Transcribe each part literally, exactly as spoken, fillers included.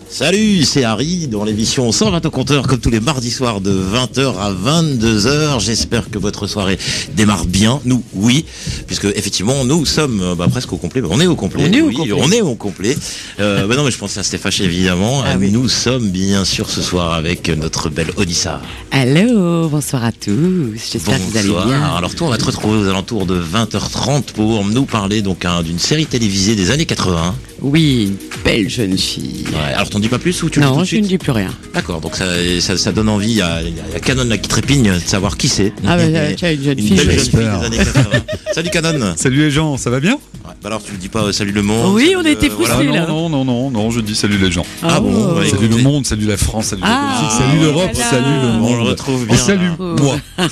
Salut, c'est Harry dans l'émission cent vingt au compteur comme tous les mardis soirs de vingt heures à vingt-deux heures. J'espère que votre soirée démarre bien. Nous, oui, puisque effectivement nous sommes bah, presque au complet. On est au complet. On est au oui, complet. On est au complet. Euh, bah non, mais je pensais à Stéphane évidemment. Ah, oui. Nous sommes bien sûr ce soir avec notre belle Onissa. Allô, bonsoir à tous. J'espère que vous allez bien. Alors toi, on va te retrouver aux alentours de vingt heures trente pour nous parler donc hein, d'une série télévisée des années quatre-vingts. Oui, une belle jeune fille. Ouais, alors t'en dis pas plus ou tu le dis tout Non, de je suite ne dis plus rien. D'accord, donc ça, ça, ça donne envie, il y a, il y a Canon là qui trépigne de savoir qui c'est. Ah bah tiens, une jeune Une fille. belle jeune fille des j'espère. années quatre-vingts. Salut Canon. Salut les gens, ça va bien? Ouais, bah alors tu le dis pas euh, salut le monde. Oui, salut on le- a été voilà. frustrés. Ah, là. non, non, non, non, non, je dis salut les gens. Ah bon, Oh. bah, Salut écoutez. le monde, salut la France, salut Ah, la Belgique, salut l'Europe, voilà. salut le On monde. le retrouve Et bien. salut Oh. moi.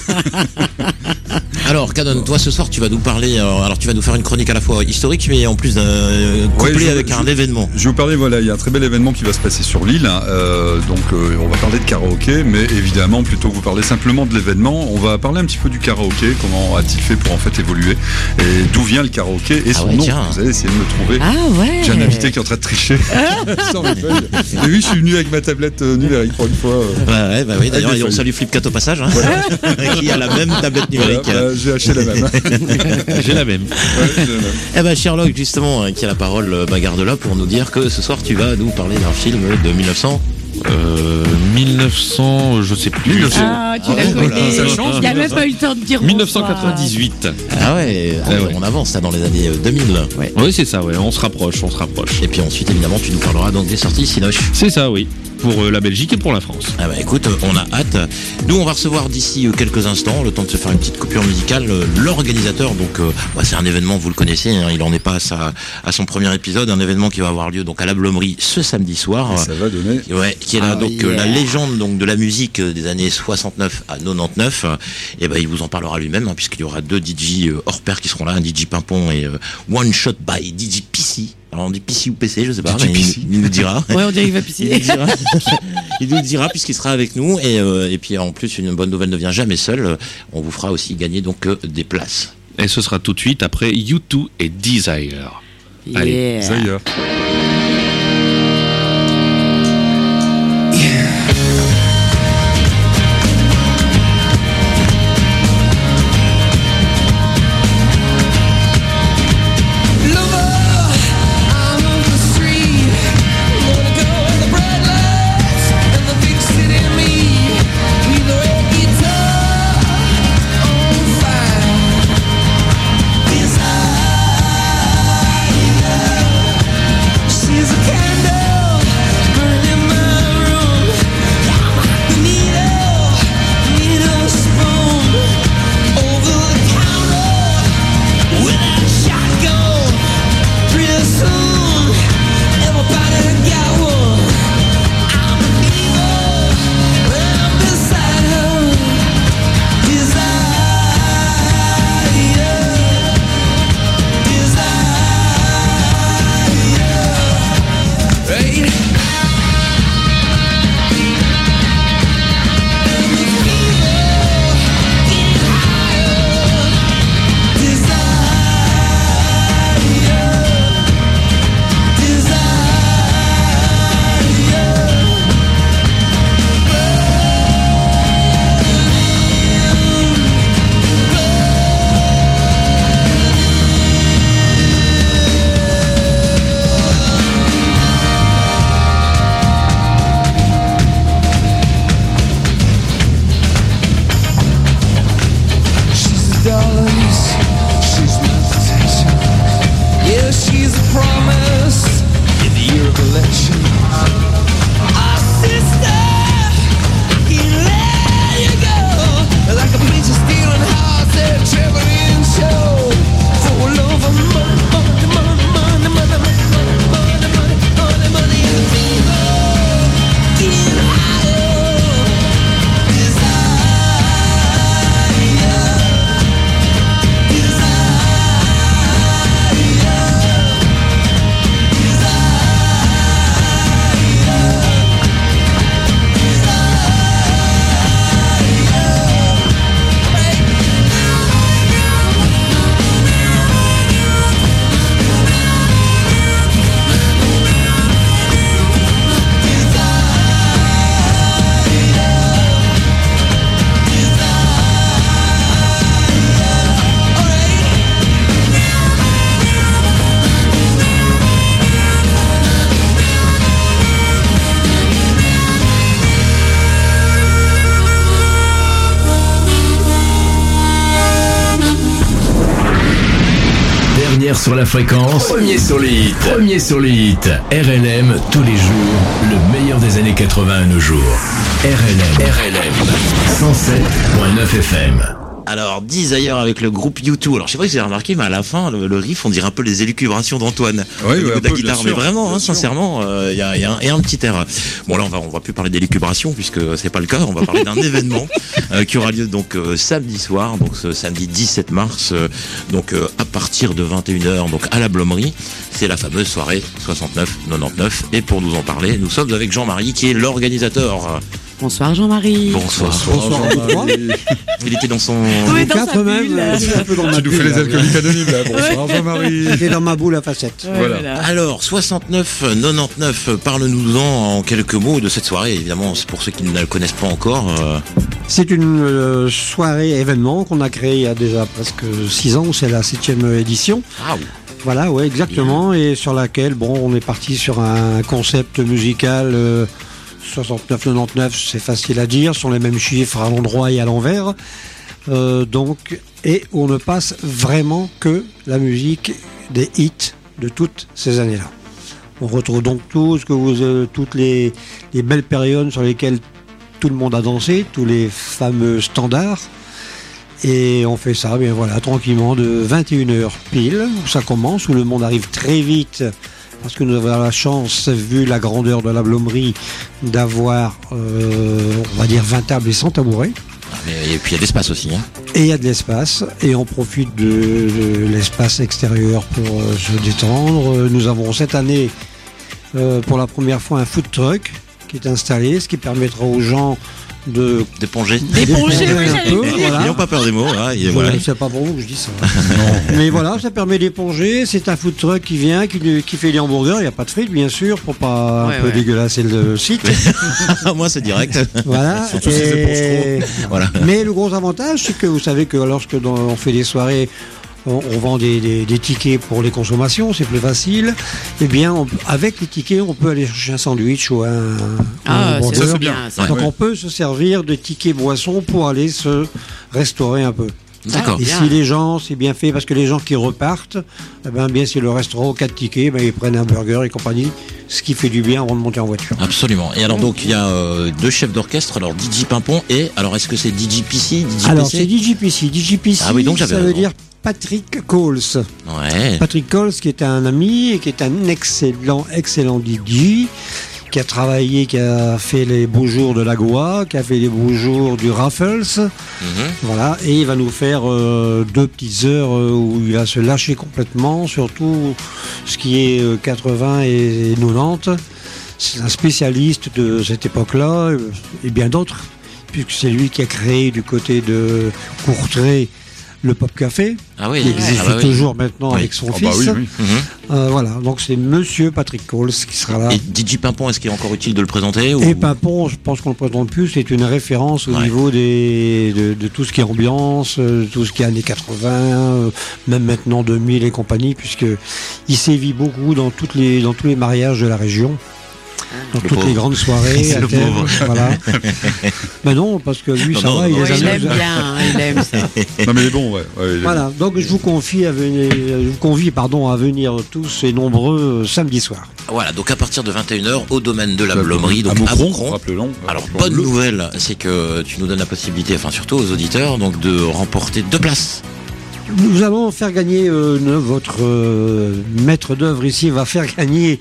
Alors Canon, toi ce soir tu vas nous parler, alors, alors tu vas nous faire une chronique à la fois historique mais en plus d'un euh, Ouais, couplé je- avec je- un événement. Je vais vous parler, voilà, il y a un très bel événement qui va se passer sur l'île. hein, euh, donc euh, on va parler de karaoké, mais évidemment, plutôt que vous parler simplement de l'événement, on va parler un petit peu du karaoké, comment a-t-il fait pour en fait évoluer, et d'où vient le karaoké et Ah son ouais, nom. tiens. Vous allez essayer de me trouver. Ah ouais. J'ai un invité qui est en train de tricher. Sans les feuilles. Et oui, je suis venu avec ma tablette euh, numérique pour une fois. euh, Bah ouais, bah oui, d'ailleurs Avec des et on feuilles. salue Flipcat au passage, hein, qui a la même tablette voilà, numérique. bah, j'ai acheté la même. J'ai la même. Ouais, j'ai la même. Eh ben Sherlock justement hein, qui a la parole, euh, bah, garde-la pour nous dire que ce soir tu vas nous parler d'un film de mille neuf cents. Euh, mille neuf cents, je sais plus. mille neuf cents. Ah, tu Ah la ouais, connais. voilà, ça change, Il n'y a même pas eu le temps de dire mille neuf cent bonsoir. quatre-vingt-dix-huit. Ah ouais, Ah ouais. on avance là dans les années euh, deux mille. Oui, c'est ça, ouais, on se rapproche, on se rapproche. Et puis ensuite évidemment tu nous parleras donc des sorties Cinoche. C'est ça, oui. Pour euh, la Belgique et pour la France. Ah bah écoute, euh, on a hâte. Nous on va recevoir d'ici euh, quelques instants, le temps de se faire une petite coupure musicale, euh, l'organisateur, donc euh, bah, c'est un événement, vous le connaissez, hein, il en est pas à, sa, à son premier épisode, un événement qui va avoir lieu donc à la Blomerie ce samedi soir. Et ça va donner. Ouais, qui est là Ah, donc euh, yeah. la légende donc de la musique euh, des années soixante-neuf à quatre-vingt-dix-neuf. Et ben il vous en parlera lui-même hein, puisqu'il y aura deux D J euh, hors pair qui seront là, un D J Pimpon et euh, One Shot by D J P C. Alors on dit P C ou P C, je sais pas, D J mais P C. il, il nous dira. Ouais, on dirait qu'il va Il pisser. nous dira, il nous dira puisqu'il sera avec nous et, euh, et puis en plus une bonne nouvelle ne vient jamais seule. On vous fera aussi gagner donc euh, des places. Et ce sera tout de suite après U deux et Desire. Allez, Yeah. D'ailleurs. She's sur la fréquence, premier sur les hits, premier sur les hits. R L M tous les jours, le meilleur des années quatre-vingts à nos jours. R L M, R L M, cent sept virgule neuf F M. Alors, Desire avec le groupe U deux. Alors, je sais pas si vous avez remarqué, mais à la fin, le, le riff, on dirait un peu les élucubrations d'Antoine. Oui, au niveau oui, de la peu, guitare. Mais sûr, vraiment, hein, sûr. sincèrement, il euh, y, a, y, a y a un petit air. Bon, là, on va, on va plus parler d'élucubration, puisque c'est pas le cas. On va parler d'un événement euh, qui aura lieu donc euh, samedi soir, donc ce samedi dix-sept mars, euh, donc euh, à partir de vingt et une heures, donc à la Blomerie. C'est la fameuse soirée soixante-neuf quatre-vingt-dix-neuf. Et pour nous en parler, nous sommes avec Jean-Marie, qui est l'organisateur. Bonsoir Jean-Marie. Bonsoir. Bonsoir, Jean-Marie. Il était dans son... Oui, dans sa Quatre même, bulle. euh, un peu dans ma Tu nous fais bulle, les là, alcooliques anonymes là. Bonsoir Jean-Marie. J'étais dans ma boule à facettes. Ouais, Voilà. voilà. Alors, soixante-neuf quatre-vingt-dix-neuf, parle-nous-en en quelques mots de cette soirée. Évidemment, c'est pour ceux qui ne la connaissent pas encore. euh, C'est une euh, soirée événement qu'on a créée il y a déjà presque six ans, c'est la septième édition. Ah, Voilà, ouais, exactement, et sur laquelle, bon, on est parti sur un concept musical euh, soixante-neuf quatre-vingt-dix-neuf, c'est facile à dire, sont les mêmes chiffres à l'endroit et à l'envers. Euh, donc, et on ne passe vraiment que la musique des hits de toutes ces années-là. On retrouve donc tout ce que vous, euh, toutes les, les belles périodes sur lesquelles tout le monde a dansé, tous les fameux standards. Et on fait ça, bien voilà, tranquillement, de vingt et une heures pile, où ça commence, où le monde arrive très vite, parce que nous avons la chance, vu la grandeur de la Blomerie, d'avoir, euh, on va dire, vingt tables et cent tabourets. mais, et puis il y a de l'espace aussi. Hein. Et il y a de l'espace, et on profite de, de l'espace extérieur pour euh, se détendre. Euh, Nous avons cette année, euh, pour la première fois, un food truck qui est installé, ce qui permettra aux gens de D'éponger. D'éponger, oui, un j'allais peu, dire. voilà. Ils n'ont pas peur des mots. Hein, et Je- voilà. C'est pas pour vous que je dis ça. Mais voilà, ça permet d'éponger. C'est un food truck qui vient, qui, qui fait les hamburgers. Il n'y a pas de frites, bien sûr, pour pas Ouais, un peu ouais. dégueulasser le site. Moi, c'est direct. Voilà. Surtout si c'est Et- Voilà. Mais le gros avantage, c'est que vous savez que lorsque dans- on fait des soirées, on, on vend des, des- des tickets pour les consommations, c'est plus facile. Eh bien, on- avec les tickets, on peut aller chercher un sandwich ou un, Ah, un ça, hamburger. c'est bien. ça. Donc on peut se servir de tickets boissons pour aller se restaurer un peu. D'accord. Et bien. si les gens, c'est bien fait, parce que les gens qui repartent, eh ben, bien si le restaurant quatre tickets, ben, ils prennent un burger et compagnie, ce qui fait du bien avant de monter en voiture. Absolument. Et alors, donc, il y a euh, deux chefs d'orchestre. Alors, D J Pimpon et. Alors, est-ce que c'est D J P C, D J Alors P C? c'est D J P C. D J P C, Ah oui, donc j'avais ça veut raison. dire Patrick Coles. Ouais. Patrick Coles, qui est un ami et qui est un excellent, excellent D J, qui a travaillé, qui a fait les beaux jours de la Goa, qui a fait les beaux jours du Raffles. Mhm. Voilà, et il va nous faire euh, deux petites heures euh, où il va se lâcher complètement, surtout ce qui est euh, quatre-vingts et quatre-vingt-dix. C'est un spécialiste de cette époque-là, euh, et bien d'autres, puisque c'est lui qui a créé du côté de Courtrai le Pop Café, Ah oui. qui existe Ah bah oui. toujours maintenant Oui. avec son Ah fils. bah oui, oui. Mhm. Euh, voilà, donc c'est Monsieur Patrick Coles qui sera là. Et D J Pimpon, est-ce qu'il est encore utile de le présenter ou... Et Pimpon, je pense qu'on ne le présente plus, c'est une référence au Ouais. niveau des, de, de tout ce qui est ambiance, euh, tout ce qui est années quatre-vingts, euh, même maintenant deux mille et compagnie, puisque il sévit beaucoup dans, toutes les, dans tous les mariages de la région, dans Le toutes pauvre. les grandes soirées. C'est à le Thèbes, pauvre. Voilà. Mais non, parce que lui, Non, ça non, va, non, il Ouais, les il amuse. aime bien, hein, il aime ça. Non mais il est bon, ouais. ouais il est Voilà, donc je vous confie à venir, je vous convie pardon, à venir tous et nombreux euh, samedi soir. Voilà, donc à partir de vingt et une heures, au domaine de la bon. Blomerie, donc à à Moucron, Moucron. rappelons. Alors, rappelons-le. bonne nouvelle, c'est que tu nous donnes la possibilité, enfin surtout aux auditeurs, donc de remporter deux places. Nous allons faire gagner, euh, ne- votre euh, maître d'œuvre ici va faire gagner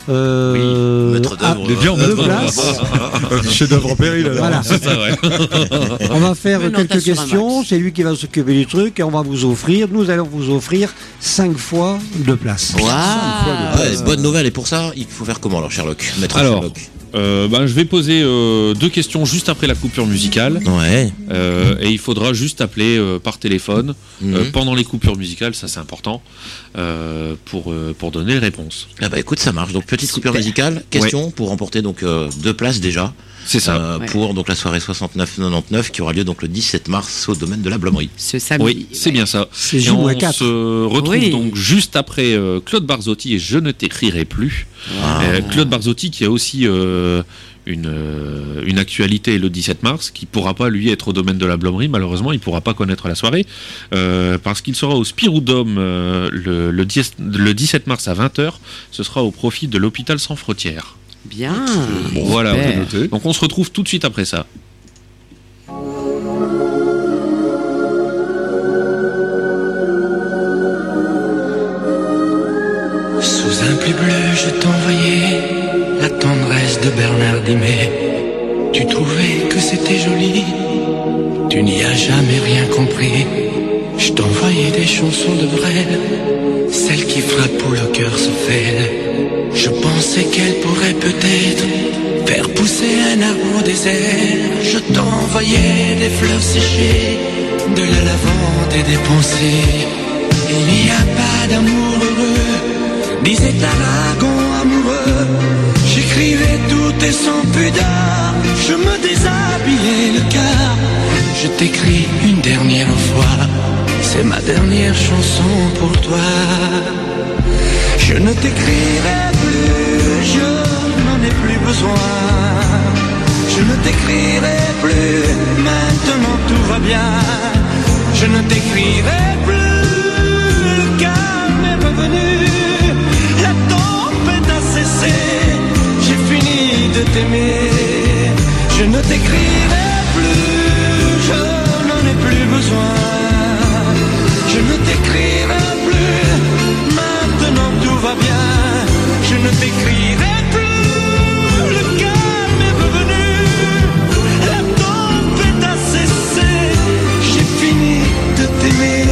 euh, Oui, maître d'œuvre. ah, Des viandes. deux places. Un chef-d'œuvre en péril alors. Voilà. C'est ça, ouais. On va faire Mais non, t'as quelques sur un questions, max. c'est lui qui va s'occuper du truc et on va vous offrir, nous allons vous offrir cinq fois deux places. Waouh. Ouais, bonne nouvelle, et pour ça, il faut faire comment alors, Sherlock, maître Alors, Sherlock? Euh, ben, je vais poser euh, deux questions juste après la coupure musicale. Ouais. Euh, et il faudra juste appeler euh, par téléphone Mhm. euh, pendant les coupures musicales, ça c'est important, euh, pour, euh, pour donner les réponses. Ah bah écoute, ça marche. Donc petite Super. coupure musicale, question pour remporter donc euh, deux places déjà. C'est ça. Euh, Ouais. Pour donc la soirée soixante-neuf quatre-vingt-dix-neuf qui aura lieu donc le dix-sept mars au domaine de la Blomerie. Ce samedi. Oui, c'est bien ça. C'est Et Zoom on à quatre. se retrouve Oui. donc juste après euh, Claude Barzotti et Je ne t'écrirai plus. Ah. Euh, Claude Barzotti qui a aussi euh, une, euh, une actualité le dix-sept mars, qui pourra pas lui être au domaine de la Blomerie, malheureusement il pourra pas connaître la soirée, euh, parce qu'il sera au Spirou Dome euh, le, le, dix, le dix-sept mars à vingt heures, ce sera au profit de l'hôpital Sans Frontières. Bien. Bon, voilà, Super. Noté. donc on se retrouve tout de suite après ça. Sous un pli bleu, je t'envoyais la tendresse de Bernard Dimet. Tu trouvais que c'était joli, tu n'y as jamais rien compris. Je t'envoyais des chansons de Brel, celles qui frappent où le cœur se fêle. Je pensais qu'elles pourraient peut-être faire pousser un arbre au désert. Je t'envoyais des fleurs séchées, de la lavande et des pensées. Il n'y a pas d'amour heureux, disait Aragon amoureux. J'écrivais tout et sans pudeur, je me déshabillais le cœur. Je t'écris une dernière fois, c'est ma dernière chanson pour toi. Je ne t'écrirai plus, je n'en ai plus besoin. Je ne t'écrirai plus, maintenant tout va bien. Je ne t'écrirai plus, le calme est revenu. La tempête a cessé, j'ai fini de t'aimer. Je ne t'écrirai plus, je n'en ai plus besoin. Je ne t'écrirai plus, maintenant tout va bien. Je ne t'écrirai plus, le calme est revenu. La tempête a cessé, j'ai fini de t'aimer.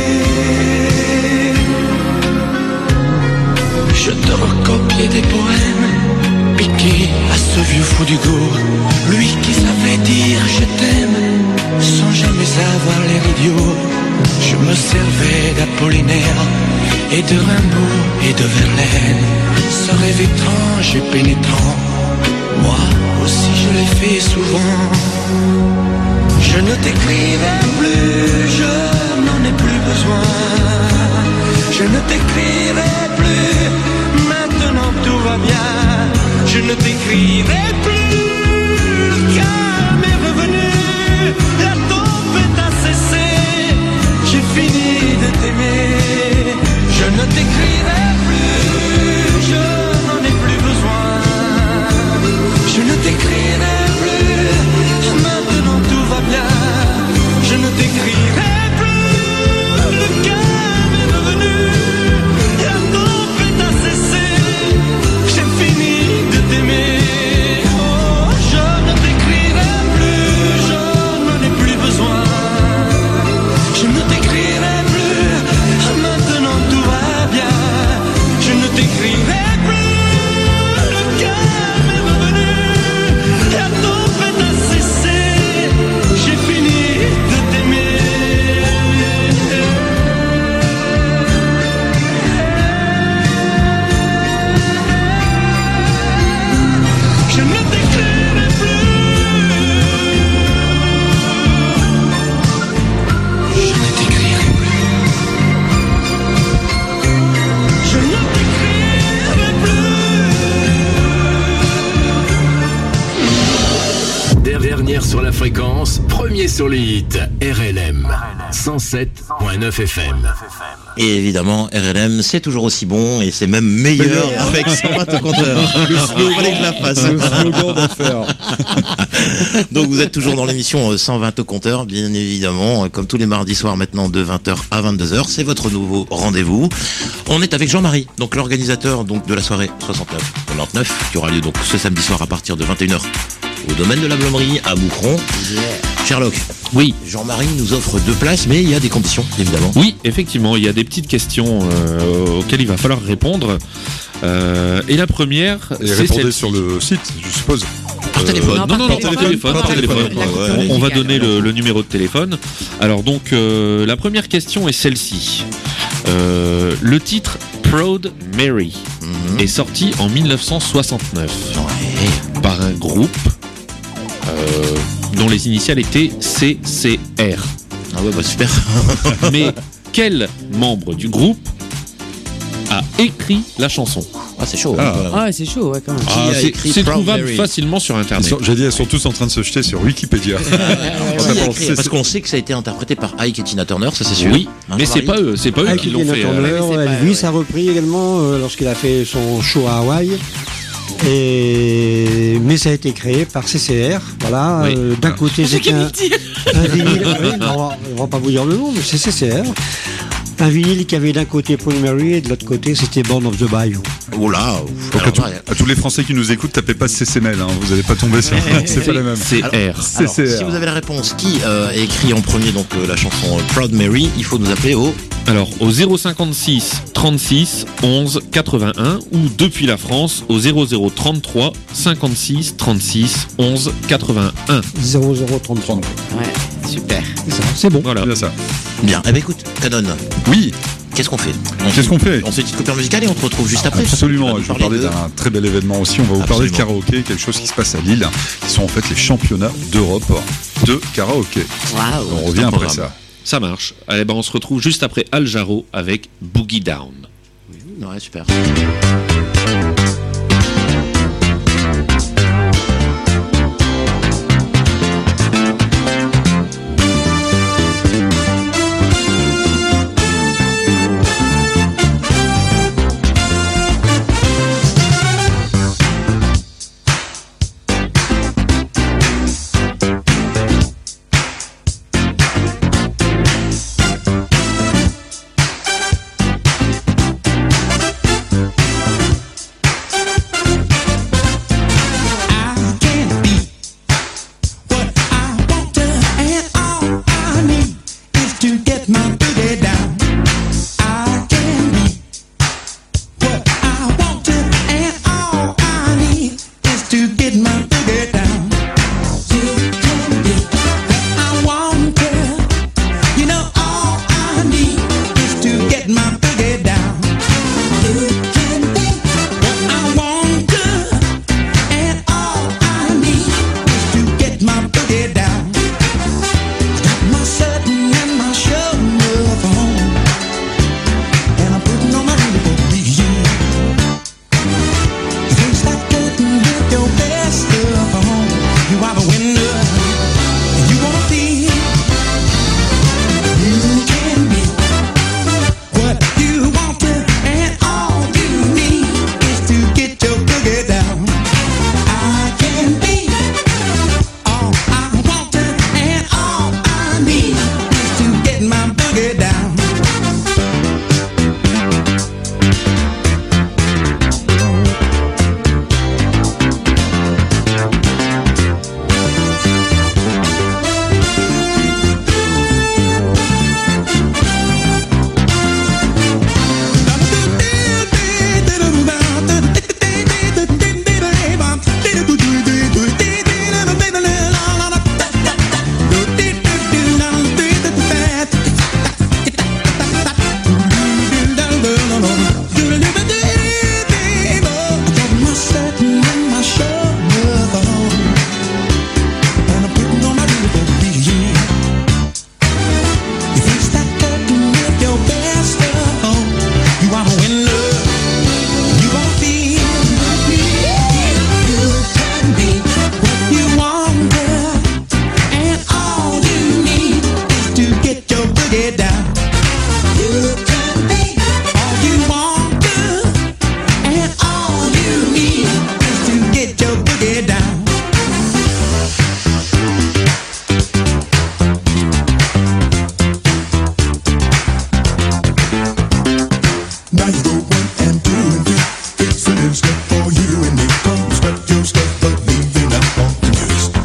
Je te recopiais des poèmes piqués à ce vieux fou d'Hugo, lui qui savait dire je t'aime sans jamais avoir l'air idiot. Je me servais d'Apollinaire et de Rimbaud et de Verlaine, ce rêve étrange et pénétrant, moi aussi je l'ai fait souvent. Je ne t'écrirai plus, je n'en ai plus besoin. Je ne t'écrirai plus, maintenant tout va bien. Je ne t'écrirai plus, le calme est revenu. La tempête a cessé, j'ai fini de t'aimer. Je ne t'écrirai plus, je n'en ai plus besoin. Je ne t'écrirai plus, maintenant tout va bien. Je ne t'écrirai plus, le calme est revenu. La tempête a cessé, j'ai fini de t'aimer. Oh, je ne t'écrirai plus, je n'en ai plus besoin. Je ne t'écrirai plus, maintenant tout va bien. Je ne t'écrirai plus, le calme est revenu. La tempête a cessé, j'ai fini de t'aimer. Je ne t'écrirai plus. Je ne t'écrirai plus. Je ne t'écrirai plus. Dernière sur la fréquence, premier sur les hits, R L M cent sept point neuf F M. Et évidemment, R L M, c'est toujours aussi bon et c'est même meilleur avec cent vingt au compteur. Il fallait que je la fasse. Le slogan d'affaire. Donc vous êtes toujours dans l'émission cent vingt au compteur, bien évidemment, comme tous les mardis soirs maintenant de vingt heures à vingt-deux heures, c'est votre nouveau rendez-vous. On est avec Jean-Marie, donc l'organisateur donc de la soirée soixante-neuf quatre-vingt-dix-neuf, qui aura lieu donc ce samedi soir à partir de vingt et une heures au domaine de la Blomerie à Moucron. Sherlock, Oui. Jean-Marie nous offre deux places, mais il y a des conditions, évidemment. Oui, effectivement, il y a des petites questions euh, auxquelles il va falloir répondre. Euh, et la première, Et c'est répondez celle-ci. sur le site, je suppose. Par téléphone. Non, non, non, par par téléphone. téléphone. Par par téléphone. téléphone. Ouais, La ouais, On va musicale, donner le, alors. le numéro de téléphone. Alors donc, euh, la première question est celle-ci. Euh, le titre Proud Mary Mhm. est sorti en mille neuf cent soixante-neuf Ouais. par un groupe les initiales étaient C C R. Ah ouais, bah super. Mais quel membre du groupe a écrit la chanson? Ah, c'est chaud. Ah. Hein, Ah, c'est chaud, ouais, quand même. Qui Ah, a c'est écrit c'est Proud trouvable Mary? facilement sur Ils Internet. sont- J'ai dit, elles sont tous en train de se jeter sur Wikipédia. Qui a D'abord, écrit c'est- Parce qu'on sait que ça a été interprété par Ike et Tina Turner, ça c'est sûr. Oui, Hein, mais c'est Marie pas eux, c'est pas eux Avec qui l'ont Tina fait. Turner, euh, mais c'est pas- Elvis ouais. a repris également euh, lorsqu'il a fait son show à Hawaï. Et... Mais ça a été créé par C C R. Voilà. Oui. Euh, D'un côté, C'est c'est un, un vinyle. Oui, on va, on va pas vous dire le nom, mais c'est C C R. Un vinyle qui avait d'un côté Proud Mary et de l'autre côté, c'était Born of the Bayou. Oh là. Donc, à, tout- à tous les Français qui nous écoutent, tapez pas C C M L, hein, vous n'allez pas tomber sur. C'est pas la même. C R. Alors, C C R. si vous avez la réponse, qui euh, a écrit en premier donc euh, la chanson euh, Proud Mary, il faut nous appeler au. Alors au zéro cinquante-six trente-six onze quatre-vingt-un ou depuis la France au zéro zéro trente-trois cinquante-six trente-six onze quatre-vingt-un. zéro zéro trente-trois. Ouais, super. C'est ça, c'est bon. Voilà. Bien ça. Bien. Eh ben écoute, Canon, Oui, qu'est-ce qu'on fait qu'est-ce qu'on fait? On fait une petite coupure musicale et on te retrouve juste après. Absolument, Tu vas nous je vais vous parler parler de- d'un très bel événement aussi. On va vous parler de Absolument. karaoké, quelque chose qui se passe à Lille, qui sont en fait les championnats d'Europe de karaoké. Waouh. On revient un après programme. ça. Ça marche. Allez, ben on se retrouve juste après Al Jarreau avec Boogie Down. Ouais, super. I can't be what I want to, and all I need is to get my booty down. I can be what I want to, and all I need is to get my booty down. You can be what I want to, you know all I need is to get my booty down. You can be what I want to. And all I need is to get my booty down. Got my certain and my show love on, and I'm putting on my really booty. You face that curtain with your best stuff on. You are the winner, and you wanna feel. You can be what you want to, and all you need is to get your booty down. I can be all I want to, and all I need is to get my boogie down. You are a winner. You wanna be, you can be what you want, girl, and all you need is to get your boogie down. You can be all you want, girl, and all you need is to get your boogie down. Now you go one and two and three. It's an step for you and me. Come sweat your step, but leave it up on the news.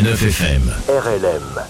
neuf F M. R L M.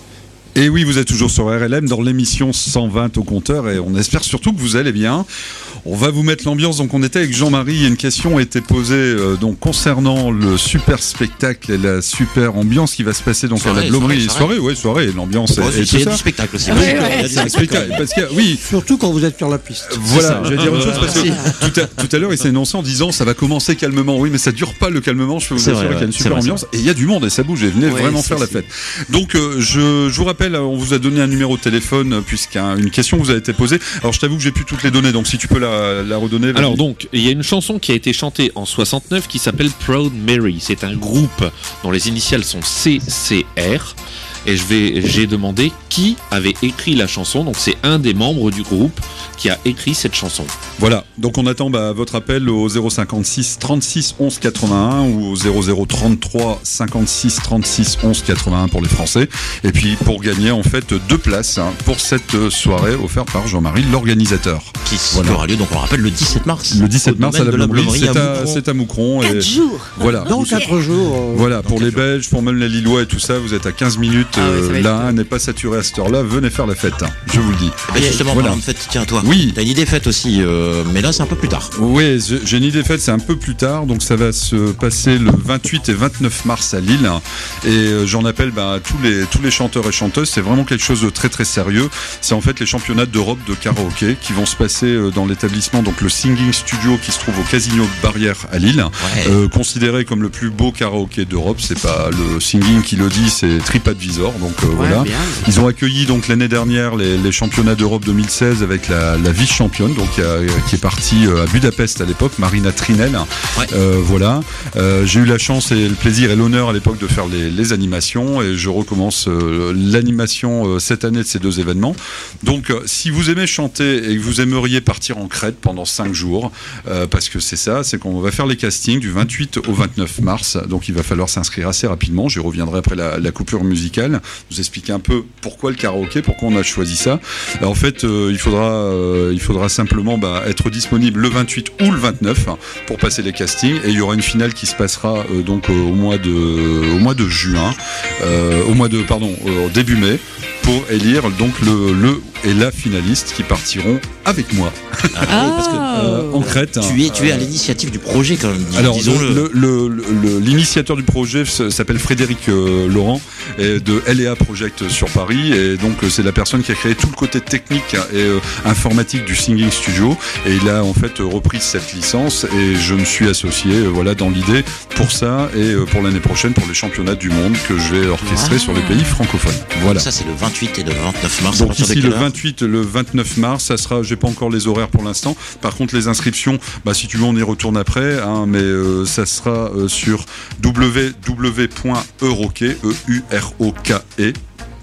Et oui, vous êtes toujours sur R L M dans l'émission cent vingt au compteur et on espère surtout que vous allez bien. On va vous mettre l'ambiance. Donc on était avec Jean-Marie et une question a été posée euh, donc concernant le super spectacle et la super ambiance qui va se passer donc soirée, à la Globerie. Soirée, soirée, oui, soirée, l'ambiance oh, et, et tout ça. ça. Du spectacle aussi. Ouais, Ouais, ouais, il y a du spectacle. Parce que oui, surtout quand vous êtes sur la piste. Voilà, j'allais dire une chose parce que tout à, tout à l'heure il s'est énoncé en disant ça va commencer calmement. Oui, mais ça dure pas le calmement. Je peux vous assurer qu'il y a une super vrai, ambiance et il y a du monde et ça bouge. Et venez ouais, vraiment faire la fête. Donc euh, je, je vous rappelle, on vous a donné un numéro de téléphone puisqu'une question vous a été posée. Alors je t'avoue que j'ai plus toutes les données, donc si tu peux la, la redonner. Alors donc il y a une chanson qui a été chantée en soixante-neuf qui s'appelle Proud Mary. C'est un groupe dont les initiales sont C C R. Et je vais, j'ai demandé qui avait écrit la chanson. Donc c'est un des membres du groupe qui a écrit cette chanson. Voilà, donc on attend bah, votre appel au zéro cinquante-six trente-six onze quatre-vingt-un ou au zéro zéro trente-trois cinquante-six trente-six onze quatre-vingt-un pour les Français. Et puis pour gagner en fait deux places hein, pour cette soirée offerte par Jean-Marie, l'organisateur. Qui voilà. aura lieu, donc on le rappelle, le dix-sept mars. Le dix-sept mars à la Blommerie, c'est à, c'est à Moucron. quatre jours. Voilà. Dans quatre jours. Euh, voilà, pour les jours. Belges, pour même les Lillois et tout ça, vous êtes à quinze minutes. Ah, euh, oui, là, n'est pas saturé à cette heure-là. Venez faire la fête, hein, je vous le dis. Et ben justement, voilà. Parlant de fête, tiens toi. Oui. T'as une idée fête aussi, euh, mais là c'est un peu plus tard. Oui, j'ai une idée fête, c'est un peu plus tard. Donc ça va se passer le vingt-huit et vingt-neuf mars à Lille. Et euh, j'en appelle bah, tous les tous les chanteurs et chanteuses. C'est vraiment quelque chose de très très sérieux. C'est en fait les championnats d'Europe de karaoké qui vont se passer euh, dans l'établissement, donc le Singing Studio qui se trouve au Casino Barrière à Lille. Ouais. Euh, considéré comme le plus beau karaoké d'Europe. C'est pas le Singing qui le dit, c'est TripAdvisor. Donc euh, ouais, voilà. Bien. Ils ont accueilli donc l'année dernière les, les championnats d'Europe deux mille seize avec la, la vice-championne, donc qui, a, qui est partie à Budapest à l'époque, Marina Trinel. Ouais. Euh, voilà. Euh, j'ai eu la chance et le plaisir et l'honneur à l'époque de faire les, les animations et je recommence euh, l'animation euh, cette année de ces deux événements. Donc, euh, si vous aimez chanter et que vous aimeriez partir en Crète pendant cinq jours, euh, parce que c'est ça, c'est qu'on va faire les castings du vingt-huit au vingt-neuf mars. Donc, il va falloir s'inscrire assez rapidement. Je reviendrai après la, la coupure musicale, vous expliquer un peu pourquoi le karaoké, pourquoi on a choisi ça. Alors, en fait, euh, il faudra, euh, il faudra simplement bah, être disponible le vingt-huit ou le vingt-neuf pour passer les castings et il y aura une finale qui se passera euh, donc euh, au mois de, au mois de juin, euh, au mois de, pardon, au début mai pour élire donc le, le et la finaliste qui partiront avec moi ah, parce que, euh, en Crète. Tu es, tu es à l'initiative du projet quand même. Alors le, le, le, le, l'initiateur du projet s'appelle Frédéric euh, Laurent et de L et A Project sur Paris et donc c'est la personne qui a créé tout le côté technique et euh, informatique du Singing Studio et il a en fait repris cette licence et je me suis associé euh, voilà dans l'idée pour ça et euh, pour l'année prochaine pour les championnats du monde que je vais orchestrer ah. sur les pays francophones. Voilà. Ça c'est le vingt-huit et le vingt-neuf mars. Donc ici le vingt-huit, le vingt-neuf mars, ça sera, j'ai pas encore les horaires pour l'instant. Par contre les inscriptions, bah si tu veux on y retourne après, hein, mais euh, ça sera euh, sur w w w point euroké e u r o k e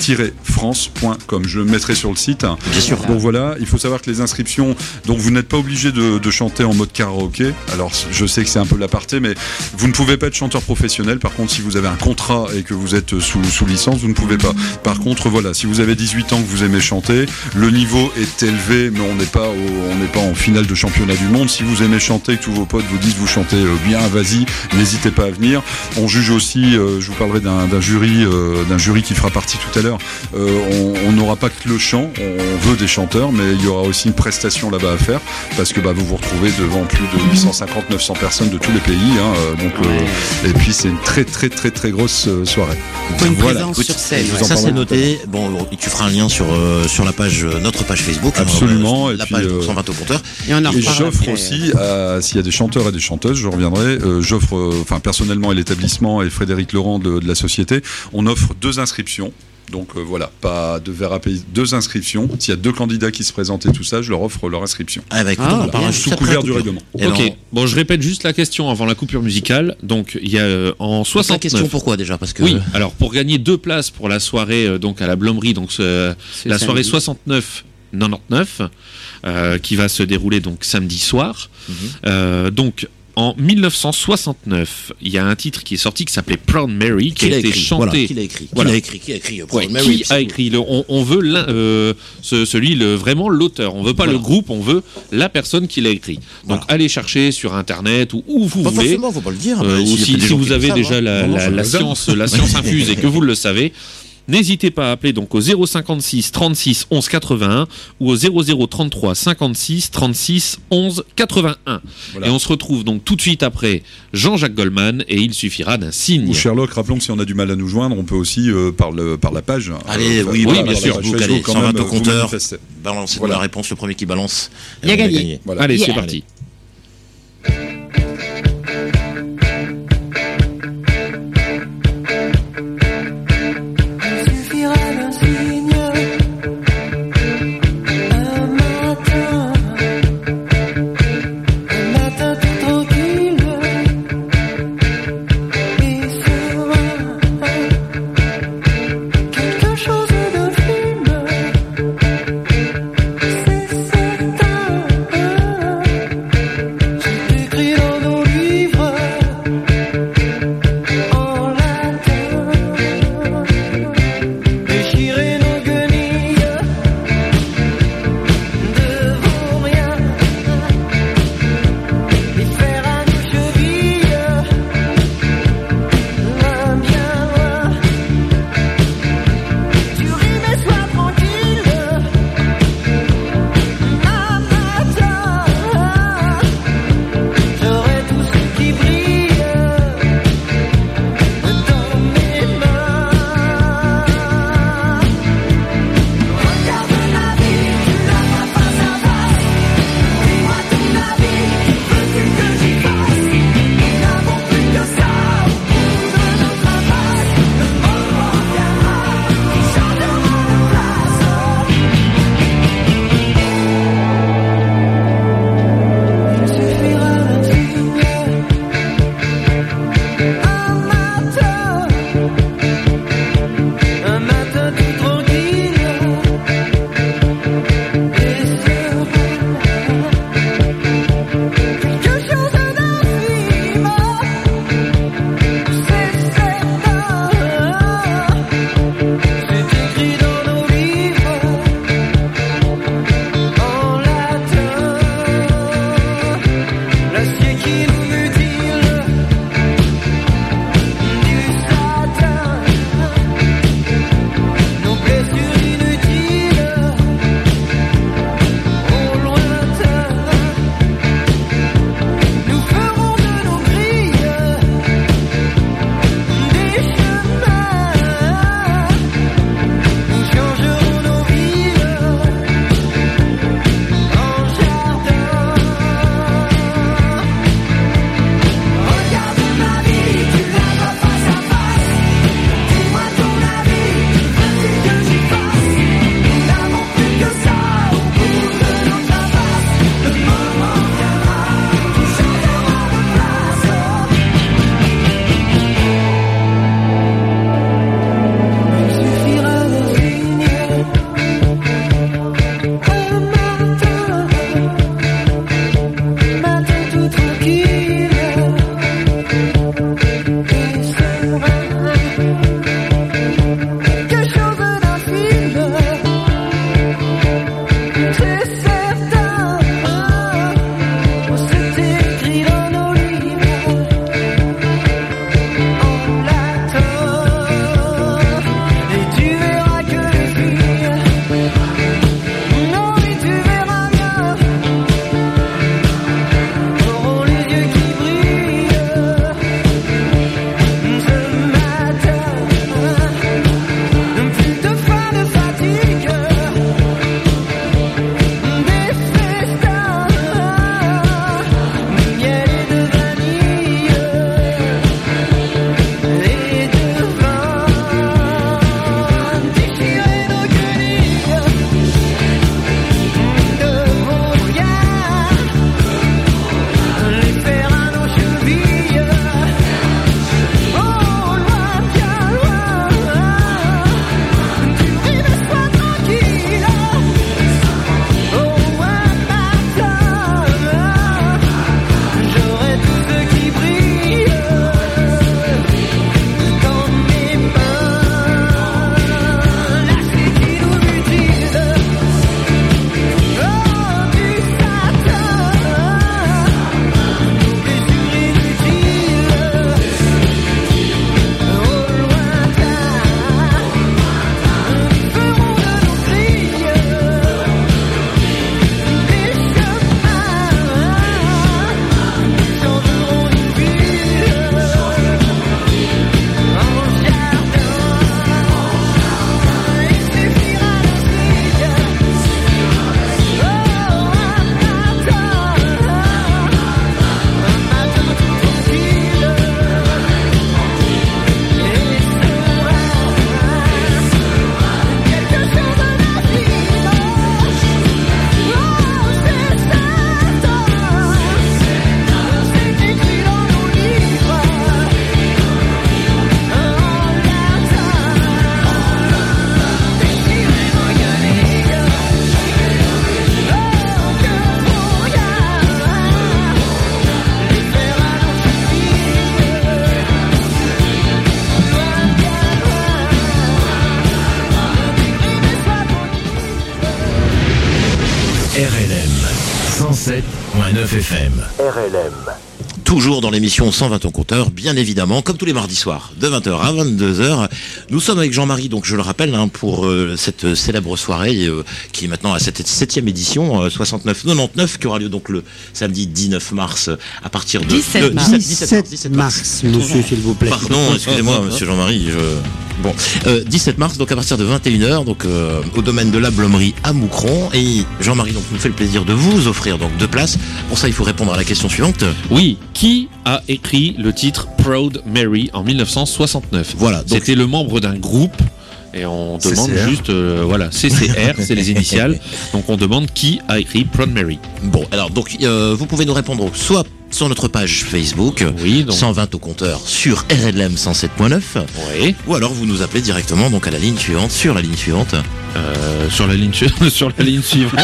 france point com. Je le mettrai sur le site. Bien sûr. Donc voilà, il faut savoir que les inscriptions, donc vous n'êtes pas obligé de, de chanter en mode karaoké. Alors je sais que c'est un peu l'aparté, mais vous ne pouvez pas être chanteur professionnel. Par contre, si vous avez un contrat et que vous êtes sous, sous licence, vous ne pouvez pas. Par contre, voilà, si vous avez dix-huit ans que vous aimez chanter, le niveau est élevé, mais on n'est pas, au, on n'est pas en finale de championnat du monde. Si vous aimez chanter et que tous vos potes vous disent vous chantez bien, vas-y, n'hésitez pas à venir. On juge aussi, euh, je vous parlerai d'un, d'un jury, euh, d'un jury qui fera partie tout à l'heure. Euh, on n'aura pas que le chant, on veut des chanteurs, mais il y aura aussi une prestation là-bas à faire, parce que bah, vous vous retrouvez devant plus de huit cent cinquante à neuf cents personnes de tous les pays, hein, donc, euh, et puis c'est une très très très très grosse euh, soirée. Une voilà. présence sur scène. Ouais. Ça c'est noté. Bon, tu feras un lien sur euh, sur la page, notre page Facebook. Absolument. Euh, et la puis, page euh, cent vingt au compteur. Et, on en et j'offre après. aussi, à, s'il y a des chanteurs et des chanteuses, je reviendrai. Euh, j'offre, enfin euh, personnellement et l'établissement et Frédéric Laurent de, de la société, on offre deux inscriptions. Donc euh, voilà, pas de verre à payer, deux inscriptions. S'il y a deux candidats qui se présentent et tout ça, je leur offre leur inscription. Ah bah écoute, ah, on en parlera sous couvert du règlement. Et ok, ben, bon je répète juste la question avant la coupure musicale. Donc il y a euh, en soixante-neuf. La question pourquoi déjà parce que oui, alors pour gagner deux places pour la soirée euh, donc à la Blommerie, donc euh, la soirée soixante-neuf quatre-vingt-dix-neuf euh, qui va se dérouler donc samedi soir. Mm-hmm. Euh, donc en dix-neuf cent soixante-neuf, il y a un titre qui est sorti qui s'appelait Proud Mary, qui, qui a été écrit, chanté. Voilà, qui l'a écrit Voilà. Qui l'a écrit Qui a écrit Proud Ouais, Mary, qui a écrit le, on, on veut euh, ce, celui, le, vraiment l'auteur. On veut pas Voilà. le groupe, on veut la personne qui l'a écrit. Donc Voilà. allez chercher sur internet ou où vous Pas voulez. forcément, faut pas le dire. Euh, mais ou s'il y a si, peut-être des si gens vous qui avez le déjà savent, la, hein. Non, la, je la le donne. science, la science infuse et que vous le savez, n'hésitez pas à appeler donc au zéro cinquante-six trente-six onze quatre-vingt-un ou au zéro zéro trente-trois cinquante-six trente-six onze quatre-vingt-un. Voilà. Et on se retrouve donc tout de suite après Jean-Jacques Goldman et il suffira d'un signe. Ou Sherlock, rappelons que si on a du mal à nous joindre, on peut aussi euh, par, le, par la page. Allez, euh, oui, voilà, oui, bien par sûr. la page Facebook, allez, Facebook, quand cent vingt même, au vous compteur. manifestez. Balancez-nous Voilà. la réponse, le premier qui balance. Il a on gagné. Voilà. Allez, c'est Yeah. parti. Il suffira d'un signe, un matin, un matin tout tranquille, et soudain, quelque chose de fume, c'est certain. R L M cent sept virgule neuf F M. R L M. Toujours dans l'émission cent vingt au compteur, bien évidemment, comme tous les mardis soirs, de vingt heures à vingt-deux heures. Nous sommes avec Jean-Marie, donc je le rappelle, hein, pour euh, cette célèbre soirée euh, qui est maintenant à cette septième édition, euh, soixante-neuf quatre-vingt-dix-neuf, qui aura lieu donc le samedi dix-neuf mars à partir de... dix-sept mars. dix-sept mars, monsieur, s'il vous plaît. Pardon, excusez-moi, monsieur Jean-Marie, je... Bon, euh, dix-sept mars, donc à partir de vingt et une heures, donc euh, au domaine de la Blomerie à Moucron. Et Jean-Marie donc nous fait le plaisir de vous offrir donc deux places. Pour ça, il faut répondre à la question suivante. Oui, qui a écrit le titre Proud Mary en mille neuf cent soixante-neuf? Voilà, donc- C'était le membre d'un groupe. Et on demande C C R. juste, euh, voilà, C C R, c'est les initiales. Donc on demande qui a écrit Proud Mary. Bon, alors donc euh, vous pouvez nous répondre soit sur notre page Facebook, Oui, donc. cent vingt au compteur sur R L M cent sept point neuf, Oui. ou alors vous nous appelez directement donc à la ligne suivante, sur la ligne suivante. Euh, sur la ligne su- sur la ligne suivante.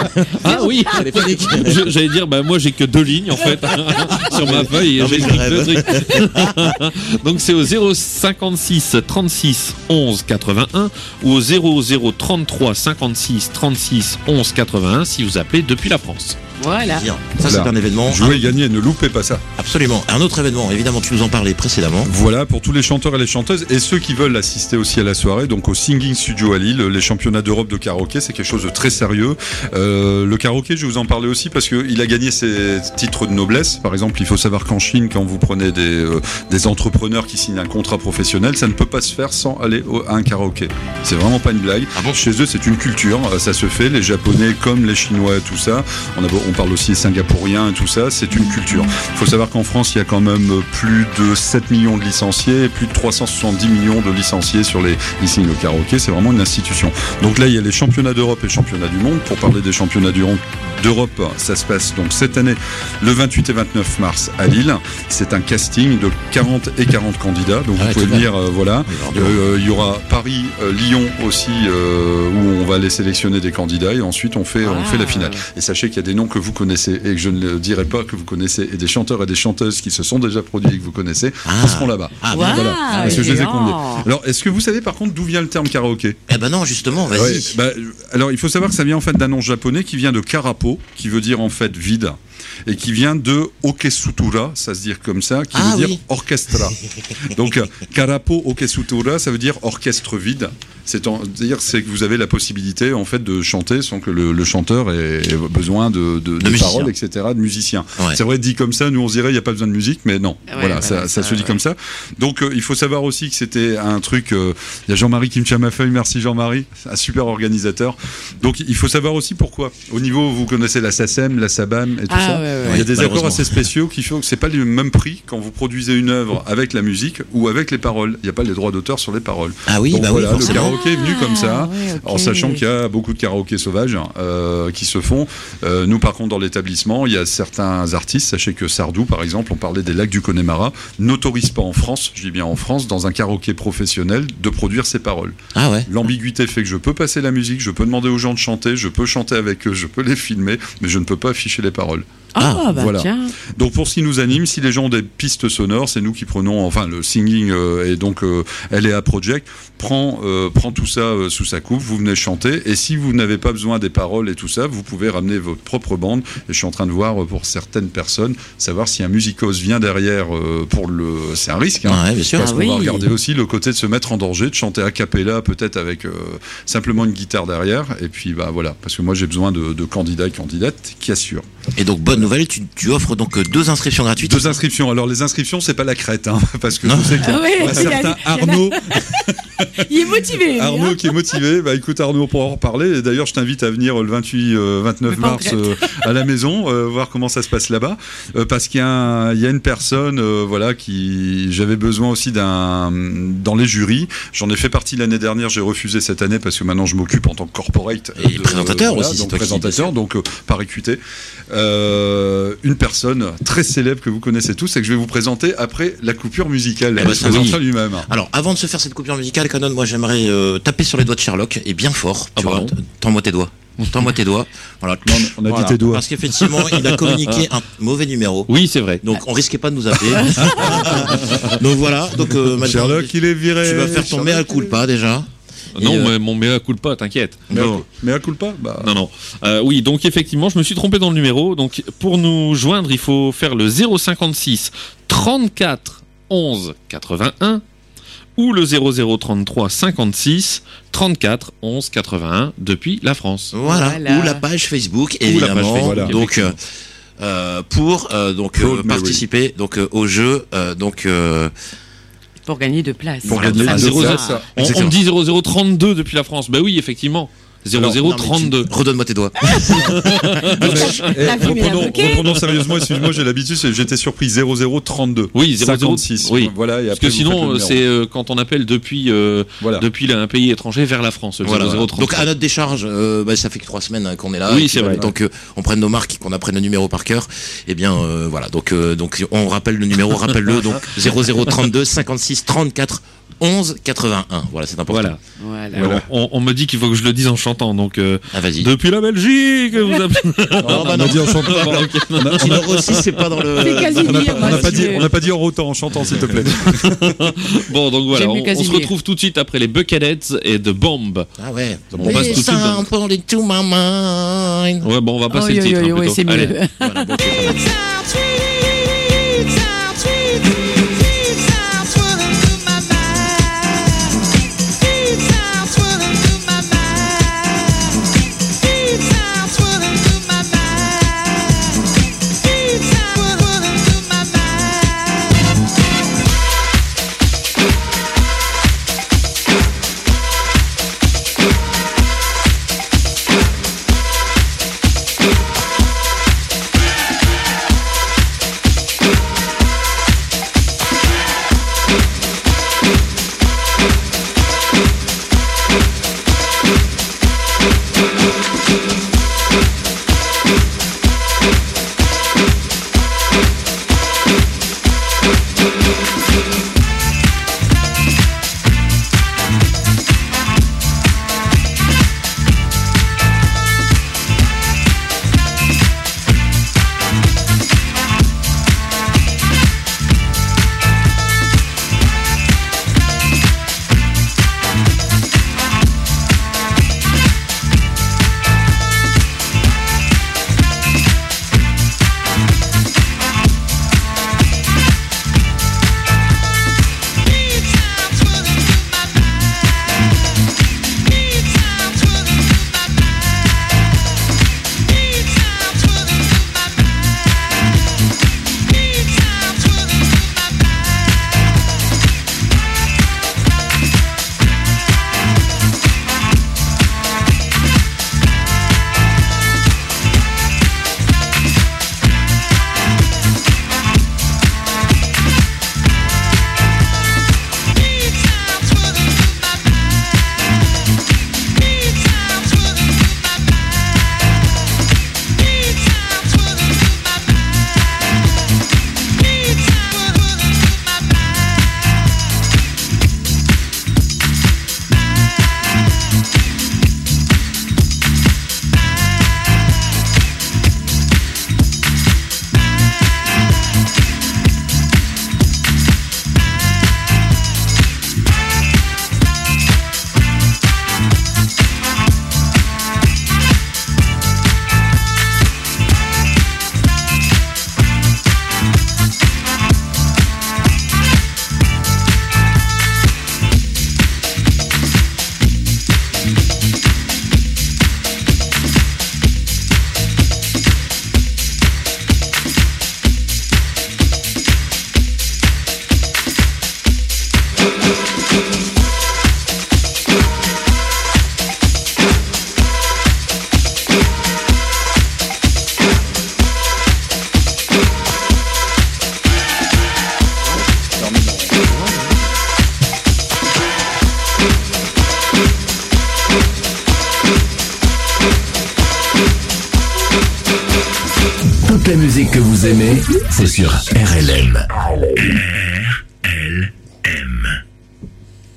Ah oui. Je- J'allais dire, bah moi j'ai que deux lignes en fait sur ma feuille. Et Non, mais j'ai je écrit rêve. deux trucs. Donc c'est au zéro cinquante-six trente-six onze quatre-vingt-un ou au zéro zéro trente-trois cinquante-six trente-six onze quatre-vingt-un si vous appelez depuis la France. Voilà. Bien, ça Voilà. c'est un événement. Jouez et gagnez, ne loupez pas ça. Absolument. Un autre événement, évidemment tu nous en parlais précédemment. Voilà, pour tous les chanteurs et les chanteuses et ceux qui veulent assister aussi à la soirée, donc au Singing Studio à Lille, les championnats d'Europe de karaoké, c'est quelque chose de très sérieux. Euh, le karaoké, je vais vous en parler aussi parce qu'il a gagné ses titres de noblesse. Par exemple, il faut savoir qu'en Chine, quand vous prenez des, euh, des entrepreneurs qui signent un contrat professionnel, ça ne peut pas se faire sans aller au, à un karaoké. C'est vraiment pas une blague. Ah bon ? Chez eux, c'est une culture, euh, ça se fait. Les Japonais comme les Chinois, tout ça. On, a, on parle aussi des Singapouriens et tout ça, c'est une culture. Il faut savoir qu'en France, il y a quand même plus de sept millions de licenciés et plus de trois cent soixante-dix millions de licenciés sur les ici le karaoké, c'est vraiment une institution. Donc là, il y a les championnats d'Europe et les championnats du monde. Pour parler des championnats du monde d'Europe, ça se passe donc cette année le vingt-huit et vingt-neuf mars à Lille. C'est un casting de quarante et quarante candidats. Donc Ah ouais, vous pouvez tout de venir, euh, voilà. Oui, alors, Euh, Il y aura Paris, euh, Lyon aussi, euh, où on va aller sélectionner des candidats et ensuite on fait, on fait la finale. Et sachez qu'il y a des noms que vous connaissez et que je ne le dirai pas que vous connaissez et des chanteurs et des chanteuses qui se sont déjà produits et que vous connaissez Ah. seront là-bas. Ah, Waouh, Voilà, parce que je les ai excellent. conviés. Alors, est-ce que vous savez par contre d'où vient le terme karaoké? Eh ben non, justement, vas-y. Ouais, bah, alors, il faut savoir que ça vient en fait d'un nom japonais qui vient de karapo, qui veut dire en fait vide, et qui vient de okesutura, ça se dit comme ça, qui Ah veut oui. dire orchestra. Donc, euh, karapo okesutura, ça veut dire orchestre vide. C'est-à-dire c'est que vous avez la possibilité en fait de chanter sans que le, le chanteur ait besoin de, de, de musicien. paroles, et cetera, de musiciens. Ouais. C'est vrai, dit comme ça, nous on se dirait il n'y a pas besoin de musique, mais non. Ouais, voilà, voilà, ça, ça ça, se dit ouais. comme ça. Donc, euh, il faut savoir aussi que c'était un truc. euh, Il y a Jean-Marie qui me tient ma feuille, merci Jean-Marie, un super organisateur. Donc, il faut savoir aussi pourquoi. Au niveau, vous connaissez la SACEM, la SABAM et tout Ah, ça. ouais, ouais, Il y a ouais. des Malheureusement. accords assez spéciaux qui font que c'est pas le même prix quand vous produisez une œuvre avec la musique ou avec les paroles. Il n'y a pas les droits d'auteur sur les paroles. Ah oui, Donc bah voilà, oui, le forcément. karaoké est venu comme ça, Ah, ouais, ok. en sachant qu'il y a beaucoup de karaokés sauvages euh, qui se font. Euh, nous, par contre, dans l'établissement, il y a certains artistes, sachez que Sardou, par exemple, on parlait des lacs du Connemara, n'autorise pas en France, je dis bien en France, dans un karaoké professionnel, de produire ses paroles. Ah ouais. L'ambiguïté fait que je peux passer la musique, je peux demander aux gens de chanter, je peux chanter avec eux, je peux les filmer, mais je ne peux pas afficher les paroles. Ah, bah voilà. tiens. Donc pour ce qui nous anime, si les gens ont des pistes sonores, c'est nous qui prenons, enfin le singing euh, et donc euh, L A Project prend, euh, prend tout ça euh, sous sa coupe, vous venez chanter et si vous n'avez pas besoin des paroles et tout ça, vous pouvez ramener votre propre bande et je suis en train de voir euh, pour certaines personnes, savoir si un musicos vient derrière euh, pour le... C'est un risque, hein, Ouais, bien sûr. parce Ah qu'on va oui. regarder aussi le côté de se mettre en danger, de chanter a cappella peut-être avec euh, simplement une guitare derrière et puis bah voilà, parce que moi j'ai besoin de, de candidats et candidates qui assurent. Et donc, bonne nouvelle, tu, tu offres donc euh, deux inscriptions gratuites. Deux inscriptions. Alors les inscriptions, c'est pas la crête, hein, parce que Non. je sais qu'il y a, Ah ouais, il y a il y a- certain il y a- Arnaud, Il est motivé. lui, Arnaud hein. qui est motivé. Bah écoute Arnaud, pour en reparler. Et d'ailleurs, je t'invite à venir le vingt-huit, euh, vingt-neuf Mais pas en mars euh, à la maison, euh, voir comment ça se passe là-bas, euh, parce qu'il y a, un- il y a une personne, euh, voilà, qui j'avais besoin aussi d'un dans les jurys. J'en ai fait partie l'année dernière. J'ai refusé cette année parce que maintenant je m'occupe en tant que corporate Et présentateur aussi, c'est donc toi qui- présentateur, donc euh, par équité. Euh, une personne très célèbre que vous connaissez tous et que je vais vous présenter après la coupure musicale. Eh Il ben, se ça, présentera oui. lui-même. Alors, avant de se faire cette coupure musicale, Canon, moi j'aimerais euh, taper sur les doigts de Sherlock et bien fort. Ah, Tu vois, pardon. t- tends-moi tes doigts. Tends-moi tes doigts. Voilà. Non, on a dit Voilà. tes doigts. Parce qu'effectivement, il a communiqué un mauvais numéro. Oui, c'est vrai. Donc, on risquait pas de nous appeler. Donc voilà. Donc, euh, maintenant, Sherlock, il est viré. tu vas faire ton mea culpa déjà. Non, Et, euh, mais mon mea culpa, t'inquiète. Mais, Non. à, mais à culpa, bah. Non, non. Euh, oui, donc effectivement, je me suis trompé dans le numéro. Donc pour nous joindre, il faut faire le zéro cinquante-six trente-quatre onze quatre-vingt-un ou le zéro zéro trente-trois cinquante-six trente-quatre onze quatre-vingt-un depuis la France. Voilà. Voilà. Ou la page Facebook, Ou la page évidemment. Facebook, voilà. Donc, euh, euh, pour euh, donc euh, Rosemary. participer donc euh, au jeu, euh, donc euh, Pour gagner de place. Pour Voilà. gagner Ah, deux zéro places, zéro. ça. On, on Exactement. me dit zéro zéro trente-deux depuis la France. Ben oui, effectivement. zéro zéro non, mais tu- trente-deux. Redonne-moi tes doigts. Eh, La fumée, reprenons, la bouquet. reprenons sérieusement, excuse-moi, j'ai l'habitude, c'est- j'étais surpris, zéro zéro trente-deux. Oui, zéro zéro. cinquante-six. Oui. Voilà, et Parce après, que vous sinon, faites le euh, numéro. c'est euh, quand on appelle depuis, euh, Voilà. depuis là, un pays étranger vers la France. Le Voilà. zéro zéro trente-trois. Donc à notre décharge, euh, bah, ça fait que trois semaines hein, qu'on est là. Oui, et c'est puis, vrai. euh, Donc euh, on prenne nos marques, qu'on apprenne le numéro par cœur. Et bien euh, voilà. Donc euh, donc on rappelle le numéro, rappelle-le. Donc zéro zéro trente-deux cinquante-six trente-quatre onze quatre-vingt-un. Voilà, c'est important. Voilà. Voilà. Alors, on, on me dit qu'il faut que je le dise en chantant. Donc euh, Ah vas-y. depuis la Belgique, vous avez... Oh, bah On non. a dit en chantant. Bon, ok. On a- on a- Numéro six, c'est pas dans le. C'est quasi on n'a dire, pas, on n'a moi, pas si dit, tu veux. on n'a pas dit en rotant, en chantant, s'il te plaît. Bon, donc voilà, J'aime on, mieux on se Casimir. retrouve tout de suite après les Bucketheads et The Bomb. Ah ouais. On passe tout de suite dans- Sample into my mind. Ouais, bon, on va passer Oh, le oui, titre oui, hein, oui, plutôt. c'est Allez. mieux. Voilà, bon, ok, ça marche. Toute la musique que vous aimez, c'est sur R L M.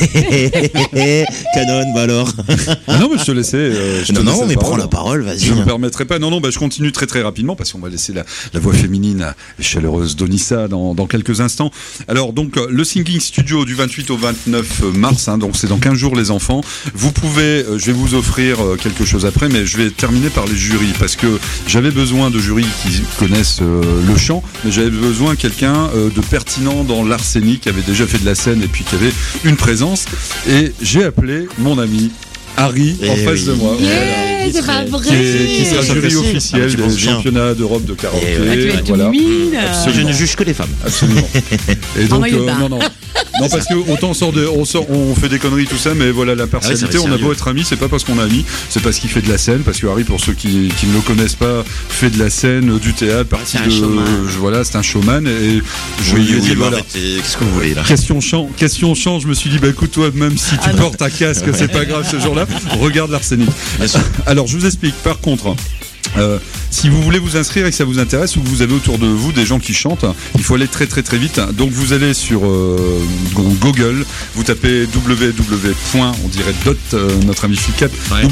Canon, bah alors. Ah non, mais je te laissais. Euh, je te non, non, laissais mais la prends la parole, vas-y. Je ne me permettrai pas. Non, non, bah, je continue très très rapidement parce qu'on va laisser la, la voix féminine et chaleureuse d'Onissa dans, dans quelques instants. Alors, donc, le Thinking Studio du vingt-huit au vingt-neuf mars, hein, donc c'est dans quinze jours, les enfants. Vous pouvez, euh, je vais vous offrir euh, quelque chose après, mais je vais terminer par les jurys parce que j'avais besoin de jurys qui connaissent euh, le chant, mais j'avais besoin de quelqu'un euh, de pertinent dans l'arsenic, qui avait déjà fait de la scène et puis qui avait une présence. Et j'ai appelé mon ami Harry Eh en face oui. de moi. Yeah, Voilà. c'est pas Qui vrai. Qui, est, qui sera Ça jury fait signe. officiel Ah, tu des penses bien. championnats d'Europe de karaoké. Eh ouais. Ah, tu es Voilà. tout mine. Je ne juge que les femmes. Absolument. Et donc, maillot de euh, bain. non, non. Non, parce que autant on sort de, on sort, on fait des conneries, tout ça, mais voilà, la partialité, Ah ouais, c'est on a sérieux. beau être amis, c'est pas parce qu'on est amis, c'est parce qu'il fait de la scène, parce que Harry, pour ceux qui, qui ne le connaissent pas, fait de la scène, du théâtre, partie c'est un de, showman. je- voilà, c'est un showman, et je Oui, lui ai oui, dit, bah, voilà. arrêtez. Qu'est-ce que vous voulez là? Question chant, question chant, je me suis dit, bah écoute, toi, même si tu Ah non. portes un casque, c'est pas grave ce jour-là, regarde l'arsenic. Alors, je vous explique, par contre, Euh, si vous voulez vous inscrire et que ça vous intéresse ou que vous avez autour de vous des gens qui chantent, il faut aller très très très vite. Donc vous allez sur euh, Google, vous tapez www. On dirait dot, euh, notre ami Ficat, Ouais.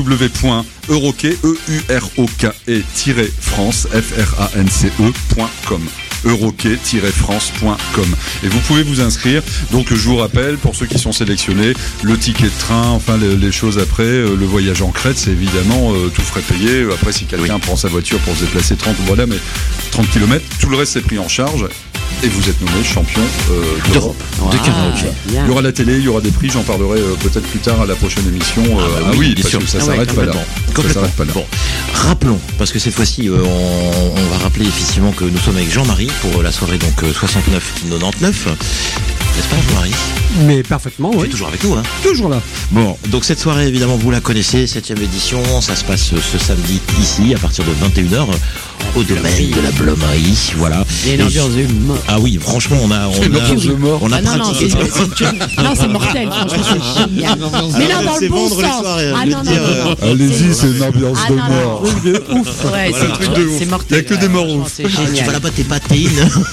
www.euroke, E U R O K E France, F R A N C E point com. euroke france point com. Et vous pouvez vous inscrire. Donc je vous rappelle, pour ceux qui sont sélectionnés, le ticket de train, enfin les, les choses après, euh, le voyage en Crète, c'est évidemment euh, tout frais payé. Après, si quelqu'un prend sa voiture pour se déplacer trente, voilà, mais trente kilomètres, tout le reste c'est pris en charge. Et vous êtes nommé champion euh, d'Europe. De karaoké. Il y aura la télé, il y aura des prix, j'en parlerai euh, peut-être plus tard à la prochaine émission. Euh, Ah, bah ah oui, oui, bien parce sûr. que ça Ah ouais, s'arrête pas là. Complètement. Ça Complètement. s'arrête pas là. Bon, rappelons, parce que cette fois-ci, euh, on, on va rappeler effectivement que nous sommes avec Jean-Marie pour euh, la soirée donc euh, soixante-neuf quatre-vingt-dix-neuf. N'est-ce pas, Jean-Marie? Mais parfaitement, Tu es oui. toujours avec nous, hein? Toujours là. Bon, donc cette soirée, évidemment, vous la connaissez, septième édition, ça se passe euh, ce samedi ici, à partir de vingt et une heures, au domaine de la Blomerie, voilà. Il y a une Et- ambiance de mort. Ah oui, franchement, on a, on Une a, ambiance de mort. on a Ah non, non, c'est, pratiqué. c'est- non, c'est mortel, franchement, c'est génial. Mais là, dans c'est le bon vendre les sens. soirées, Ah je non, veux non, dire, non, non. Allez-y, c'est une ambiance Ah de non, non. mort. Truc de ouf. Ouais, Voilà, c'est, truc de ouf. c'est mortel. Il y a que des morts Ouais, ouf. C'est Tu vas génial. là-bas, t'es pas théine.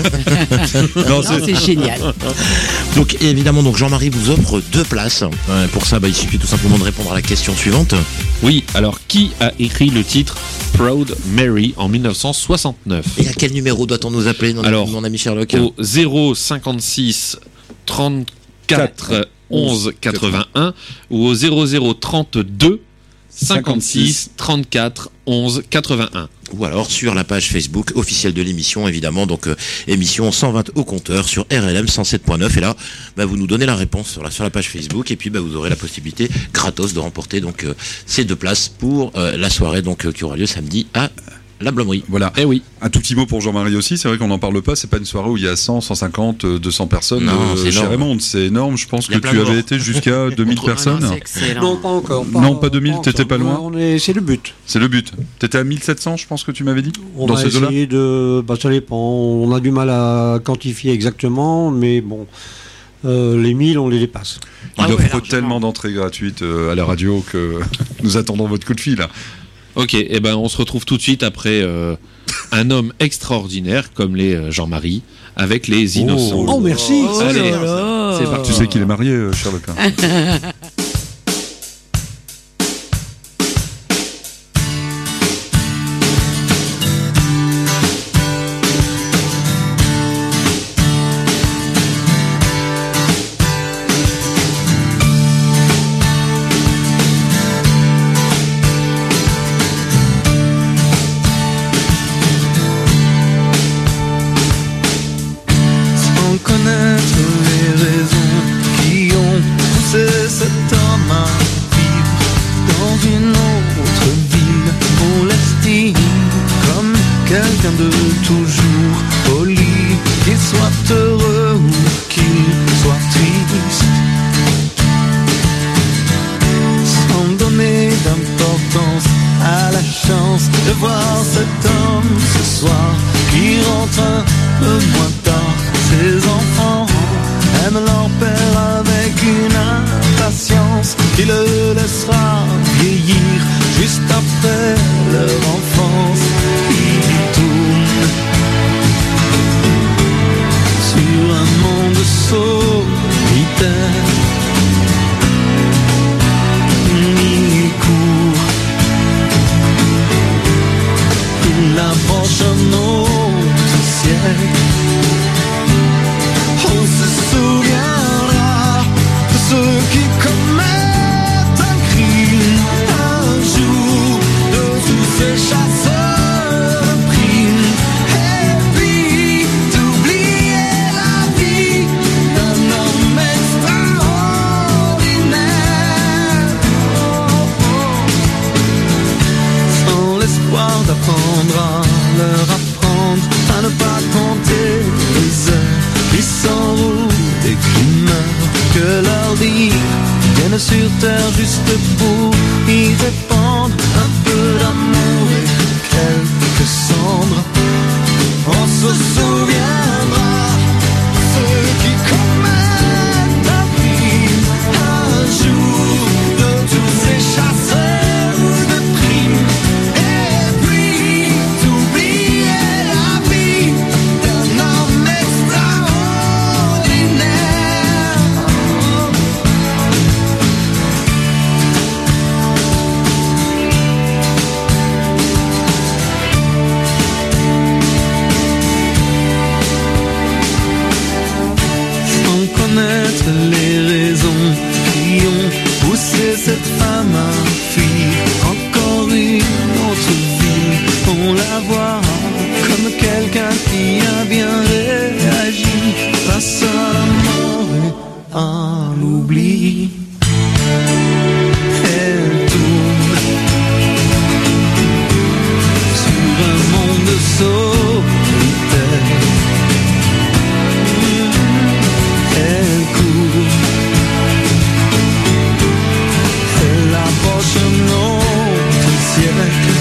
Non, Non, c'est- c'est génial. Donc évidemment, donc Jean-Marie vous offre deux places. Euh, pour ça, bah, il suffit tout simplement de répondre à la question suivante. Oui, alors qui a écrit le titre Proud Mary en mille neuf cent soixante-neuf? Et à quel numéro doit-on nous appeler, mon, Alors, mon ami Sherlock? Au zéro cinquante-six trente-quatre onze quatre-vingt-un ou au zéro zéro trente-deux cinquante-six trente-quatre onze quatre-vingt-un. Ou alors sur la page Facebook officielle de l'émission, évidemment, donc euh, émission cent vingt au compteur sur R L M cent sept point neuf. Et là, bah, vous nous donnez la réponse sur la, sur la page Facebook, et puis bah, vous aurez la possibilité gratos de remporter donc euh, ces deux places pour euh, la soirée donc euh, qui aura lieu samedi à la Blomerie. Voilà. Eh oui. Un tout petit mot pour Jean-Marie aussi, c'est vrai qu'on n'en parle pas, c'est pas une soirée où il y a cent, cent cinquante, deux cents personnes Non, euh, c'est chez énorme. Raymond, c'est énorme, je pense Il y a que plein tu de avais morts. été jusqu'à deux mille Entre- personnes. Non, c'est excellent. Non, pas encore. Non, pas deux mille, t'étais pas loin. On est, c'est le but. C'est le but. T'étais à mille sept cents, je pense que tu m'avais dit, On dans va ces eaux-là. essayer de. Bah, ça dépend. On a du mal à quantifier exactement, mais bon. Euh, les mille, on les dépasse. Il Ah ouais, offre largement. tellement d'entrées gratuites euh, à la radio que nous attendons votre coup de fil. Ok, et ben on se retrouve tout de suite après euh, un homme extraordinaire comme les euh, Jean-Marie avec les innocents. Oh, merci. Oh Allez, là là. c'est parti. Tu sais qu'il est marié, euh, Sherlock. hein. Sans connaître les raisons qui ont poussé cet homme à vivre dans une autre ville. On l'estime comme quelqu'un de toujours poli, qu'il soit heureux ou qu'il soit triste. Sans donner d'importance à la chance de voir cet homme ce soir qui rentre un peu moins tard. Ses enfants aiment leur père avec une impatience qui le laissera vieillir juste après leur enfance. Il tourne sur un monde solitaire On se souviendra de ceux qui commettent un crime un jour, de tous ces chasseurs de primes, et puis d'oublier la vie d'un homme extraordinaire, sans l'espoir d'apprendre à leur apprendre à ne pas compter les heures qui s'enroulent et qui meurent, que leur vie vienne sur terre juste pour y répandre un peu d'amour et quelques cendres. On se souviendra de ceux qui commettent un crime un jour, de tous ces chasseurs de primes, et puis d'oublier la vie d'un homme extraordinaire. Sans connaître les raisons qui ont poussé cette femme à fuir encore une autre vie, on la voit comme quelqu'un qui a bien réagi face à la mort et à l'oubli. Elle tourne sur un monde solitaire. Elle court, elle approche un autre siècle.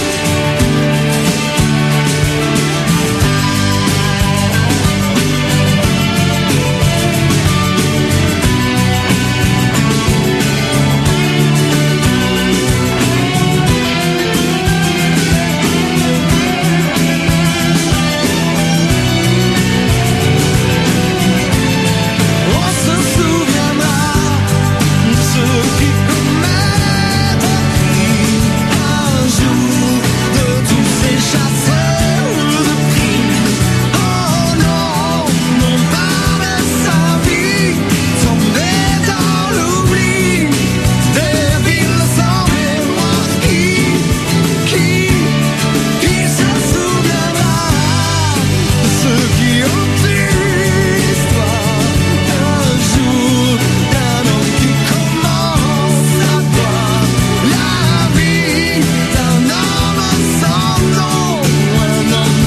On se souviendra de ceux qui commettent un crime un jour, de tous ces chasseurs de primes. Oh non, non pas de sa vie, tombée dans l'oubli, des villes sans mémoire. Qui, qui, qui se souviendra de ceux qui ont eu l'histoire un jour, d'un homme qui commence à voir la vie d'un homme sans nom, un homme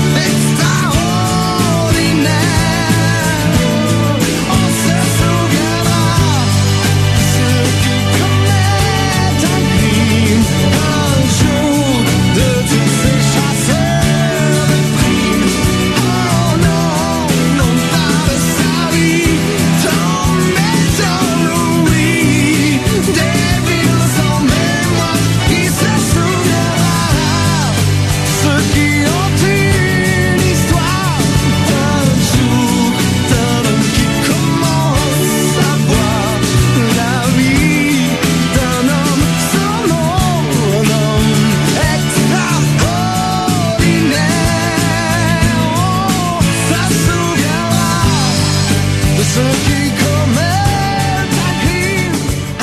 extraordinaire. On se souviendra de ceux qui commettent un crime un jour, de tous ces chasseurs de primes. Oh non, non pas de sa vie, tombée dans l'oubli, des villes sans mémoire. Qui se souviendra de ceux qui ont eu une histoire un jour, d'un homme qui commence à voir la vie d'un homme sans nom, un homme extraordinaire. On se souviendra de ceux qui commettent un crime.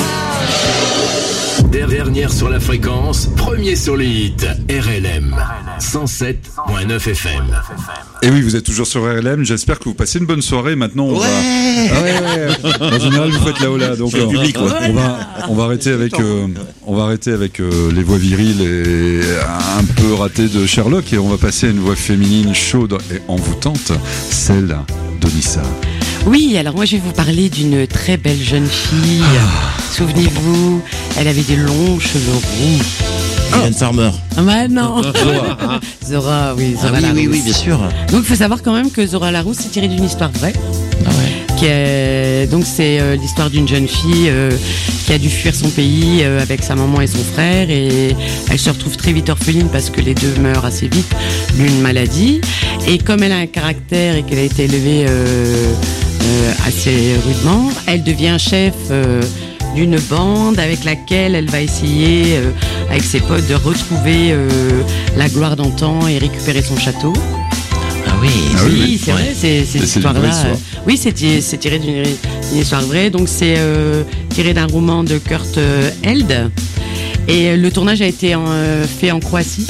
Dernière sur la fréquence, premier sur les hits, R L M cent sept virgule neuf F M. Et oui, vous êtes toujours sur R L M. J'espère que vous passez une bonne soirée. Maintenant, on Ouais. va. Ah ouais, ouais. En général, vous faites la hola. Donc, C'est le euh, public, quoi. on va, on va arrêter avec, euh, on va arrêter avec euh, les voix viriles et un peu ratées de Sherlock, et on va passer à une voix féminine chaude et envoûtante, celle de Nissa. Oui, alors moi je vais vous parler d'une très belle jeune fille. Souvenez-vous, elle avait des longs cheveux roux. Mylène Farmer. Ah bah non. Zora, oui, Zora Ah oui, Larousse. oui, oui, bien sûr. Donc il faut savoir quand même que Zora Larousse est tirée d'une histoire vraie. Ah ouais. Qui est, donc c'est euh, l'histoire d'une jeune fille euh, qui a dû fuir son pays euh, avec sa maman et son frère, et elle se retrouve très vite orpheline parce que les deux meurent assez vite d'une maladie. Et comme elle a un caractère et qu'elle a été élevée euh, euh, assez rudement, elle devient chef euh, d'une bande avec laquelle elle va essayer euh, avec ses potes de retrouver euh, la gloire d'antan et récupérer son château. Ah oui. Ah oui, oui, oui. c'est Ouais. vrai, c'est, c'est Et cette c'est une vraie histoire-là. histoire. euh, Oui, c'est, ti- c'est tiré d'une, d'une histoire vraie. Donc, c'est euh, tiré d'un roman de Kurt euh, Held. Et euh, le tournage a été en, euh, fait en Croatie.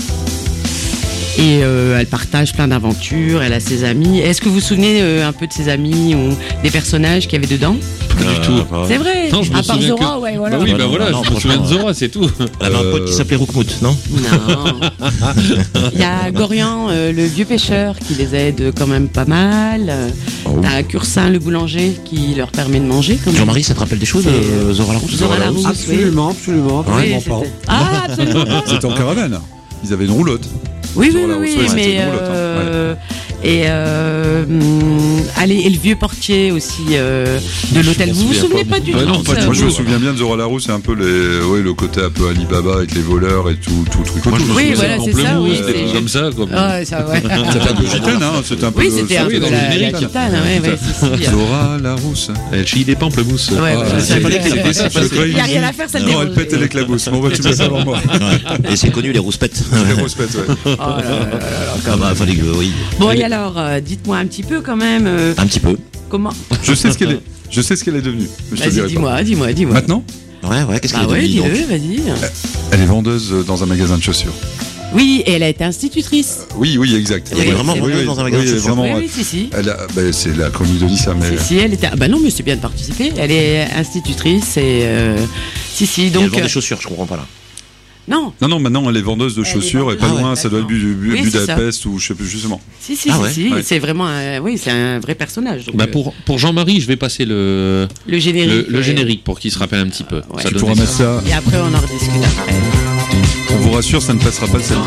Et euh, elle partage plein d'aventures, elle a ses amis. Est-ce que vous vous souvenez euh, un peu de ses amis ou des personnages qu'il y avait dedans? Pas du tout. C'est vrai. Non, je me à part souviens Zora, que- ouais, voilà. Bah oui, Ouais, bah non, voilà, non, je me souviens de franchement, Zora, c'est tout. Elle avait un pote qui Euh, s'appelait Roukmout, non? Non. Il y a Gorian, euh, le vieux pêcheur, qui les aide quand même pas mal. Oh. T'as Cursin, le boulanger, qui leur permet de manger. Quand même. Jean-Marie, ça te rappelle des choses, C'est, euh, Zora Larousse? Zora Larousse, oui. Absolument, absolument. Oui, absolument c'était- pas. Ah, absolument pas. C'était en caravane. Ils avaient une roulotte. Oui, oui, Zora oui, Larousse, oui, ouais, c'était mais une roulotte, hein, euh, et euh, hum, allez, et le vieux portier aussi euh, de l'hôtel. m'en Vous vous souviens souvenez pas. pas du Ouais, tout non, pas ça, du Moi, je me vous souviens bien de Zora Larousse, c'est un peu les, ouais, le côté un peu Alibaba avec les voleurs et tout, tout truc. Moi, je me Oui, souviens voilà, de c'est ça, Pamplemousse, oui, des c'est- trucs comme ça. Comme... Ah, ça, ouais. C'était un peu gitane, hein. C'était un peu. Oui, le- c'était un oui, peu dans le la, la générique. gitane, ouais, ouais, si, si. Zora Larousse. Elle chie des pamplemousses. Ouais, Ah, ouais, c'est ça, pas ouais, l'éclipse, ouais, c'est ouais. pas l'éclipse. Il n'y a rien à faire, ça le Non, dérange. elle pète l'éclabousse. Bon, bah, tu fais ça avant moi. Ouais. Et c'est connu, les roussepettes. Les grosses pètes, ouais. Oh là là là là, Ah bah, fallait que, oui. Bon, et alors, euh, dites-moi un petit peu quand même, euh, Un petit peu. comment. Je sais ce qu'elle est. Je sais ce qu'elle est devenue. Mais je te Vas-y, dirai pas. dis-moi, dis-moi, dis-moi. Maintenant, Ouais, ouais, qu'est-ce Bah qu'elle est ouais, devenue, donc? dis-le, vas-y. elle est vendeuse dans un magasin de chaussures. Oui, et elle a été institutrice. Oui, oui, exact. Elle est Oui, vraiment oui, vendeuse oui, dans un magasin oui, de chaussures. vraiment, Oui, ouais. oui, si, si. Elle a, bah, c'est la chronique de Lisa, mais. Si, si, elle était. Ah bah non, mais c'est bien de participer. Elle est institutrice et. euh, Si, si, Et elle donc. vend euh, des chaussures, je comprends pas là. Non, Non, non, maintenant elle est vendeuse de Elle est chaussures et pas vendeuse, loin, ouais, ça doit être Bu- Bu- Oui, c'est ça. Budapest ou je sais plus justement. si, si, Ah si, ouais, si. ouais. C'est vraiment un. Oui, c'est un vrai personnage. donc, Bah euh, pour, pour Jean-Marie, je vais passer le, le générique. le, le ouais. générique pour qu'il se rappelle un petit peu. Ouais. Ça Tu donne pourras des- mettre ça. Et après, on en rediscute après. On vous rassure, ça ne passera pas le samedi.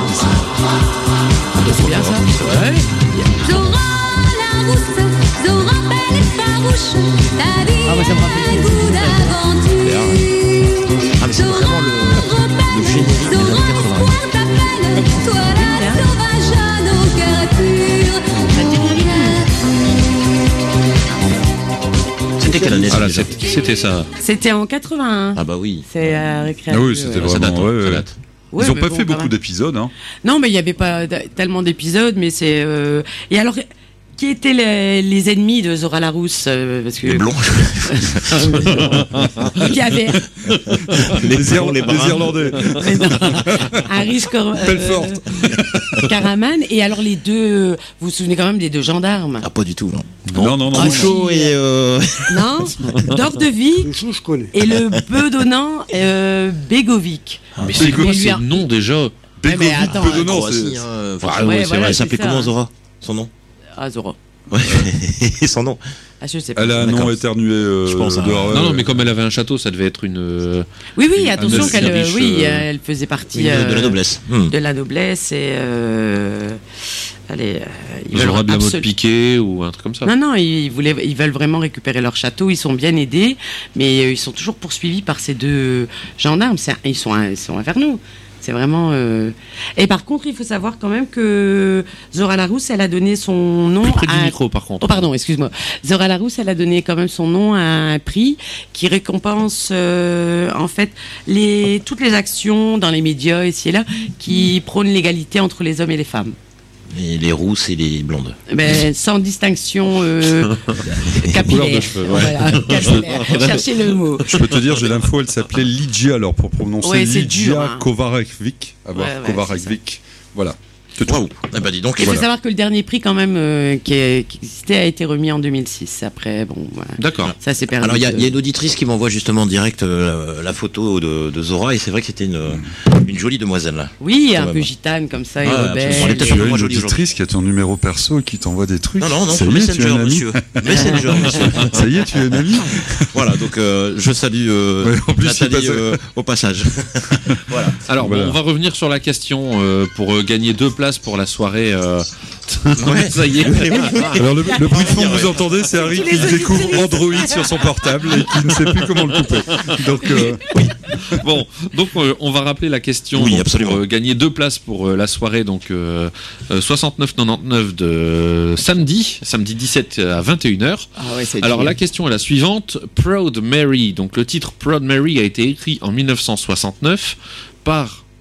C'est bien ça. Ouais. Zora la rousse, Zora belle et farouche, ta vie Ah, bah, ça me rappelle est un les goût épisodes. d'aventure. Ah, mais c'est vraiment le, le générique des années quatre-vingts. Zora t'appelle, toi la sauvage à nos cœurs purs. C'était quelle année ça, Voilà, déjà c'est- c'était ça. C'était en quatre-vingt-un. Ah bah oui. C'est à récréation. Ah oui, c'était Ça vraiment. date, hein, ouais, ça ouais. date. Ouais, Ils n'ont mais pas bon, fait quand beaucoup même. d'épisodes. Hein. Non, mais il n'y avait pas d- tellement d'épisodes, mais c'est. euh, Et alors, qui étaient les, les ennemis de Zora Larousse euh, parce que... Les blonds. Il y avait Les Les, blonds, Ir- les les bruns. Irlandais. mais non, Harry Scor- euh, Pelfort. Caraman, et alors les deux. Vous vous souvenez quand même des deux gendarmes? Ah, pas du tout, non. Non, non, non. Ah, non. Chaud et. Euh... Non, Dordevic Je connais. et le bedonnant euh, Begovic. Mais c'est quoi Mais lui ces a- noms déjà? Ouais, mais Bégovic, attends, Bedonnant, Croatie, c'est- hein, enfin, Ah ouais, c'est voilà, vrai, elle c'est s'appelait ça, comment, hein. Zora? Son nom? Ah, Zora. Ouais. Et son nom? Ah, je sais pas. Elle a un D'accord. nom éternué. euh, Je pense, hein. dehors, Non, ouais. non, mais comme elle avait un château, ça devait être une. euh, Oui, oui, Une- attention un qu'elle. euh, riche, Oui, euh, elle faisait partie. Oui, de euh, la noblesse. Hmm. de la noblesse et euh, allez, euh, ils Ils veulent auraient de la mode absolu- piquée ou un truc comme ça. Non, non, ils, voulaient, ils veulent vraiment récupérer leur château. Ils sont bien aidés, mais euh, ils sont toujours poursuivis par ces deux gendarmes. C'est- Ils sont, ils sont infernaux. C'est vraiment. euh, Et par contre, il faut savoir quand même que Zora Larousse, elle a donné son nom Plus près du à. micro, par contre. Oh pardon, excuse-moi. Zora Larousse, elle a donné quand même son nom à un prix qui récompense euh, en fait les toutes les actions dans les médias ici et là qui prônent l'égalité entre les hommes et les femmes. Et les rousses et les blondes. Ben, sans distinction euh, Couleur capillaire. de cheveux, ouais. Voilà, capillaire. Cherchez le mot. Je peux te dire, j'ai l'info, elle s'appelait Ligia, alors pour prononcer Ouais, c'est Ligia dur, hein. Kovarevic. À voir, Ouais, ouais, Kovarevic. Voilà. C'est tout. Waouh. Eh ben dis donc. Il faut Voilà. savoir que le dernier prix quand même euh, qui, est- qui existait a été remis en deux mille six. Après, bon, voilà. D'accord. Ça s'est perdu. Alors il y, a- de- il y a une auditrice qui m'envoie justement en direct euh, la photo de, de Zora et c'est vrai que c'était une, une jolie demoiselle là. Oui, un quand peu même. gitane comme ça, et Ouais, rebelle. absolument. Elle était Tu as vraiment une jolie auditrice qui a ton numéro perso et qui t'envoie des trucs. Non non non, Ça sur y est, tu Messenger es un ami. monsieur. Messenger monsieur. Ça y est, tu es un ami. Voilà donc euh, je salue euh, Ouais, en plus, il Nathalie passe- euh, au passage. Voilà. Alors, Voilà. bon, on va revenir sur la question euh, pour euh, gagner deux places pour la soirée. euh, Ouais. Ça y est. Alors, le, le bruit de fond que vous entendez, c'est Harry qui découvre Android sur son portable et qui ne sait plus comment le couper. Donc, euh, Bon, donc euh, on va rappeler la question Oui, donc, absolument. pour euh, gagner deux places pour euh, la soirée donc euh, euh, soixante-neuf quatre-vingt-dix-neuf de samedi, samedi dix-sept à vingt et une heures. Ah ouais, c'est Alors dur. la question est la suivante. Proud Mary, donc le titre Proud Mary a été écrit en mille neuf cent soixante-neuf par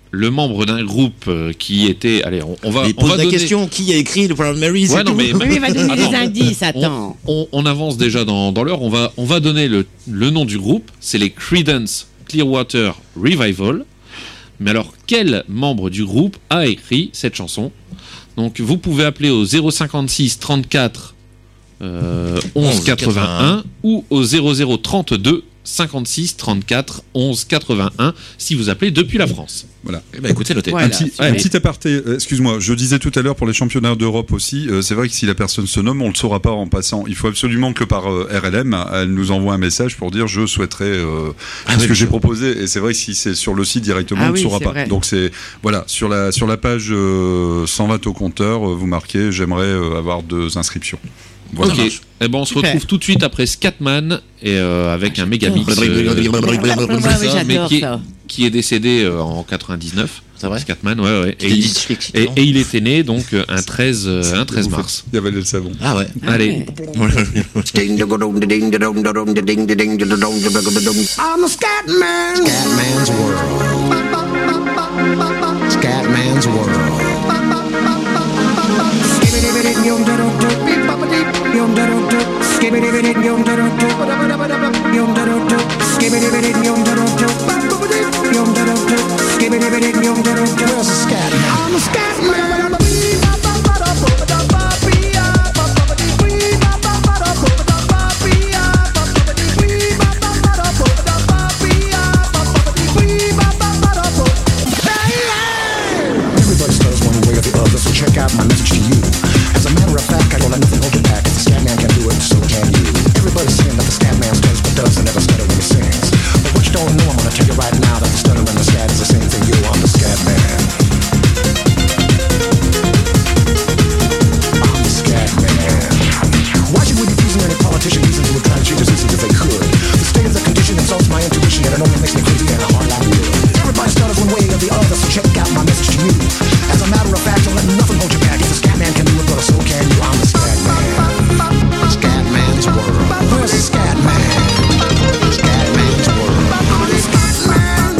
le membre d'un groupe euh, qui était. Allez, on, on va. Mais on pose va la donner... question, qui a écrit le Proud Marys? Ouais, non, mais, Oui, il va donner Attends, des indices, attends. On, on, on avance déjà dans, dans l'heure. On va, on va donner le, le nom du groupe. C'est les Creedence Clearwater Revival. Mais alors, quel membre du groupe a écrit cette chanson? Donc, vous pouvez appeler au zéro cinquante-six trente-quatre euh, onze quatre-vingt-un ou au zéro zéro trente-deux cinquante-six trente-quatre onze quatre-vingt-un si vous appelez depuis la France. Voilà. Eh ben, écoutez, notez. Voilà, un petit, un petit aparté, euh, excuse-moi, je disais tout à l'heure pour les championnats d'Europe aussi, euh, c'est vrai que si la personne se nomme, on ne le saura pas en passant. Il faut absolument que par euh, R L M, elle nous envoie un message pour dire je souhaiterais euh, Ah ce oui, que j'ai je- proposé. Et c'est vrai que si c'est sur le site directement, Ah on ne oui, saura c'est pas. vrai. Donc c'est voilà, sur la sur la page euh, cent vingt au compteur, euh, vous marquez j'aimerais euh, avoir deux inscriptions. Voilà. Ok. Eh ben, on se Super. retrouve tout de suite après Scatman et euh, avec un méga mix, Ah, euh, oui, mais j'adore qui est, ça. qui est décédé euh, en quatre-vingt-dix-neuf. C'est vrai? Scatman, ouais, ouais. Et, Et il, dyslexique, et, non et il était né donc euh, un treize, euh, un treize mars. Il y avait le savon. Ah ouais. Allez. Ouais. I'm a scat man. Scatman's world. Scatman's world. Where's the scat man? I'm a scat man. Everybody stutters one way or the other, so check out my message to you. As a matter of fact, I don't let nothing hold you back. If the scat man can do it, so can you. Everybody's saying that the scat man stutters but does and never stutter when he sings. But what you don't know, I'm gonna tell you right now that the stutter and the scat is the same thing. Yo, I'm the scat man. I'm the scat man. Why should we be using any politician reasons who would try to cheat us if they could? The state of the condition insults my intuition and it only makes me crazy and a hard like wood. Everybody stutters one way or the other, so check out my message to you. As a matter of fact, don't let nothing hold you back. If the scat man can do it, brother, so can you. I'm the scat man. Scat man's world. Where's the scat man? Scat man's world. I'm the scat man.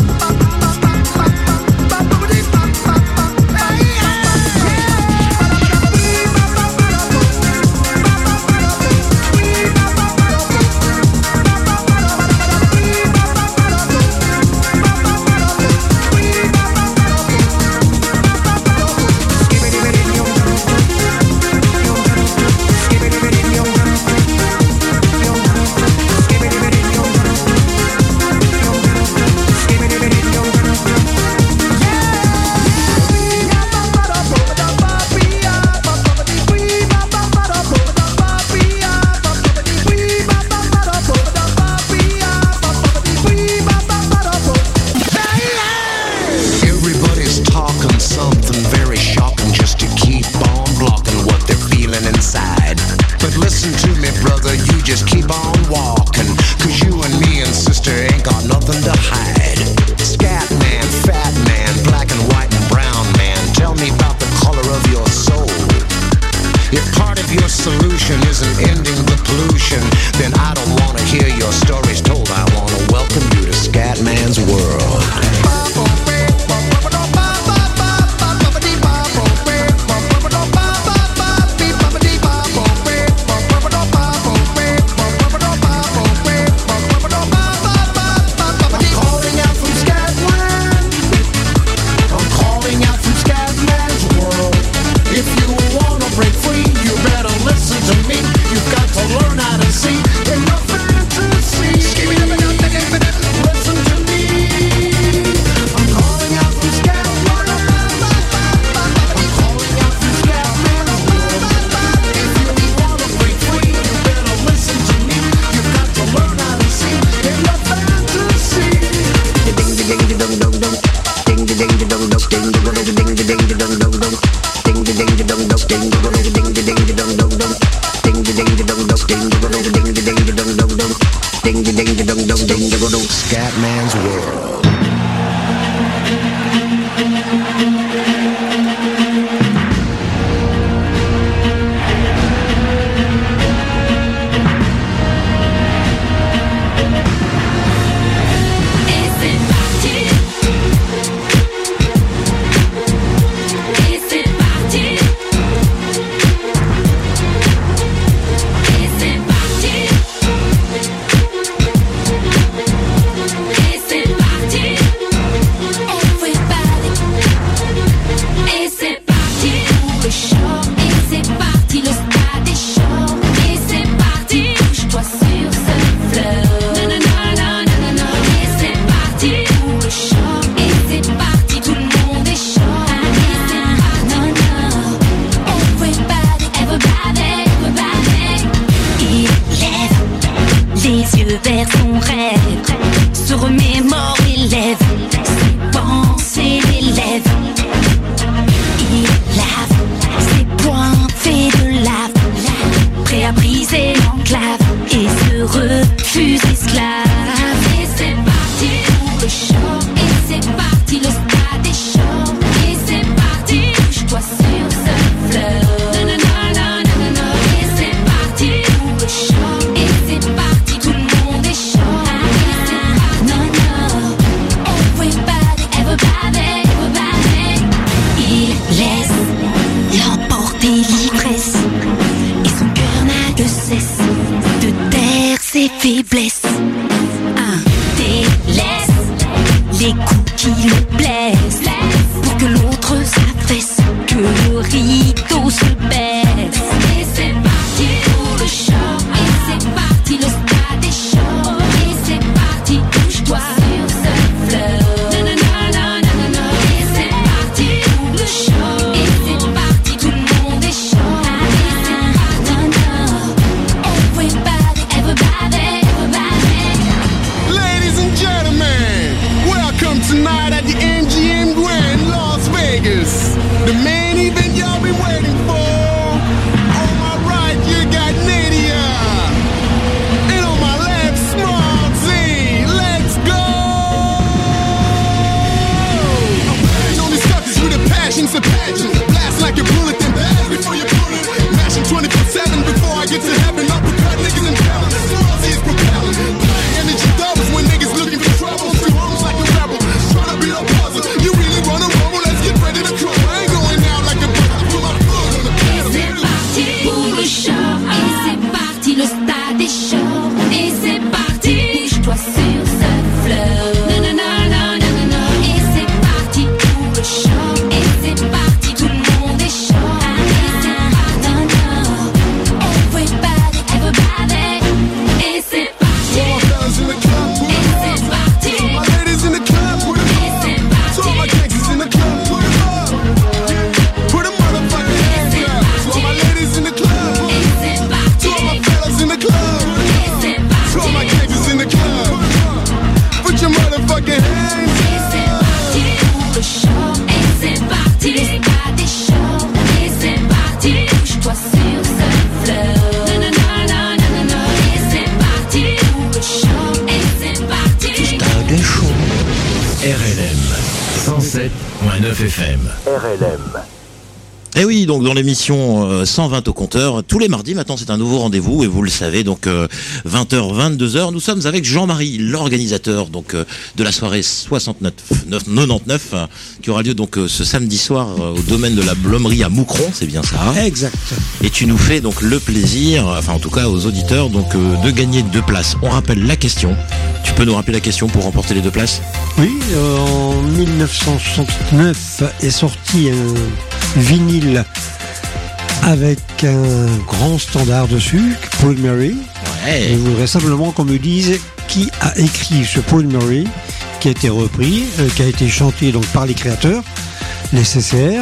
Everybody's talking something very shocking just to keep on blocking what they're feeling inside. But listen to me, brother, you just keep on walking. Cause you and me and sister ain't got nothing to hide. Scat man, fat man, black and white and brown man, tell me about the color of your soul. If part of your solution isn't ending the pollution, then I don't wanna hear your stories told. I wanna welcome you to Scatman's world. If you wanna break free, you better listen to me. You've got to learn how to see briser l'enclave et se refuse esclave. Et c'est parti pour le show, et c'est parti, le stade est chaud. Et c'est parti, touche-toi sur ce fleur. Non, non, non, non, non, non, non. Et c'est parti pour le show, et c'est parti, tout le monde est chaud. Et c'est parti, non, non. Everybody, everybody, everybody. Il laisse l'emporter l'ivresse, et son cœur n'a de cesse de taire ses faiblesses. Un délaisse les coups qui le blessent, pour que l'autre s'affaisse, que le rideau se baisse. Et c'est parti pour le show, et c'est parti, le stade est chaud. Et c'est parti, touche-toi sur ce fleur. Non, non, non, non, non, non, non. Et c'est parti pour le show, et c'est parti, tout le monde est chaud. Et c'est parti, non, non. Everybody, everybody, everybody. Ladies and gentlemen, welcome tonight at the M G M Grand, Las Vegas. The main event y'all been waiting for. On my right, you got Nadia. And on my left, Small Z. Let's go! I'm riding on these suckers with a passion, it's a passion. Blast like a bullet, then blast before you pull it. Mashing twenty-four seven before I get to heaven. Uppercut niggas and talent. Small Z is propelling. Energy doubles when niggas looking for trouble. Two homes like a rebel. Trying to beat a puzzle. You really wanna rumble? Let's get ready to crumble. I ain't going out like a brother. Put my foot on the pedal. C'est parti pour le show, et c'est parti, le stade est chaud. Et c'est parti, touche-toi sur ce fleur. Non, non, non, non, non, non, non. Et c'est parti pour le show, et c'est parti, tout le monde est chaud. Et c'est parti, non, non. Everybody, everybody. Et c'est parti. All my fellas in the club, put Et it c'est up. parti. All my ladies in the club, put it Et up. c'est To all my parti. gangsters in the club, put it up. Put a motherfucking hands up. To all my ladies in the club, Et c'est parti. to all my fellas in the club, Et c'est to all my parti. gangsters in the club. Put your motherfucking hands up. Et c'est parti pour le show, et c'est parti, le stade est chaud. Et c'est parti, touche-toi sur ce fleur. Non, non, non, non, non, non, non. Et c'est parti pour le show, et c'est parti. R L M cent sept point neuf F M. Et oui, donc dans l'émission euh, cent vingt au compteur, tous les mardis maintenant c'est un nouveau rendez-vous et vous le savez, donc euh, vingt heures, vingt-deux heures, nous sommes avec Jean-Marie, l'organisateur donc euh, de la soirée soixante-neuf quatre-vingt-dix-neuf euh, qui aura lieu donc euh, ce samedi soir euh, au domaine de la Blomerie à Moucron, c'est bien ça. Exact. Et tu nous fais donc le plaisir, enfin en tout cas aux auditeurs, donc euh, de gagner deux places. On rappelle la question. Tu peux nous rappeler la question pour remporter les deux places? Oui, euh, en dix-neuf cent soixante-neuf est sorti un vinyle avec un grand standard dessus, Paul Murray. Ouais. Je voudrais simplement qu'on me dise qui a écrit ce Paul Murray, qui a été repris, euh, qui a été chanté donc par les créateurs, les C C R.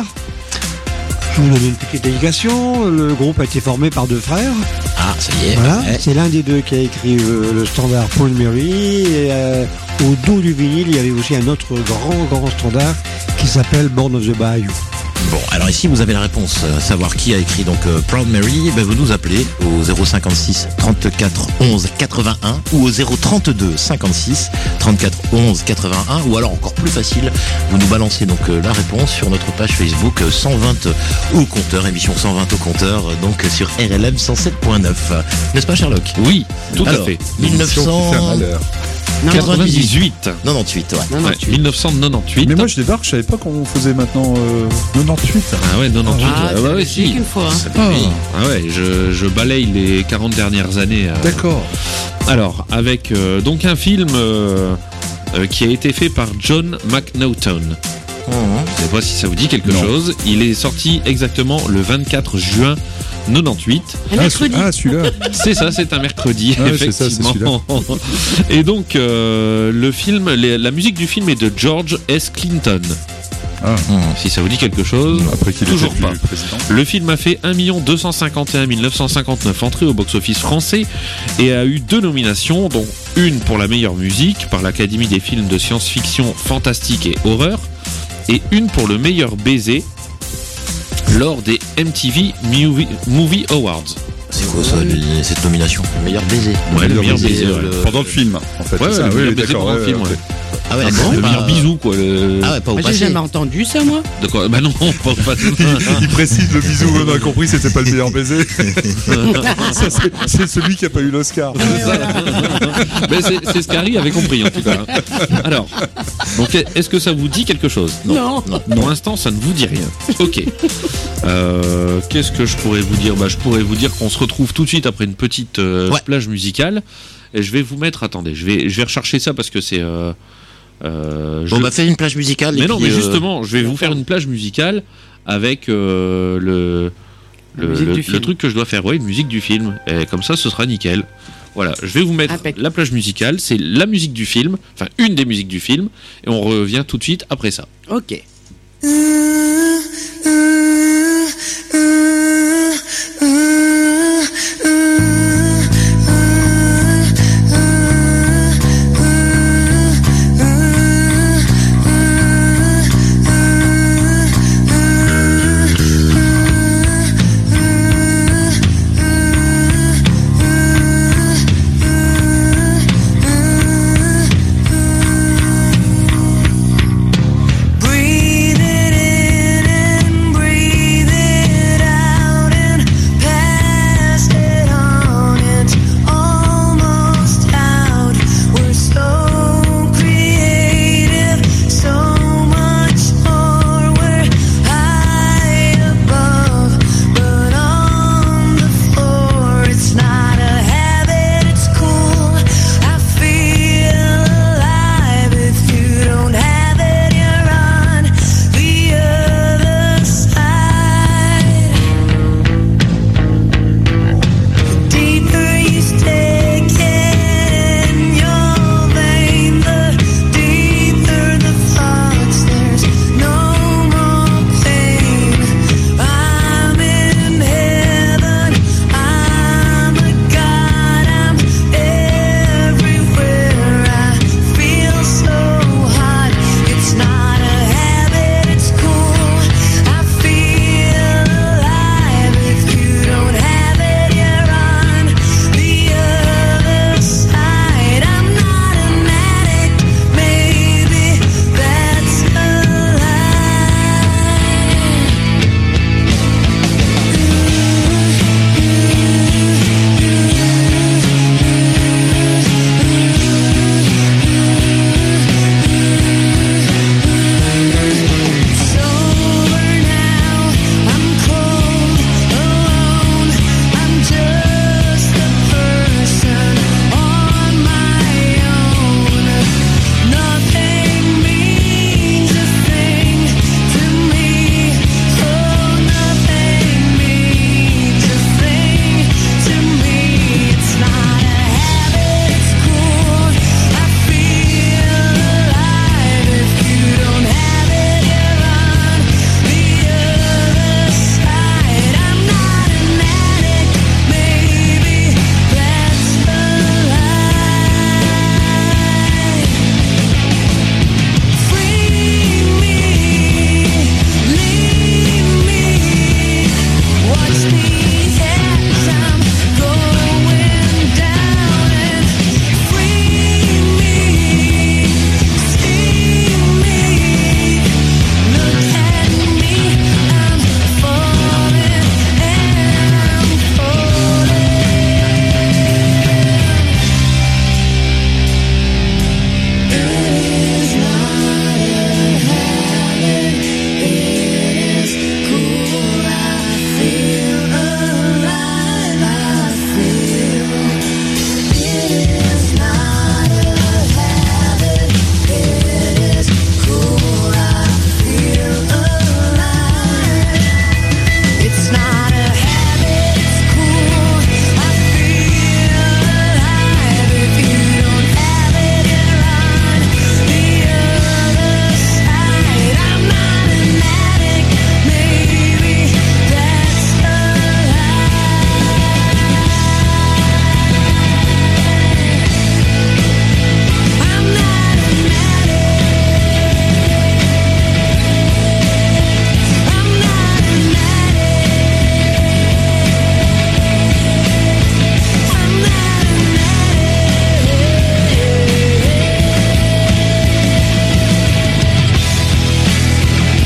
Je vous donne une petite indication. Le groupe a été formé par deux frères. Ah, ça y est. Voilà, ouais. c'est l'un des deux qui a écrit euh, le standard Paul Murray. Et, euh, au dos du vinyle, il y avait aussi un autre grand, grand standard qui s'appelle Born of the Bayou. Bon, alors ici vous avez la réponse, euh, savoir qui a écrit donc euh, Proud Mary, ben, vous nous appelez au zéro cinquante-six trente-quatre onze quatre-vingt-un ou au zéro trente-deux cinquante-six trente-quatre onze quatre-vingt-un, ou alors encore plus facile, vous nous balancez donc euh, la réponse sur notre page Facebook euh, cent vingt au compteur, émission cent vingt au compteur, euh, donc euh, sur R L M cent sept point neuf. N'est-ce pas Sherlock? Oui, tout Alors, à fait. mille neuf cent quatre-vingt-dix-huit. quatre-vingt-dix-huit, ouais. Ouais, mille neuf cent quatre-vingt-dix-huit. Mais moi je débarque, je savais pas qu'on faisait maintenant euh, quatre-vingt-dix-huit. Ah ouais, quatre-vingt-dixhuit. Ah, Ah, ouais, ouais, c'est si. qu'une fois. hein. Ah. Oui. Ah ouais, je, je balaye les quarante dernières années. euh. D'accord. Alors, avec euh, donc un film euh, euh, qui a été fait par John McNaughton. Mhm. Je sais pas si ça vous dit quelque Non. chose. Il est sorti exactement le vingt-quatre juin quatre-vingt-dix-huit. Un mercredi. Ah, celui-là. C'est ça, c'est un mercredi, Ah ouais, c'est ça, c'est effectivement. Et donc, euh, le film, les- la musique du film est de George S. Clinton. Ah. Si ça vous dit quelque chose, Après qu'il toujours était pas. plus président. Le film a fait un million deux cent cinquante et un mille neuf cent cinquante-neuf entrées au box-office français et a eu deux nominations, dont une pour la meilleure musique par l'Académie des films de science-fiction, fantastique et horreur, et une pour le meilleur baiser lors des M T V Movie, Movie Awards. C'est quoi ça, les- cette nomination? Meilleur baiser. Ouais, le meilleur baiser, baiser, ouais. le- Pendant le film, en fait. Ouais, c'est ouais, ça, le oui, meilleur baiser d'accord, pendant le ouais, film, ok. ouais. Ah ouais, Ah d'accord, bon, le pas- meilleur bisou, quoi. Le... Ah ouais, pas au Moi, j'ai passé. jamais entendu ça, moi. De quoi Bah non, pas, pas Il précise le bisou, on a compris, c'était pas le meilleur baiser. Ça, c'est, c'est celui qui a pas eu l'Oscar. Mais c'est, c'est ce qu'Harry avait compris en tout cas. Alors, donc est-ce que ça vous dit quelque chose? Non. Non. Pour l'instant, ça ne vous dit rien. Ok. Euh, qu'est-ce que je pourrais vous dire? Bah, je pourrais vous dire qu'on se retrouve tout de suite après une petite euh, Ouais. plage musicale. Et je vais vous mettre. Attendez, je vais, je vais rechercher ça parce que c'est. Euh, euh, Bon je- bah fais une plage musicale. mais et non, puis, mais euh, justement, je vais vous faire une plage musicale avec euh, le. La Le, musique le- du le film. truc que je dois faire, ouais, une musique du film. Et comme ça, ce sera nickel. Voilà, je vais vous mettre Impec. la plage musicale, c'est la musique du film, enfin une des musiques du film, et on revient tout de suite après ça. Ok. Breathing in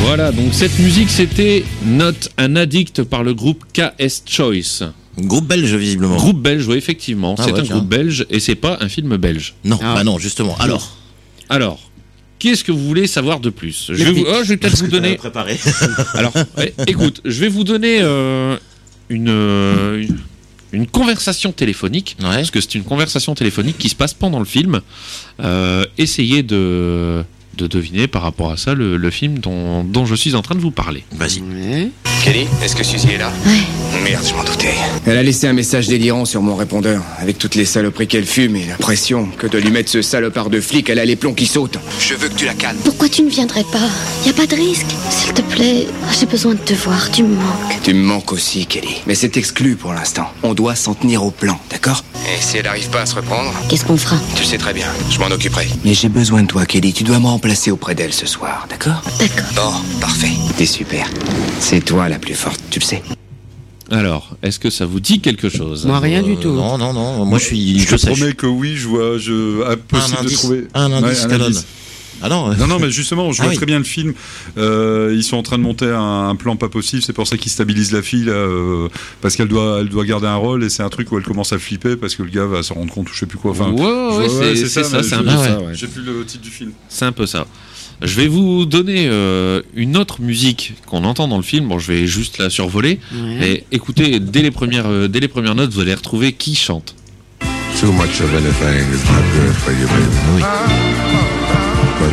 Voilà, donc cette musique c'était Not an Addict par le groupe K S Choice. Groupe belge visiblement. Groupe belge, oui, effectivement. Ah c'est ouais, un tiens. groupe belge et c'est pas un film belge. Non, Ah. bah non, justement. Alors, Alors, qu'est-ce que vous voulez savoir de plus? Je vais, vous- oh, je vais peut-être vous donner. préparé. Alors, ouais, écoute, je vais vous donner euh, une, euh, une une conversation téléphonique, Ouais. parce que c'est une conversation téléphonique qui se passe pendant le film. Euh, essayez de de deviner par rapport à ça le, le film dont, dont je suis en train de vous parler. Vas-y. Ouais. Kelly, est-ce que Suzy est là? Ouais. Merde, je m'en doutais. Elle a laissé un message délirant sur mon répondeur, avec toutes les saloperies qu'elle fume et l'impression que de lui mettre ce salopard de flic, elle a les plombs qui sautent. Je veux que tu la calmes. Pourquoi tu ne viendrais pas? Y a pas de risque. S'il te plaît, j'ai besoin de te voir, tu me manques. Tu me manques aussi, Kelly. Mais c'est exclu pour l'instant. On doit s'en tenir au plan, d'accord? Et si elle n'arrive pas à se reprendre? Qu'est-ce qu'on fera? Tu le sais très bien, je m'en occuperai. Mais j'ai besoin de toi, Kelly. Tu dois me remplacer auprès d'elle ce soir, d'accord? D'accord. Bon, parfait. T'es super. C'est toi la plus forte, tu le sais. Alors, est-ce que ça vous dit quelque chose? Moi, rien Euh, du tout. Non, non, non. Moi, je suis. Je Je te sais. promets que oui, je vois, je Un impossible de indice. trouver. Un Ouais, indice, un Canon. indice. Ah non. Non, non, mais justement, je Ah vois oui. très bien le film. Euh, ils sont en train de monter un, un plan pas possible. C'est pour ça qu'ils stabilisent la fille là, euh, parce qu'elle doit, elle doit garder un rôle et c'est un truc où elle commence à flipper parce que le gars va se rendre compte ou je sais plus quoi. Enfin, Ouais, ouais, je- c'est- c'est ça, mais c'est je- un peu ah ça, ouais. ouais. J'ai plus le titre du film. C'est un peu ça. Je vais vous donner euh, une autre musique qu'on entend dans le film. Bon, je vais juste la survoler. Ouais. Et écoutez, dès les premières, euh, dès les premières notes, vous allez retrouver qui chante. Too much of anything is not good for you, baby. Oui. But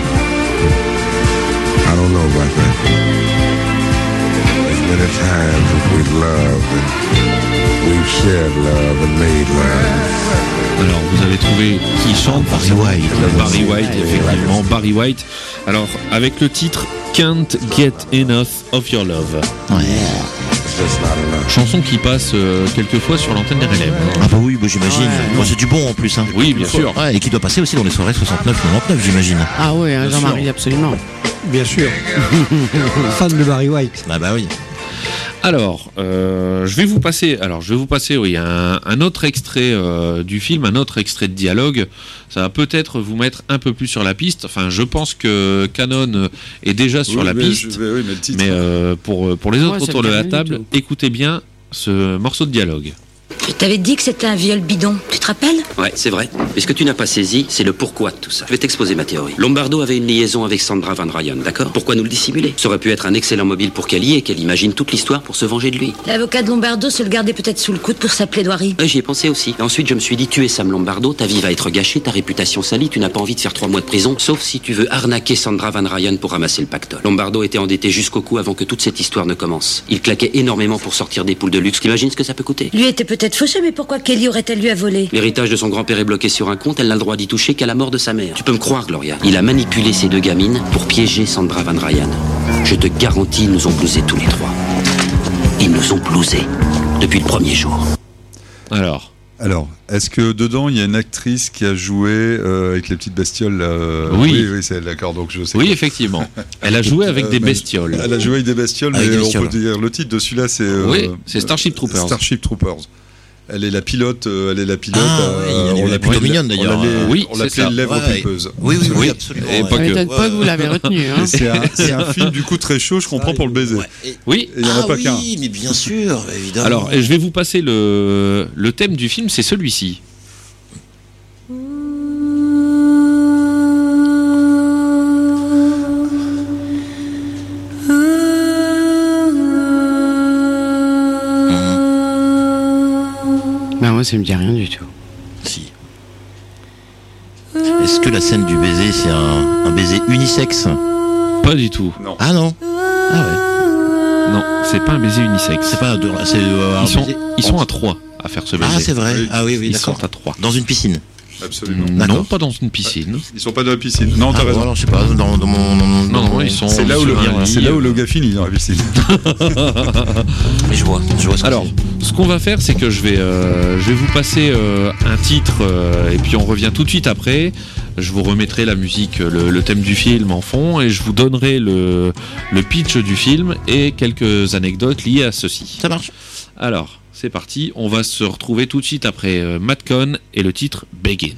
I don't know about that. There's many times that we've loved and we've shared love and made love. Alors, vous avez trouvé qui chante Barry White. Barry White, effectivement, Barry White. Alors, avec le titre Can't Get Enough of Your Love. Ouais. It's just not enough. Chanson qui passe euh, quelquefois sur l'antenne des R L M. Ah bah oui, bah j'imagine. Bon, c'est du bon en plus. Hein. Oui, bien sûr. Ouais, et qui doit passer aussi dans les soirées soixante-neuf quatre-vingt-dix-neuf, j'imagine. Ah ouais, hein, Bien Jean-Marie, sûr. absolument. Bien sûr. Fan de Barry White. Ah bah oui. Alors, euh, je vais vous passer, alors je vais vous passer, oui, un, un autre extrait euh, du film, un autre extrait de dialogue. Ça va peut-être vous mettre un peu plus sur la piste. Enfin, je pense que Canon est déjà sur Oui, la mais piste. je- mais oui, mais le titre. Mais euh, pour, pour les autres Ouais, ça autour me de dit la rien du table, tout. écoutez bien ce morceau de dialogue. Je t'avais dit que c'était un viol bidon, tu te rappelles? Ouais, c'est vrai. Mais ce que tu n'as pas saisi, c'est le pourquoi de tout ça. Je vais t'exposer ma théorie. Lombardo avait une liaison avec Sandra Van Ryan, d'accord? Pourquoi nous le dissimuler? Ça aurait pu être un excellent mobile pour Kelly et qu'elle imagine toute l'histoire pour se venger de lui. L'avocat de Lombardo se le gardait peut-être sous le coude pour sa plaidoirie. Ouais, j'y ai pensé aussi. Et ensuite, je me suis dit, tu es Sam Lombardo, ta vie va être gâchée, ta réputation salie, tu n'as pas envie de faire trois mois de prison, sauf si tu veux arnaquer Sandra Van Ryan pour ramasser le pactole. Lombardo était endetté jusqu'au cou avant que toute cette histoire ne commence. Il claquait énormément pour sortir des poules de luxe. T'imagines ce que ça peut coûter? Lui était peut-être fauché, mais pourquoi Kelly aurait-elle lui à voler? L'héritage de son grand-père est bloqué sur un compte, elle n'a le droit d'y toucher qu'à la mort de sa mère. Tu peux me croire, Gloria. Il a manipulé ces deux gamines pour piéger Sandra Van Ryan. Je te garantis, ils nous ont blousés tous les trois. Ils nous ont blousés depuis le premier jour. Alors, Alors, est-ce que dedans il y a une actrice qui a joué euh, avec les petites bestioles là, euh, Oui. oui, oui, c'est elle, d'accord. Donc je sais. oui, quoi. effectivement. Elle a joué avec Euh, des mais- bestioles. Elle a joué avec des bestioles, Avec mais des on bestioles. peut dire le titre de celui-là, c'est. euh, Oui, c'est Starship Troopers. Starship Troopers. Elle est la pilote, euh, elle est la pilote. Ah, euh, ouais, elle est on l'appelait- plutôt mignonne, on d'ailleurs. l'appelait- Oui, on c'est l'appelait ça. lèvre Ouais. pulpeuse. Oui, oui, oui, Oui. absolument. Et ouais. pas Ça que. m'étonne pas que vous l'avez retenu. Hein. Et C'est un, c'est un film du coup très chaud, je comprends pour le baiser. Ouais, et- Oui. Et il n'y en a ah pas oui, qu'un. mais bien sûr, évidemment. Alors, je vais vous passer le, le thème du film, c'est celui-ci. Bah moi, ça me dit rien du tout. Si. Est-ce que la scène du baiser, c'est un, un baiser unisexe? Pas du tout. Ah non. Ah ouais. Non, c'est pas un baiser unisexe. C'est pas de, c'est euh, un Ils sont, baiser- ils sont à trois à faire ce baiser. Ah c'est vrai. Oui. Ah oui oui Ils d'accord. sont à trois. Dans une piscine. Absolument. Non, D'accord. pas dans une piscine. Ils sont pas dans la piscine. Non, t'as Ah, raison. bon, alors je sais pas dans, dans mon. Dans, mon- dans Non, mon- ils sont. C'est là, où le, sur un lit. c'est là où le gars finit dans la piscine. Mais je vois. Je vois ce que Alors, ce qu'on va faire, c'est que je vais, euh, je vais vous passer euh, un titre euh, et puis on revient tout de suite après. Je vous remettrai la musique, le, le thème du film en fond et je vous donnerai le, le pitch du film et quelques anecdotes liées à ceci. Ça marche. Alors, c'est parti. On va se retrouver tout de suite après euh, Matt Cohn et le titre Begin.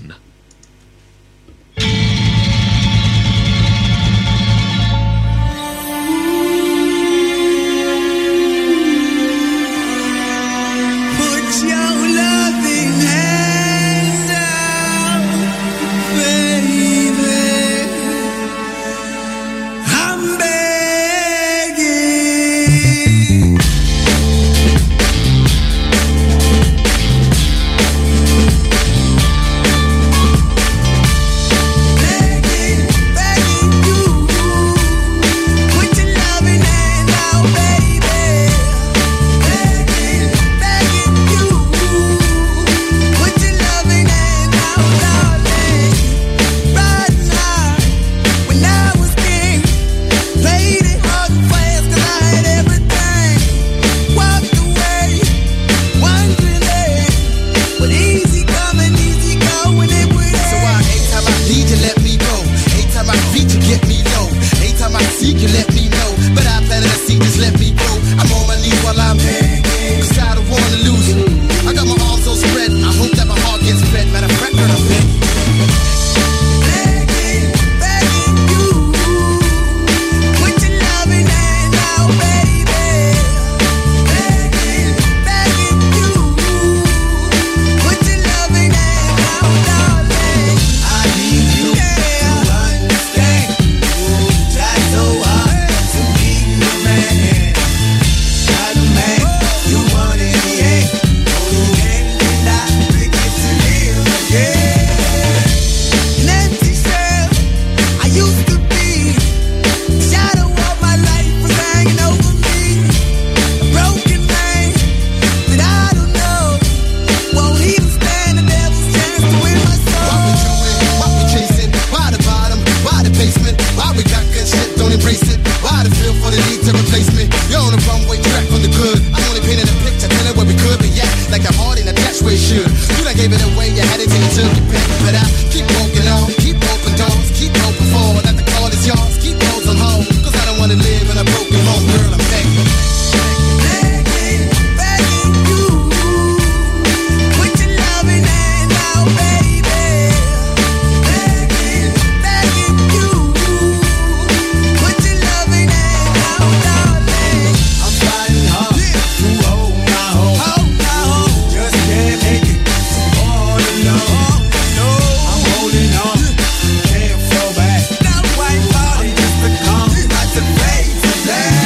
until you pay. But I keep walking on, keep open doors, keep open forward. That the call is yours, keep those on hold. Cause I don't wanna live in a broken home, girl, I'm begging. Begging, begging you. Put your loving hand out, baby. Begging, begging you. Put your loving hand out, darling. I'm fighting hard to hold my home. Hold my home. Just can't make it all alone. I'm holding on, can't fall back. Not white body, just become like the face of that.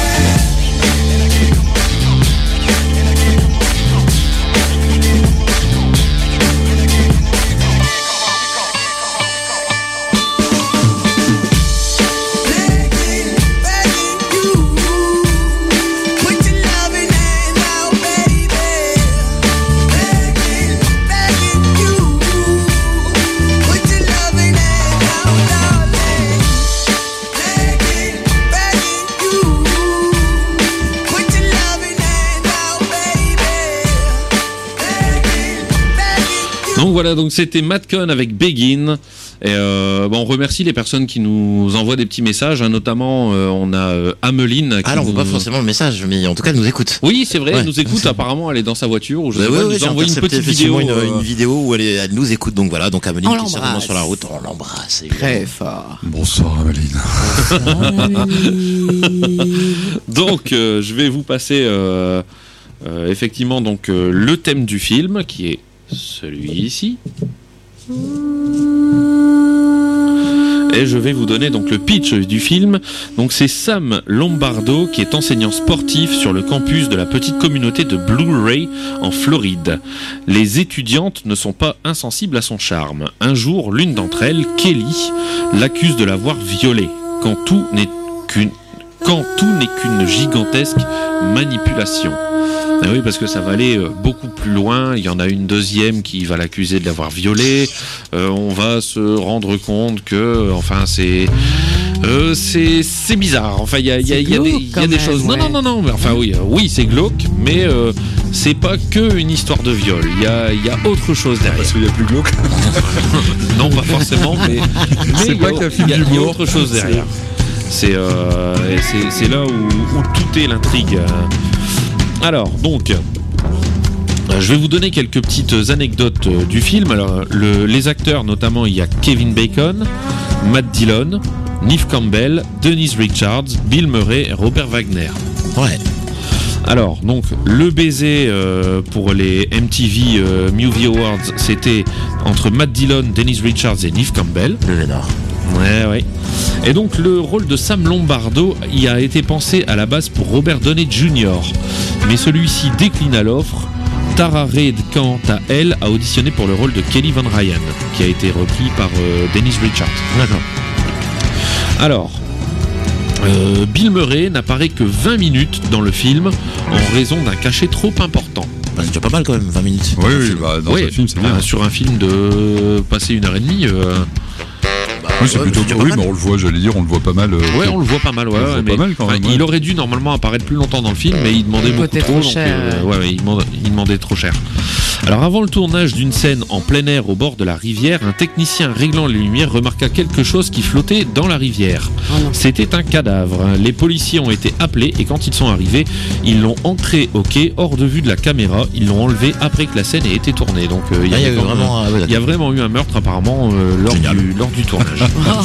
Begging, begging you. Put your loving hand out, baby. Begging, begging you. Put your loving hand out, darling. Begging, begging you. Put your loving hand out, baby. Begging, begging. Donc voilà, donc c'était Matt Cohn avec Begin. Et euh, bon, on remercie les personnes qui nous envoient des petits messages, hein, notamment euh, on a euh, Ameline. Qui Ah, alors, on nous... voit pas forcément le message, mais en tout cas, elle nous écoute. Oui, c'est vrai, Ouais. elle nous écoute. Apparemment, elle est dans sa voiture. Ou je Bah sais ouais, pas, ouais, elle nous j'ai a envoyé une intercepté petite vidéo. effectivement une, euh, une vidéo où elle, est- elle nous écoute. Donc voilà, donc Ameline On qui est certainement l'embrasse. sur la route, on l'embrasse. évidemment. Très fort. Bonsoir Ameline. Donc, euh, je vais vous passer euh, euh, effectivement donc euh, le thème du film qui est celui-ci. Et je vais vous donner donc le pitch du film. Donc c'est Sam Lombardo qui est enseignant sportif sur le campus de la petite communauté de Blue Ray en Floride. Les étudiantes ne sont pas insensibles à son charme. Un jour, l'une d'entre elles, Kelly, l'accuse de l'avoir violée quand tout n'est qu'une quand tout n'est qu'une gigantesque manipulation. Ah oui, parce que ça va aller euh, beaucoup plus loin. Il y en a une deuxième qui va l'accuser de l'avoir violée. Euh, on va se rendre compte que, euh, enfin, c'est, euh, c'est, c'est bizarre. Enfin, il y a, il y a, il y a des, il y a des choses. Non, non, non, non. Mais enfin, oui, euh, oui, c'est glauque, mais euh, c'est pas que une histoire de viol. Il y a, il y a autre chose derrière. Parce qu'il y a plus glauque. Non, pas forcément, mais, mais C'est il y pas a- qu'un il film y a- il y a d'humour. autre chose derrière. C'est, euh, et c'est, c'est là où, où tout est l'intrigue. Alors, donc, euh, je vais vous donner quelques petites anecdotes euh, du film. Alors, le- les acteurs, notamment, il y a Kevin Bacon, Matt Dillon, Neve Campbell, Denise Richards, Bill Murray et Robert Wagner. Ouais. Alors, donc, le baiser euh, pour les M T V euh, Movie Awards, c'était entre Matt Dillon, Denise Richards et Neve Campbell. Le Vénard. Ouais, ouais. Et donc, le rôle de Sam Lombardo y a été pensé à la base pour Robert Downey junior Mais celui-ci déclina l'offre. Tara Reid, quant à elle, a auditionné pour le rôle de Kelly Van Ryan, qui a été repris par euh, Denise Richards. D'accord. Alors, euh, Bill Murray n'apparaît que vingt minutes dans le film en raison d'un cachet trop important. Bah, c'est déjà pas mal quand même, vingt minutes. Oui, oui, bah, dans Oui, ce film, c'est euh, bien. sur un film de passer une heure et demie. euh, Oui, c'est ouais, plutôt. mais c'est déjà Oui, pas mais mal. on le voit, j'allais dire, on le voit pas mal. euh, Ouais, on le voit pas mal, ouais, On le ouais, voit mais pas mal quand enfin, même, ouais. il aurait dû normalement apparaître plus longtemps dans le film, mais il demandait Il beaucoup coûtait trop, trop donc, cher, euh, ouais. ouais, ouais, il, demandait, il demandait trop cher. Alors avant le tournage d'une scène en plein air au bord de la rivière, un technicien réglant les lumières remarqua quelque chose qui flottait dans la rivière. Oh non. C'était un cadavre. Les policiers ont été appelés et quand ils sont arrivés, ils l'ont ancré au quai hors de vue de la caméra. Ils l'ont enlevé après que la scène ait été tournée. Donc euh, il y, Ah, il y a avait eu vraiment- vraiment, ah ouais, il y a vraiment eu un meurtre apparemment euh, lors, Génial. du, lors du tournage.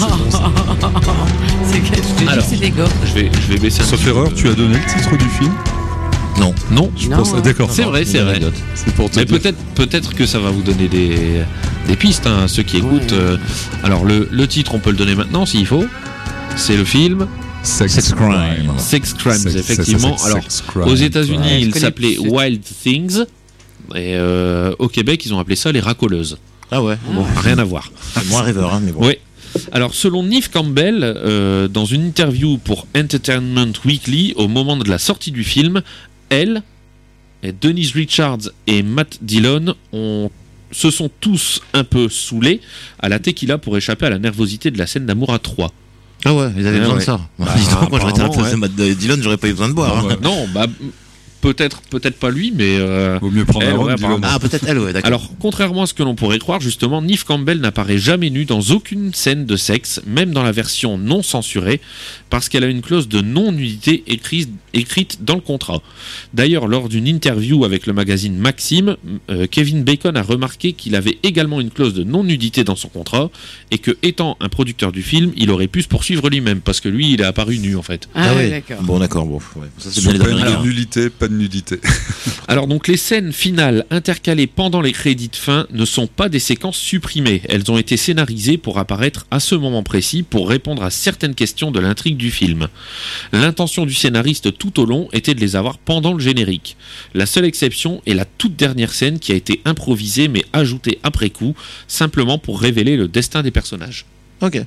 C'est que je te dis Alors. que c'est des gars. je, vais, je vais baisser un Sauf petit peu. erreur, tu as donné le titre du film. Non. Non, Je Non, pense. hein. D'accord. c'est vrai, c'est une vrai. anecdote. C'est pour te Mais dire. peut-être, peut-être que ça va vous donner des, des pistes, hein, ceux qui écoutent. Ouais. euh, alors le, le titre, on peut le donner maintenant s'il faut. C'est le film Sex, Sex Crime. Sex Crimes, Sex- effectivement. sex- Alors sex crime. aux États-Unis, Ouais, je il connais s'appelait plus ce- Wild Things, et euh, au Québec, ils ont appelé ça les racoleuses. Ah ouais. Bon, rien à voir. C'est moins rêveur, hein, mais bon. Oui. Alors, selon Neve Campbell, euh, dans une interview pour Entertainment Weekly, au moment de la sortie du film, elle, et Denise Richards et Matt Dillon ont, se sont tous un peu saoulés à la tequila pour échapper à la nervosité de la scène d'amour à trois. Ah ouais, ils avaient Ah besoin ouais. de ça. Bah, Dis donc, moi j'aurais été à la apparemment, place de Matt Dillon, j'aurais pas eu besoin de boire. Ah hein. ouais. Non, bah, peut-être, peut-être pas lui, mais euh, vaut mieux prendre elle, un rhum, ouais, dis-le. Ah, peut-être elle, ouais, d'accord. Alors, contrairement à ce que l'on pourrait croire, justement, Neve Campbell n'apparaît jamais nue dans aucune scène de sexe, même dans la version non censurée, parce qu'elle a une clause de non-nudité écrite, écrite dans le contrat. D'ailleurs, lors d'une interview avec le magazine Maxim, euh, Kevin Bacon a remarqué qu'il avait également une clause de non-nudité dans son contrat, et que, étant un producteur du film, il aurait pu se poursuivre lui-même, parce que lui, il est apparu nu, en fait. Ah, ouais, d'accord. Bon, d'accord, bon. Ouais. Ça, c'est Sous bien les peine Américains. de nullité, pas de nudité. Alors donc les scènes finales intercalées pendant les crédits de fin ne sont pas des séquences supprimées. Elles ont été scénarisées pour apparaître à ce moment précis pour répondre à certaines questions de l'intrigue du film. L'intention du scénariste tout au long était de les avoir pendant le générique. La seule exception est la toute dernière scène qui a été improvisée mais ajoutée après coup, simplement pour révéler le destin des personnages. Ok.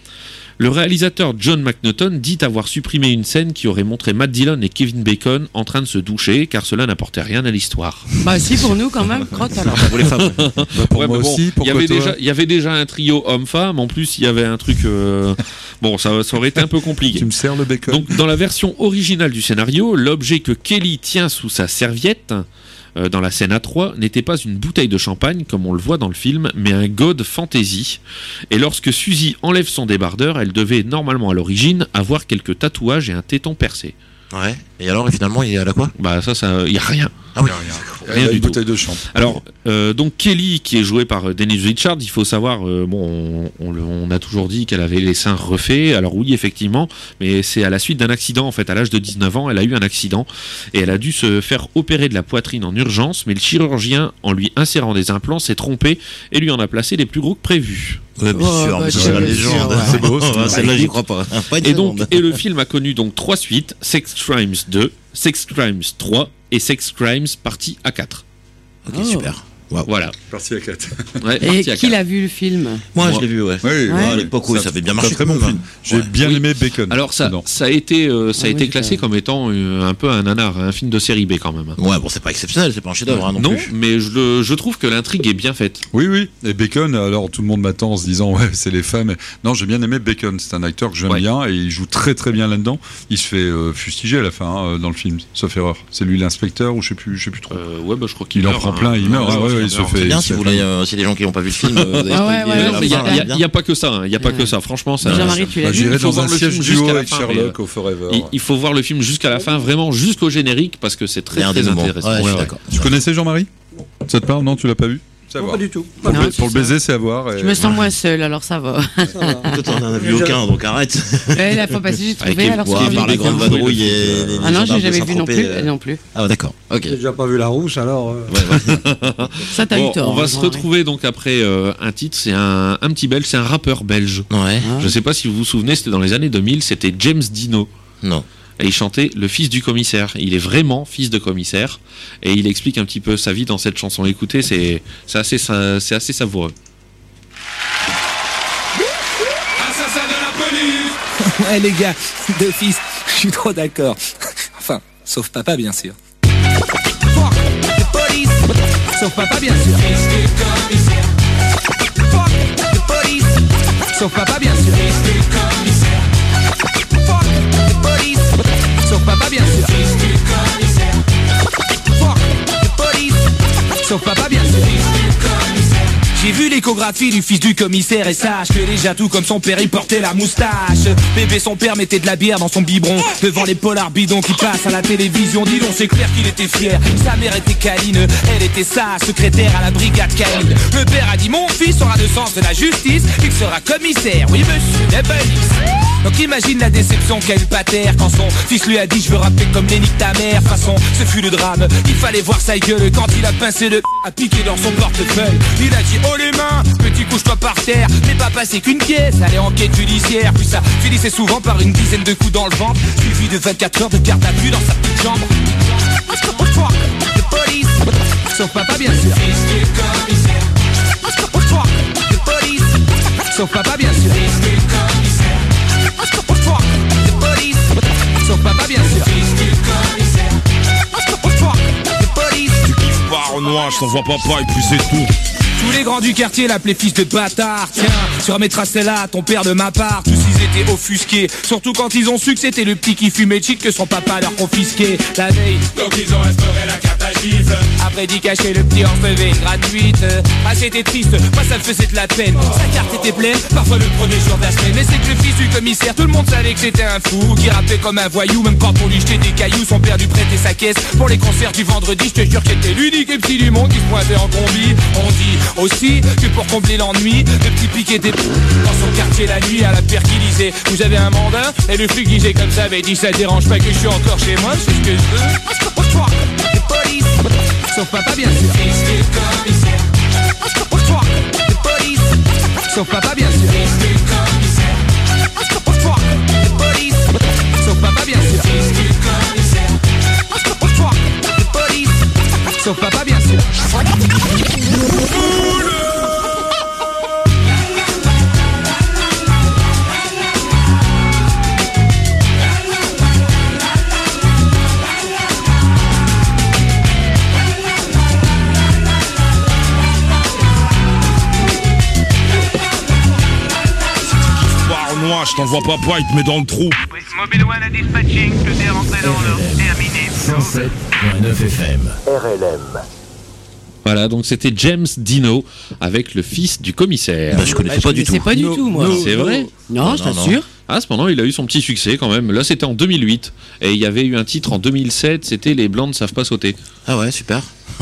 Le réalisateur John McNaughton dit avoir supprimé une scène qui aurait montré Matt Dillon et Kevin Bacon en train de se doucher, car cela n'apportait rien à l'histoire. Bah si, pour nous quand même, crotte alors. Pour les femmes. Bah, pour Ouais, moi mais bon, aussi, il y pourquoi avait toi déjà, il y avait déjà un trio homme-femme. En plus, il y avait un truc. euh, Bon, ça, ça aurait été un peu compliqué. Tu me sers le bacon. Donc, dans la version originale du scénario, l'objet que Kelly tient sous sa serviette euh, dans la scène A trois n'était pas une bouteille de champagne comme on le voit dans le film, mais un god fantasy. Et lorsque Suzy enlève son débardeur, elle devait normalement à l'origine avoir quelques tatouages et un téton percé. Ouais. Et alors, et finalement, il y a la quoi? Bah ça, ça, il y a rien. Ah oui. Rien Elle a du une tout. bouteille de champ. Alors, euh, donc Kelly, qui est jouée par euh, Denise Richards, il faut savoir, euh, bon, on, on, le- on a toujours dit qu'elle avait les seins refaits. Alors oui, effectivement, mais c'est à la suite d'un accident. En fait, à l'âge de dix-neuf ans, elle a eu un accident et elle a dû se faire opérer de la poitrine en urgence. Mais le chirurgien, en lui insérant des implants, s'est trompé et lui en a placé les plus gros que prévu. Ouais, bien Oh, sûr, bah, mais c'est c'est la bien légende. sûr, ouais. C'est beau, c'est beau. celle-là, j'y crois pas. Pas une Et donc, seconde. et le film a connu donc trois suites: Sex Crimes deux, Sex Crimes trois et Sex Crimes partie A quatre. Ok, Oh. super. Wow. Voilà. Parti à quatre. Ouais, Et partie A qui quatre. l'a vu le film? Moi, Moi. je l'ai vu, ouais. Oui, Ouais, ouais. à l'époque, oui, ça avait bien C'est un marché. très bon quand même. film. J'ai Ouais. bien Oui. aimé Bacon. Alors ça, dedans. ça a été, euh, ça a Ah, été oui, classé j'ai pas- comme étant euh, un peu un nanar, un film de série B quand même. Ouais, bon, c'est pas exceptionnel, c'est pas un chef-d'œuvre hein, non, non, plus. mais je, le- je trouve que l'intrigue est bien faite. Oui, oui. Et Bacon, alors tout le monde m'attend en se disant, ouais, c'est les femmes. Non, j'ai bien aimé Bacon. C'est un acteur que j'aime Ouais. bien et il joue très très bien là-dedans. Il se fait euh, fustiger à la fin hein, dans le film, sauf erreur. C'est lui l'inspecteur ou je sais plus, je sais plus trop. Euh, ouais, bah, je crois qu'il Il en meurt, prend hein. plein, il meurt. Ouais, Ah je ouais, pense ouais, qu'il il se meurt. fait. C'est bien il si se vous fait- voulez, euh, si les gens qui n'ont pas vu le film, euh, vous avez Ah ouais, spoilé ouais, la non, Il n'y fin, a, il y a- bien. il y a pas que ça, hein. il n'y a pas Ouais. que ça. Franchement, ça. Jean-Marie, tu l'as Bah, vu? J'irai Il faut dans voir un le siège film duo jusqu'à la avec fin, Sherlock mais, au Forever. Il, il faut voir le film jusqu'à la fin, vraiment jusqu'au générique, parce que c'est très Il y a un très dénouement. intéressant. Ouais, je Ouais, suis ouais. d'accord. Tu connaissais Jean-Marie? Ça te parle? Non, tu l'as pas vu? C'est à Non, voir. pas du tout. Pour, Non, le- c'est pour le ça. baiser, c'est à voir. et- Je me sens moins seule, alors ça va. Toi, t'en as vu aucun, donc arrête. Ouais, la fois passée, j'ai trouvé, Avec- alors Ouais, c'est à part la grande Bacon. vadrouille et les- les Ah non, gendarmes j'ai de jamais vu non Saint-Tropez, plus. euh. Non plus. Ah, d'accord. Ok. J'ai déjà pas vu la rousse, alors. euh, Ouais, ouais. Ça, t'as Bon, eu tort. on va hein, se Jean-Marie. retrouver donc après euh, un titre, c'est un, un petit belge, c'est un rappeur belge. Ouais. Ah. Je sais pas si vous vous souvenez, c'était dans les années deux mille, c'était James Dino. Non. Et il chantait le fils du commissaire. Il est vraiment fils de commissaire. Et il explique un petit peu sa vie dans cette chanson. Écoutez, c'est c'est assez, sa- c'est assez savoureux. Assassin de la police. Ouais les gars, deux fils, je suis trop d'accord. Enfin, sauf papa bien sûr. Fuck the police, sauf papa bien sûr. Fuck the police, sauf papa bien sûr. Fuck the police, sauf papa bien sûr. Fuck the police, sauf papa bien sûr. J'ai vu l'échographie du fils du commissaire et sache que déjà tout comme son père il portait la moustache. Bébé son père mettait de la bière dans son biberon devant les polars bidons qui passent à la télévision. Dis donc c'est clair qu'il était fier. Sa mère était câline, elle était sa secrétaire à la brigade canine. Le père a dit mon fils aura le sens de la justice, il sera commissaire, oui monsieur la police. Donc imagine la déception qu'a eu le pater quand son fils lui a dit je veux rapper comme les nique ta mère. Façon ce fut le drame, il fallait voir sa gueule quand il a pincé le à piquer dans son portefeuille. Il a dit oh les mains, petit couche-toi par terre. Mais papa c'est qu'une pièce, allez enquête judiciaire. Puis ça finissait souvent par une dizaine de coups dans le ventre, suivi de vingt-quatre heures de garde à vue dans sa petite chambre. Fuck the police, sauf papa bien sûr. Fuck the police, sauf papa bien sûr. Fuck the police, sauf papa bien sûr. Fuck the police. Tu kiffes pas Renoir, je t'envoie papa et puis c'est tout. Tous les grands du quartier l'appelaient fils de bâtard. Tiens, tu remettras celle-là à ton père de ma part. Tous ils étaient offusqués. Surtout quand ils ont su que c'était le petit qui fumait cheat que son papa leur confisquait la veille. Donc ils ont restauré la carte à gifle. Après d'y cacher le petit en recevait une gratuite. Ah c'était triste, moi ça me faisait de la peine. Sa carte était pleine, parfois le premier jour de la semaine. Mais c'est que le fils du commissaire, tout le monde savait que c'était un fou qui rappait comme un voyou, même quand on lui jetait des cailloux. Son père dut prêter sa caisse pour les concerts du vendredi. Je te jure qu'il était l'unique et petit du monde qui se pointait en combi. On dit aussi que pour combler l'ennui, le petit piquait des dans son quartier la nuit à la perquilisée. Vous avez un mandat et le flic disait comme ça avait dit ça dérange pas que je suis encore chez moi, c'est ce que je veux. Les polices, sauf papa bien sûr. Fils du commissaire. Les polices, sauf papa bien sûr. Fils du commissaire. Les polices, sauf papa bien sûr. Fils du commissaire. Les polices, sauf papa bien sûr. Je t'envoie papa, il te met dans le trou. Mobile One à dispatching, tout est rentré dans l'ordre. Terminé. cent sept virgule neuf F M. R L M. Voilà, donc c'était James Dino avec le fils du commissaire. Bah, je connaissais Bah, pas je du tout. connaissais pas du tout, moi. C'est vrai? Non, je t'assure. Ah, cependant, il a eu son petit succès quand même. Là, c'était en deux mille huit. Et il y avait eu un titre en deux mille sept, c'était Les Blancs ne savent pas sauter. Ah ouais, super.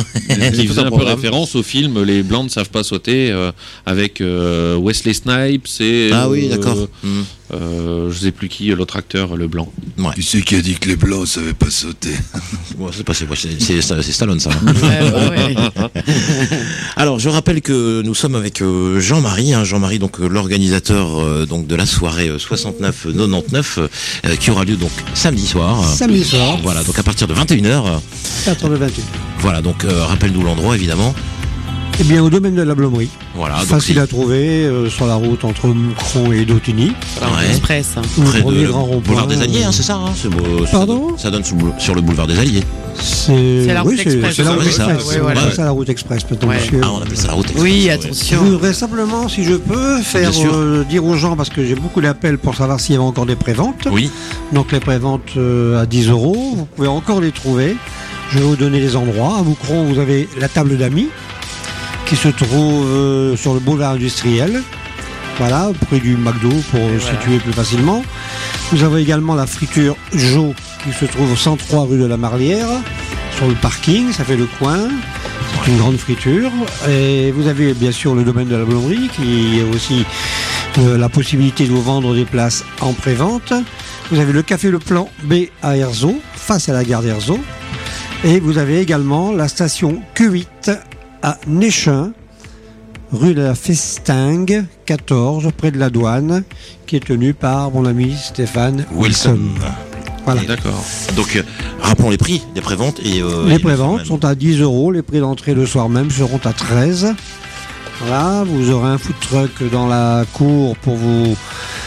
Qui faisait un peu programme. référence au film Les Blancs ne savent pas sauter euh, avec euh, Wesley Snipes et. Ah oui, euh, d'accord. euh, euh, je sais plus qui, l'autre acteur, le blanc. Ouais. Qui c'est qui a dit que les blancs savaient pas sauter? Bon, c'est pas c'est c'est c'est Stallone ça. Ouais, ouais. Alors je rappelle que nous sommes avec euh, Jean-Marie, hein, Jean-Marie donc euh, l'organisateur euh, donc de la soirée euh, soixante-neuf quatre-vingt-dix-neuf euh, qui aura lieu donc samedi soir. Samedi soir. Voilà, donc à partir de vingt et une heures. quatre heures vingt-et-une. Voilà, donc euh, rappelle-nous l'endroit évidemment. Eh bien, au domaine de la Blommerie. Voilà, donc Facile c'est- à trouver euh, sur la route entre Moucron et Dautigny. Ouais. Express. Le Près de premier le grand rond-point. boulevard des Alliés, hein, c'est ça, hein, c'est beau- Pardon ça donne sous- sur le boulevard des Alliés. C'est C'est la oui, route c'est- express. c'est la route Ouais, c'est ça. express. Ouais, On voilà. appelle ça la route express, peut-être, Ouais. monsieur. Ah, on appelle ça la route express. Oui, ouais. Je attention. voudrais simplement, si je peux, faire Bien sûr. euh, dire aux gens, parce que j'ai beaucoup d'appels pour savoir s'il y avait encore des préventes. Oui. Donc les préventes euh, à dix euros, vous pouvez encore les trouver. Je vais vous donner les endroits. À Moucron, vous avez la table d'amis qui se trouve euh, sur le boulevard industriel. Voilà, près du McDo pour euh, voilà. situer plus facilement. Vous avez également la friture Joe qui se trouve au cent trois rue de la Marlière, sur le parking, ça fait le coin. C'est une grande friture. Et vous avez bien sûr le domaine de la Blommerie qui a aussi euh, la possibilité de vous vendre des places en pré-vente. Vous avez le café Le Plan B à Erzo, face à la gare d'Erzo. Et vous avez également la station Q huit à Néchin, rue de la Festingue, quatorze, près de la douane, qui est tenue par mon ami Stéphane Wilson. Wilson. Voilà. D'accord. Donc, euh, rappelons les prix des préventes et euh, Les et préventes le soir sont à dix euros, les prix d'entrée le soir même seront à treize. Voilà, vous aurez un food truck dans la cour pour vous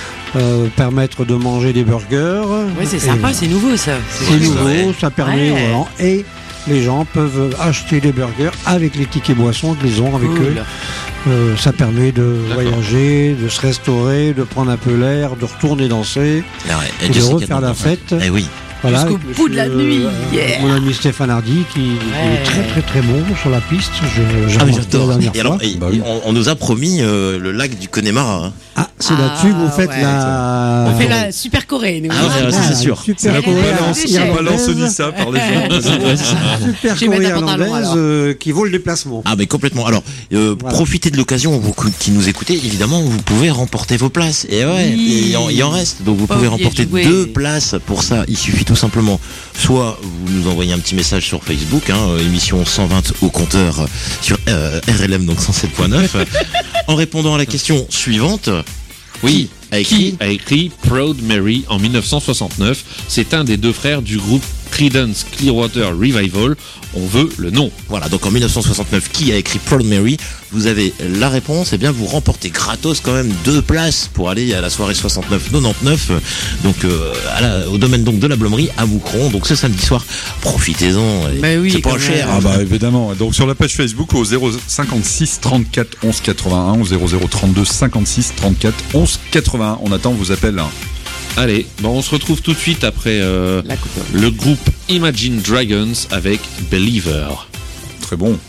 euh, permettre de manger des burgers. Oui, c'est Et sympa, c'est nouveau ça. C'est Ouais, nouveau, ouais. ça permet, Ouais. voilà, et les gens peuvent acheter des burgers avec les tickets boissons qu'ils ont avec Cool. eux. Euh, ça permet de D'accord. voyager, de se restaurer, de prendre un peu l'air, de retourner danser même. Ah ouais, et de Jessica refaire la Biel. fête. Eh oui. Voilà, Jusqu'au avec bout de la monsieur, nuit, euh, yeah. Mon ami Stéphane Hardy qui, qui Ouais. est très très très bon sur la piste. Je, j'ai Ah mais remarqué j'adore. la dernière Et alors, fois. et- Bah oui. et on, on nous a promis euh, le lac du Connemara. Hein. Ah, c'est Ah, là-dessus que vous faites ouais. la. On fait la super Corée, nous. Ah ouais, ça, c'est sûr. Super C'est Corée la irlandaise. balance- la balance dit ça par les gens. Super Je vais Corée mettre un pantalon, irlandaise alors. euh, qui vaut le déplacement. Ah mais complètement. Alors, euh, Voilà. profitez de l'occasion, vous qui nous écoutez, évidemment, vous pouvez remporter vos places. Et ouais, Oui. et il en, il en reste. Donc vous Pas pouvez oublier remporter de jouer. deux places. Pour ça, il suffit tout simplement, soit vous nous envoyez un petit message sur Facebook, hein, euh, émission cent vingt au compteur euh, sur euh, R L M, donc cent sept point neuf, en répondant à la question suivante. Oui, a écrit. Qui a écrit Proud Mary en mille neuf cent soixante-neuf? C'est un des deux frères du groupe Creedence Clearwater Revival. On veut le nom. Voilà, donc en mille neuf cent soixante-neuf, qui a écrit Proud Mary? Vous avez la réponse, et bien vous remportez gratos quand même deux places pour aller à la soirée soixante-neuf quatre-vingt-dix-neuf, donc euh, à la, au domaine donc de la Blomerie à Moucron, donc ce samedi soir, profitez-en, et bah oui, c'est pas cher. Ah bah évidemment, donc sur la page Facebook au zéro cinquante-six trente-quatre onze quatre-vingt-un, au zéro zéro trente-deux cinquante-six trente-quatre onze quatre-vingt-un, on attend vos appels. Allez, bon, on se retrouve tout de suite après euh, le groupe Imagine Dragons avec Believer. Très bon.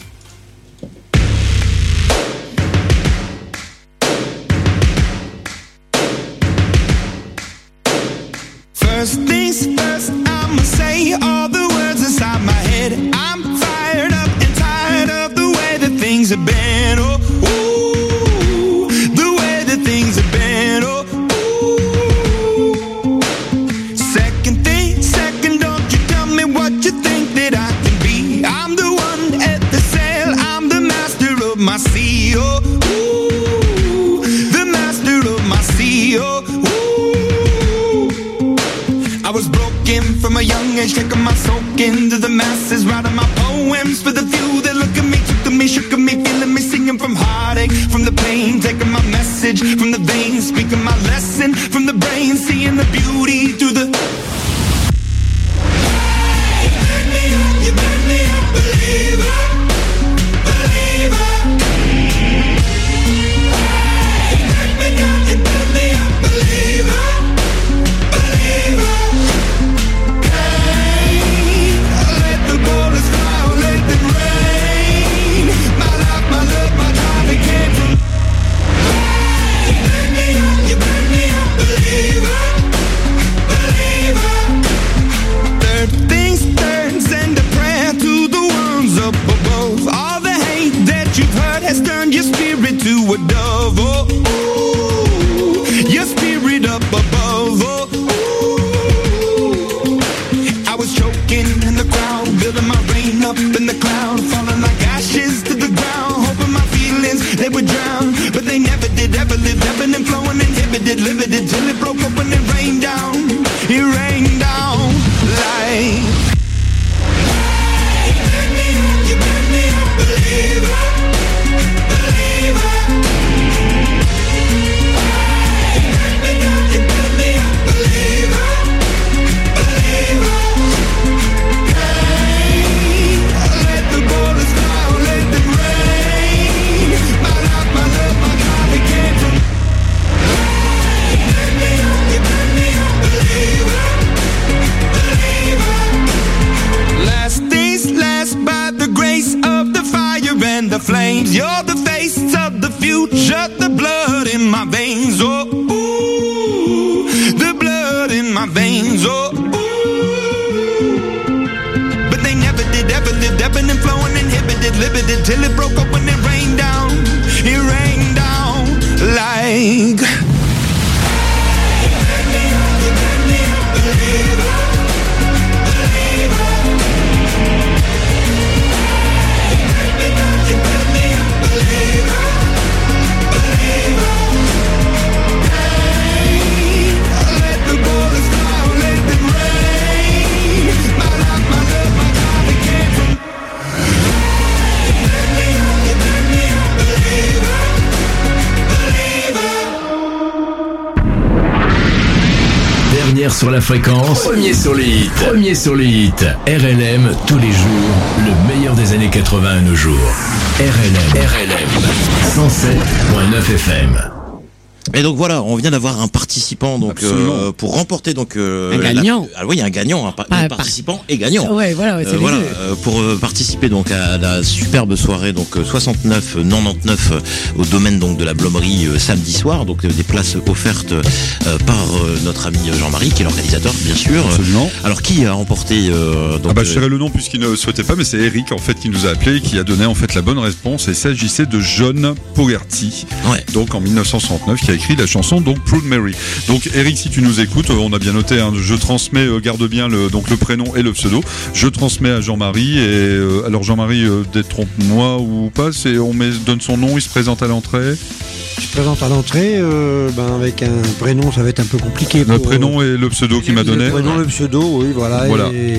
First things first, I'ma say all the words inside my head. I'm fired up and tired of the way that things have been. Oh, ooh, the way that things have been. Oh, ooh. Second thing, second, don't you tell me what you think that I can be. I'm the one at the sail, I'm the master of my sea. Oh, ooh, the master of my sea. Oh, I was broken from a young age, taking my soak into the masses, writing my poems for the few that look at me, took to me, shook at me, feeling me, singing from heartache, from the pain, taking my message from the veins, speaking my lesson from the brain, seeing the beauty through the. Hey, you burn me up, you burn me up, believer, believer. Hey, you burn me down, you burn me up, believer, believer. Has turned your spirit to a dove, oh, ooh, your spirit up above, oh, ooh. I was choking in the crowd, building my rain up in the cloud, falling like ashes to the ground, hoping my feelings, they would drown, but they never did, ever lived, ebbing and flowing, inhibited, limited, till it broke open and rained down, it rained down like. Hey, you burn me up, you burn me up, believer. The flames, you're the face of the future, the blood in my veins, oh, ooh, the blood in my veins, oh, ooh. But they never did, ever lived, ebbing and flowing, inhibited, limited, till it broke open and rained down, it rained down like. Hey, burn me up, you burn me up, believer, believer. Dernière sur la fréquence, premier sur les hits, premier sur les hits, R L M tous les jours, le meilleur des années quatre-vingts à nos jours. R L M, R L M, cent sept virgule neuf F M. Et donc voilà, on vient d'avoir un participant donc euh, pour remporter donc euh, un gagnant. La, ah oui, un gagnant, un, ah, un participant et gagnant. Ouais, voilà, ouais, c'est euh, voilà euh, pour euh, participer donc à la superbe soirée donc soixante-neuf quatre-vingt-dix-neuf euh, au domaine donc de la Blomerie euh, samedi soir, donc euh, des places offertes euh, par euh, notre ami Jean-Marie qui est l'organisateur bien sûr. Absolument. Alors qui a remporté euh, donc, Ah bah je dirais le nom puisqu'il ne souhaitait pas, mais c'est Eric en fait qui nous a appelé et qui a donné en fait la bonne réponse. Et il s'agissait de John Pogerty. Ouais. Donc en mille neuf cent soixante-neuf qui a écrit la chanson donc Proud Mary. Donc Eric, si tu nous écoutes, on a bien noté, hein, je transmets, euh, garde bien le, donc le prénom et le pseudo. Je transmets à Jean-Marie et euh, alors Jean-Marie, euh, détrompe-moi ou pas, c'est on met, donne son nom, il se présente à l'entrée. Je présente à l'entrée, euh, ben avec un prénom, ça va être un peu compliqué. Le pour, prénom et le pseudo qu'il m'a donné. Le prénom, le pseudo, oui, voilà. Voilà. Et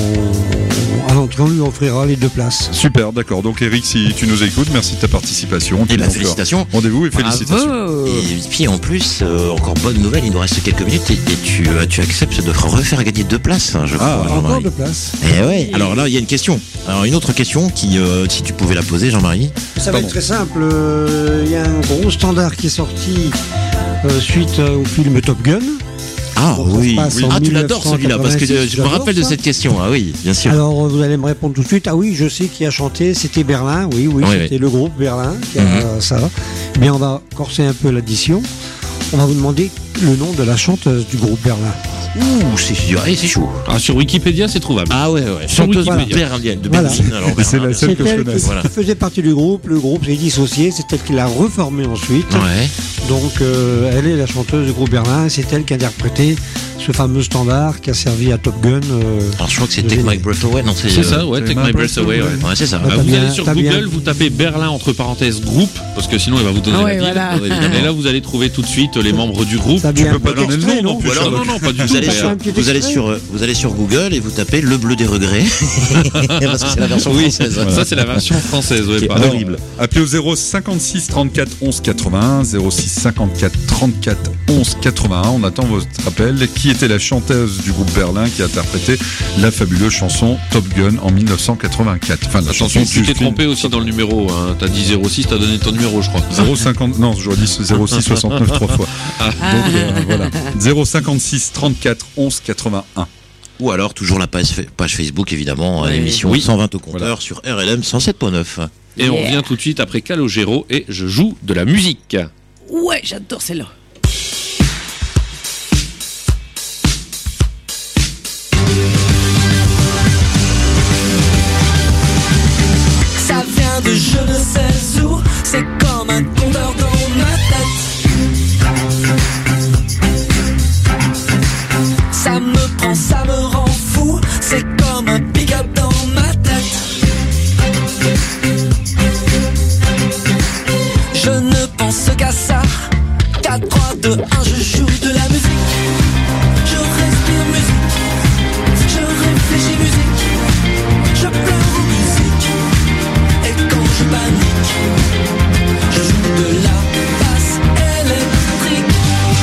on, à l'entrée, on lui offrira les deux places. Super, d'accord. Donc Eric, si tu nous écoutes, merci de ta participation. Et bah, donc, félicitations. Rendez-vous et félicitations. Bravo. Et puis en plus, euh, encore bonne nouvelle, il nous reste quelques minutes et, et tu, euh, tu acceptes de refaire gagner deux places, hein, je crois. Ah, encore deux places. Et ouais. Alors là, il y a une question. Alors une autre question qui, euh, si tu pouvais la poser, Jean-Marie. Ça va être très simple. Il y a un gros standard qui est sorti euh, suite au film Top Gun. Ah Donc, oui, ça se passe oui. en Ah tu l'adores celui-là parce que euh, je me j'adore rappelle de ça. cette question. Ah oui, bien sûr. Alors vous allez me répondre tout de suite. Ah oui, je sais qui a chanté, c'était Berlin. Oui, oui, Oui, c'était oui. le groupe Berlin qui a Mhm. ça. Eh bien, on va corser un peu l'addition. On va vous demander le nom de la chanteuse du groupe Berlin. Ouh, c'est ouais, c'est chaud. Ah, sur Wikipédia, c'est trouvable. Ah ouais, ouais. Sur Chanteuse Wikipédia. berlienne, de Voilà. Berlin. Alors, C'est la Berlin, seule C'est que je elle connaisse. qui Voilà. faisait partie du groupe. Le groupe s'est dissocié. C'est elle qui l'a reformé ensuite. Ouais. Donc, euh, elle est la chanteuse du groupe Berlin. C'est elle qui a interprété ce fameux standard qui a servi à Top Gun. euh, Alors je crois que c'est de Take My générique. Breath Away. Non, c'est C'est euh, ça, ouais, Take My Breath Away. Ouais, Ouais, c'est ça. Ah, Bah, t'as vous bien- allez sur t'as Google, bien- vous tapez Berlin entre parenthèses groupe, parce que sinon il va vous donner Ah la ouais, ville. voilà. Ouais, évidemment. Et là vous allez trouver tout de suite les membres du groupe. T'as Tu bien peux un pas petit donner le extrait, nom non plus. Ou alors, Sherlock. non, non, pas du Vous tout. allez, mais, sur, euh, un petit vous, allez extrait. sur, vous allez sur Google et vous tapez Le Bleu des Regrets. Parce que c'est la version Oui, française. ça c'est la version française, ouais, Qui est pardon. horrible. Appelez au zéro cinquante-six trente-quatre onze quatre-vingt-un, zéro six cinquante-quatre trente-quatre onze quatre-vingt-un. On attend votre appel. Qui était la chanteuse du groupe Berlin qui a interprété la fabuleuse chanson Top Gun en mille neuf cent quatre-vingt-quatre. Enfin, la chanson Tu du t'es film. trompé aussi dans le numéro, hein. T'as dit zéro six, t'as donné ton numéro, je crois. zéro cinquante non, j'aurais dit zéro six soixante-neuf trois fois. Donc euh, voilà. zéro cinquante-six trente-quatre onze quatre-vingt-un. Ou alors toujours la page, page Facebook évidemment, Oui. l'émission Oui. cent vingt au compteur sur R L M cent sept point neuf. Et on Yeah. revient tout de suite après Calogero et je joue de la musique. Ouais, j'adore celle-là. Ça vient de je ne sais où, c'est comme un compteur dans ma tête. Ça me prend, ça me rend fou, c'est comme un pick-up dans ma tête. Je ne pense qu'à ça, quatre, trois, deux, un, je joue de la musique. Je respire musique, je réfléchis musique, je pleure en musique. Et quand je panique, je joue de la basse électrique.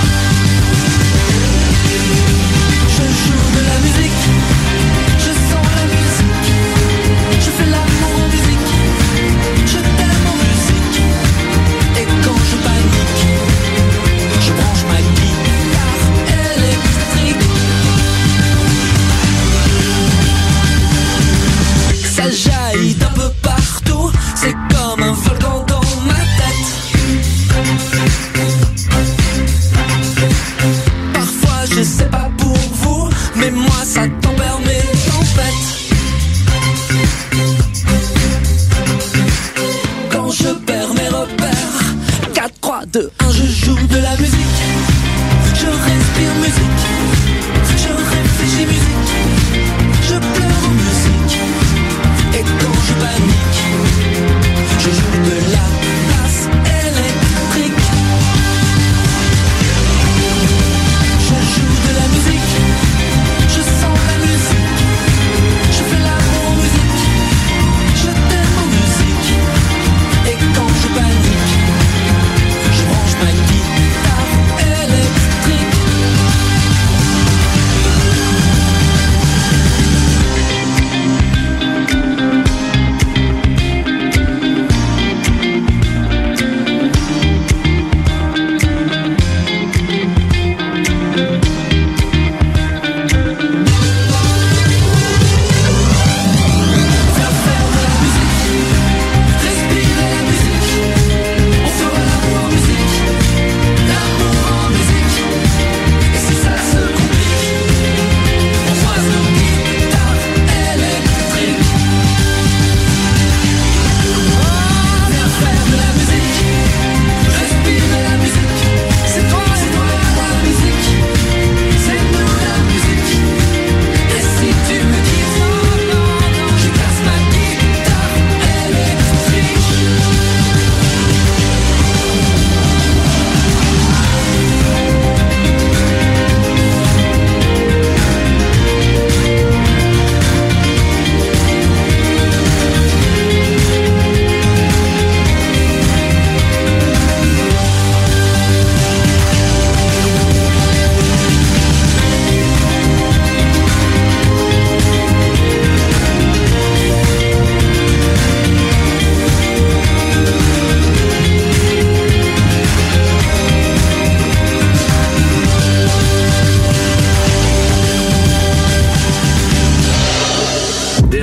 Je joue de la musique, je sens la musique, je fais l'amour en musique, je t'aime en musique. Et quand je panique, je branche ma guitare électrique. Ça jaillit d'un peu partout, c'est comme un volcan dans ma tête. Parfois je sais pas pour vous, mais moi ça tempère mes tempêtes. Quand je perds mes repères, quatre, trois, deux, un, je joue de la musique. Je respire musique, je réfléchis musique, je pleure en musique. Et quand je panique,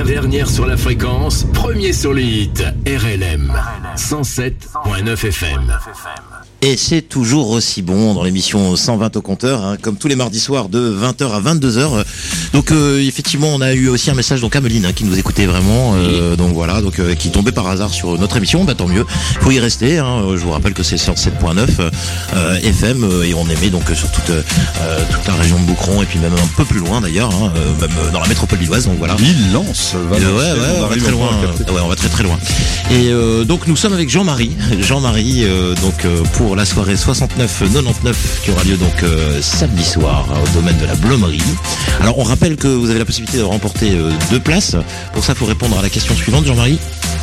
dernière sur la fréquence, premier sur les hits, R L M cent sept virgule neuf F M. Et c'est toujours aussi bon dans l'émission cent vingt au compteur, hein, comme tous les mardis soirs de vingt heures à vingt-deux heures. Donc euh, effectivement, on a eu aussi un message donc Ameline hein, qui nous écoutait vraiment, euh, donc voilà, donc euh, qui tombait par hasard sur notre émission. Bah tant mieux, faut y rester. Hein, je vous rappelle que c'est sur sept virgule neuf euh, F M euh, et on émet donc sur toute euh, toute la région de Boucron et puis même un peu plus loin d'ailleurs, hein, euh, même dans la métropole lilloise. Donc voilà. Il lance. Ouais, ouais, on, on va très loin. Ouais, on va très très loin. Et euh, donc nous sommes avec Jean-Marie, Jean-Marie euh, donc euh, pour la soirée soixante-neuf quatre-vingt-dix-neuf qui aura lieu donc euh, samedi soir au domaine de la Blomerie. Alors on rappelle que vous avez la possibilité de remporter euh, deux places. Pour ça, il faut répondre à la question suivante, Jean-Marie.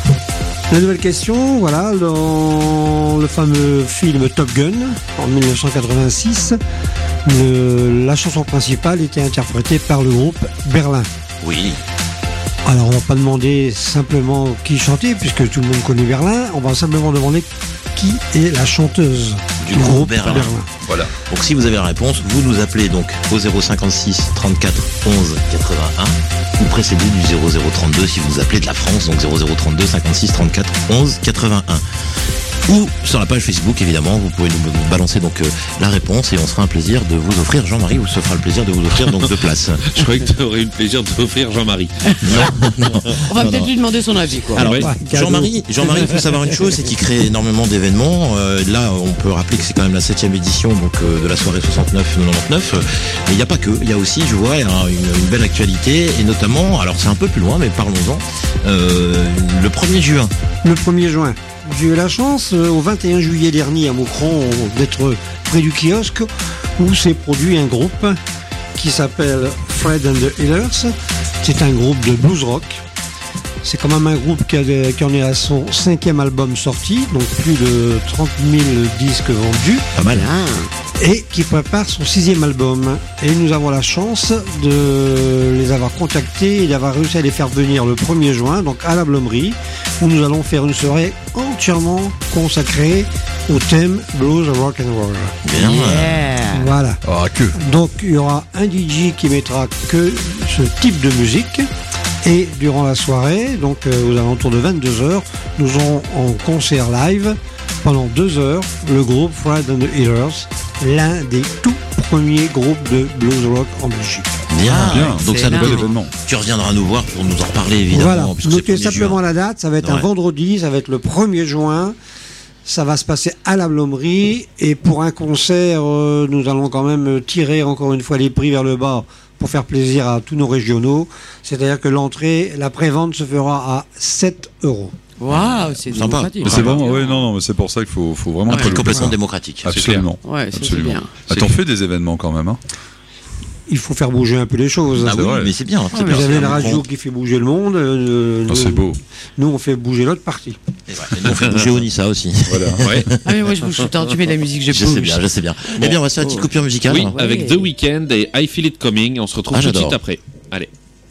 La nouvelle question, voilà, dans le fameux film Top Gun en dix-neuf cent quatre-vingt-six, le, la chanson principale était interprétée par le groupe Berlin. Oui. Alors on va pas demander simplement qui chantait puisque tout le monde connaît Berlin, on va simplement demander qui est la chanteuse du groupe Berlin. Berlin. Voilà. Donc si vous avez la réponse, vous nous appelez donc au zéro cinquante-six trente-quatre onze quatre-vingt-un ou précédé du zéro zéro trente-deux si vous appelez de la France, donc zéro zéro trente-deux cinquante-six trente-quatre onze quatre-vingt-un. Ou sur la page Facebook évidemment, vous pouvez nous balancer donc euh, la réponse et on se fera un plaisir de vous offrir, Jean-Marie vous se fera le plaisir de vous offrir donc deux places. Je croyais que tu aurais eu le plaisir d'offrir Jean-Marie. Non, non. On va non, peut-être non. lui demander son avis quoi. Alors ouais, Jean-Marie, Jean-Marie, il faut savoir une chose, c'est qu'il crée énormément d'événements. Euh, là, on peut rappeler que c'est quand même la septième édition donc euh, de la soirée soixante-neuf quatre-vingt-dix-neuf. Mais il n'y a pas que, il y a aussi, je vois, une, une belle actualité et notamment, alors c'est un peu plus loin, mais parlons-en. Euh, le premier juin. Le premier juin. J'ai eu la chance, euh, au vingt et un juillet dernier à Moucron, d'être près du kiosque où s'est produit un groupe qui s'appelle Fred and the Healers. C'est un groupe de blues rock. C'est quand même un groupe qui, a, qui en est à son cinquième album sorti, donc plus de trente mille disques vendus. Pas mal. Et qui prépare son sixième album. Et nous avons la chance de les avoir contactés et d'avoir réussi à les faire venir le premier juin, donc à la Blomerie, où nous allons faire une soirée entièrement consacrée au thème blues, rock and roll. Bien. Yeah. Voilà. Ah, que. Donc il y aura un D J qui mettra que ce type de musique. Et durant la soirée, donc euh, aux alentours de vingt-deux heures, nous aurons en concert live pendant deux heures le groupe Fred and the Healers, l'un des tout premiers groupes de blues rock en Belgique. Bien, ah, bien. Donc c'est un nouvel événement. Tu reviendras nous voir pour nous en reparler évidemment. Voilà, notez juin. simplement la date, ça va être ouais. un vendredi, ça va être le premier juin. Ça va se passer à la Blomerie et pour un concert, euh, nous allons quand même tirer encore une fois les prix vers le bas pour faire plaisir à tous nos régionaux. C'est-à-dire que l'entrée, la prévente se fera à sept euros. Waouh, c'est sympa. Mais c'est vraiment, ouais, non, non, mais c'est pour ça qu'il faut, faut vraiment. Ouais, complètement démocratique. Absolument. Ouais, absolument. Bien. Ah, t'en fais des événements quand même, hein. Il faut faire bouger un peu les choses. Ah oui, mais c'est bien. Ah, vous avez la radio qui fait bouger le monde. Euh, oh, c'est beau. Nous, on fait bouger l'autre partie. Et nous, on fait bouger Onissa aussi. Voilà. Ouais. Ah mais moi, je bouge tout le temps. Tu mets de la musique, je bouge. Je sais bien, je sais bien. Bon. Eh bien, on va se faire une petite coupure musicale. Oui, ouais. avec The Weeknd et I Feel It Coming. On se retrouve ah, tout de suite après. Allez.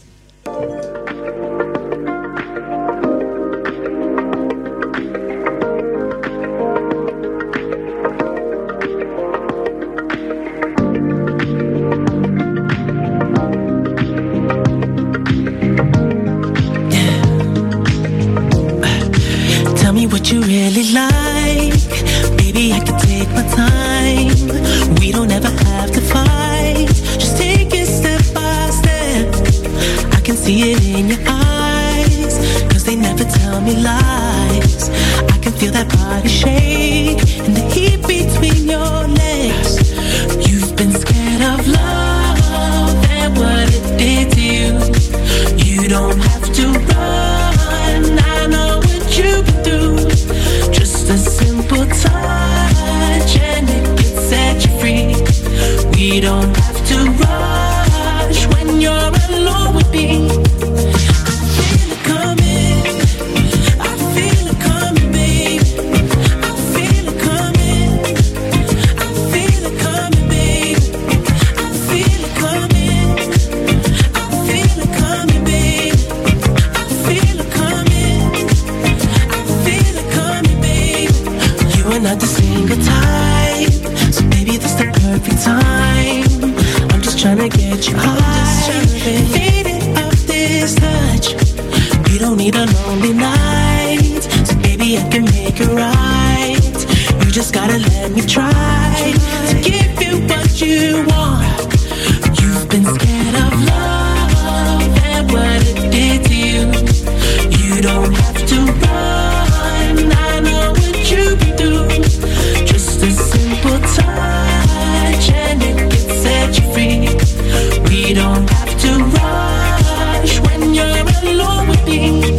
What you really like, baby, I can take my time. We don't ever have to fight, just take it step by step. I can see it in your eyes, cause they never tell me lies. I can feel that body shake and the heat between your legs. You've been scared of love and what it did to you. You don't have to run, I know what you've been through. Just a simple touch and it can set you free. We don't have to rush when you're alone with me. I feel it coming, I feel it coming, babe. I feel it coming, I feel it coming, babe. I feel it coming, I feel it coming, babe. I feel it coming, I feel it coming, babe. You are not the single type, so baby, this the perfect time. much. You don't need a lonely night, so baby I can make it right. You just gotta let me try to give you what you want. You've been scared of love and what it did to you. You don't have to run, I know what you can do. Just a simple touch and it can set you free. We don't have to rush when you're alone with me.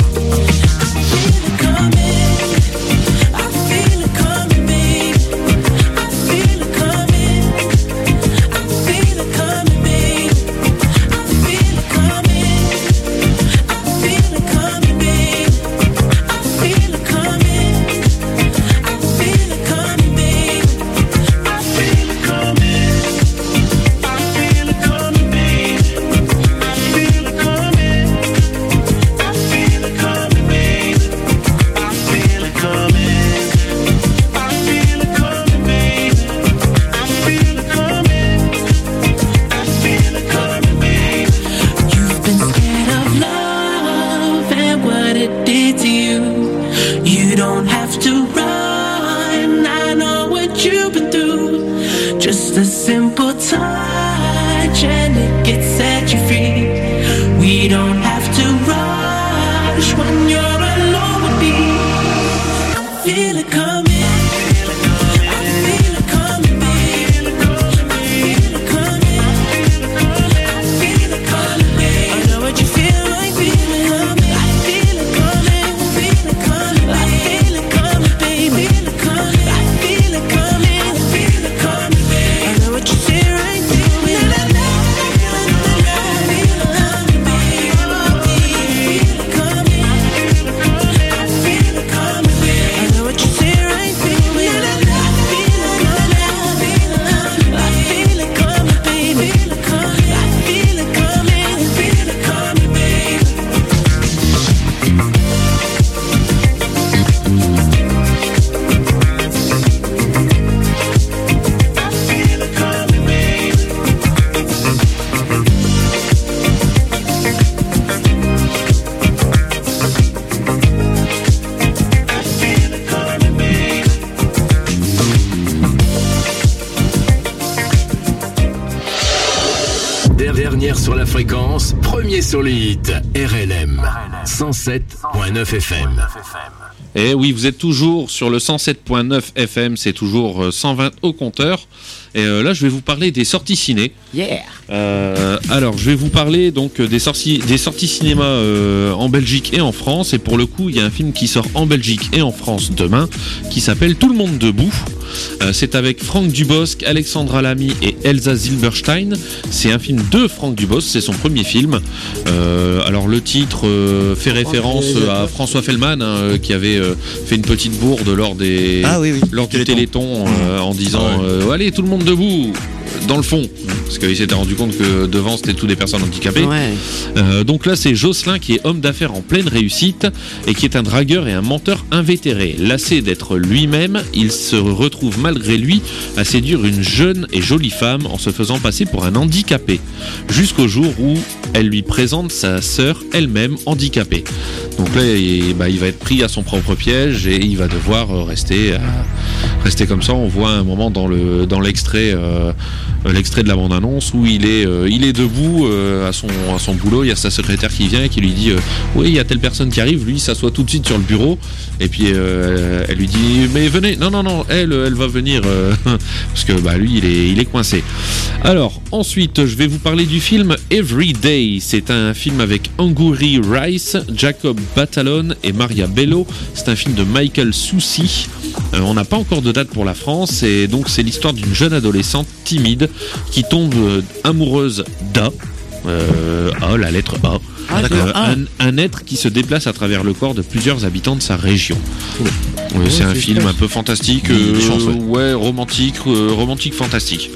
Sur la fréquence, premier sur les hits, R L M, cent sept virgule neuf F M. Et oui, vous êtes toujours sur le cent sept virgule neuf F M, c'est toujours cent vingt au compteur. Et euh, là, je vais vous parler des sorties ciné. Yeah. Euh, alors, je vais vous parler donc des sorties, des sorties cinéma euh, en Belgique et en France. Et pour le coup, il y a un film qui sort en Belgique et en France demain, qui s'appelle Tout le monde debout. Euh, c'est avec Franck Dubosc, Alexandra Lamy et Elsa Zilberstein. C'est un film de Franck Dubosc, c'est son premier film. Euh, alors le titre euh, fait référence à François Fellman, hein, qui avait euh, fait une petite bourde lors des ah, oui, oui. lors du Téléthon euh, en disant ah, ouais. euh, allez tout le monde debout dans le fond, parce qu'il s'était rendu compte que devant c'était tous des personnes handicapées. Ouais. Euh, donc là c'est Jocelyn qui est homme d'affaires en pleine réussite et qui est un dragueur et un menteur invétéré. Lassé d'être lui-même, il se retrouve malgré lui à séduire une jeune et jolie femme en se faisant passer pour un handicapé, jusqu'au jour où elle lui présente sa sœur elle-même handicapée. Donc là il, bah, il va être pris à son propre piège et il va devoir rester, euh, rester comme ça. On voit un moment dans, le, dans l'extrait euh, l'extrait de la bande-annonce où il est, euh, il est debout euh, à, son, à son boulot. Il y a sa secrétaire qui vient et qui lui dit euh, oui, il y a telle personne qui arrive. Lui il s'assoit tout de suite sur le bureau et puis euh, elle lui dit mais venez, non non non, elle, elle va venir euh, parce que bah, lui il est, il est coincé. Alors ensuite je vais vous parler du film Every Day. C'est un film avec Angourie Rice, Jacob Batalon et Maria Bello. C'est un film de Michael Soucy. Euh, on n'a pas encore de date pour la France et donc c'est l'histoire d'une jeune adolescente timide qui tombe euh, amoureuse d'A, euh, A, la lettre A, ah, euh, un, un être qui se déplace à travers le corps de plusieurs habitants de sa région. Ouais, ouais, c'est, c'est un film clair. un peu fantastique, euh, chances, ouais. ouais, romantique, euh, romantique fantastique.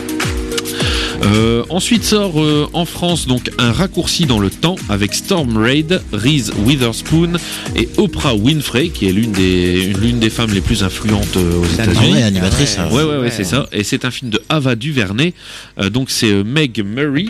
Euh, ensuite sort euh, en France donc un raccourci dans le temps avec Storm Reid, Reese Witherspoon et Oprah Winfrey qui est l'une des, l'une des femmes les plus influentes euh, aux États-Unis. Ouais, animatrice. Ouais, ouais, ouais, ouais, c'est ça. Et c'est un film de Ava DuVernay. Euh, donc c'est euh, Meg Murray.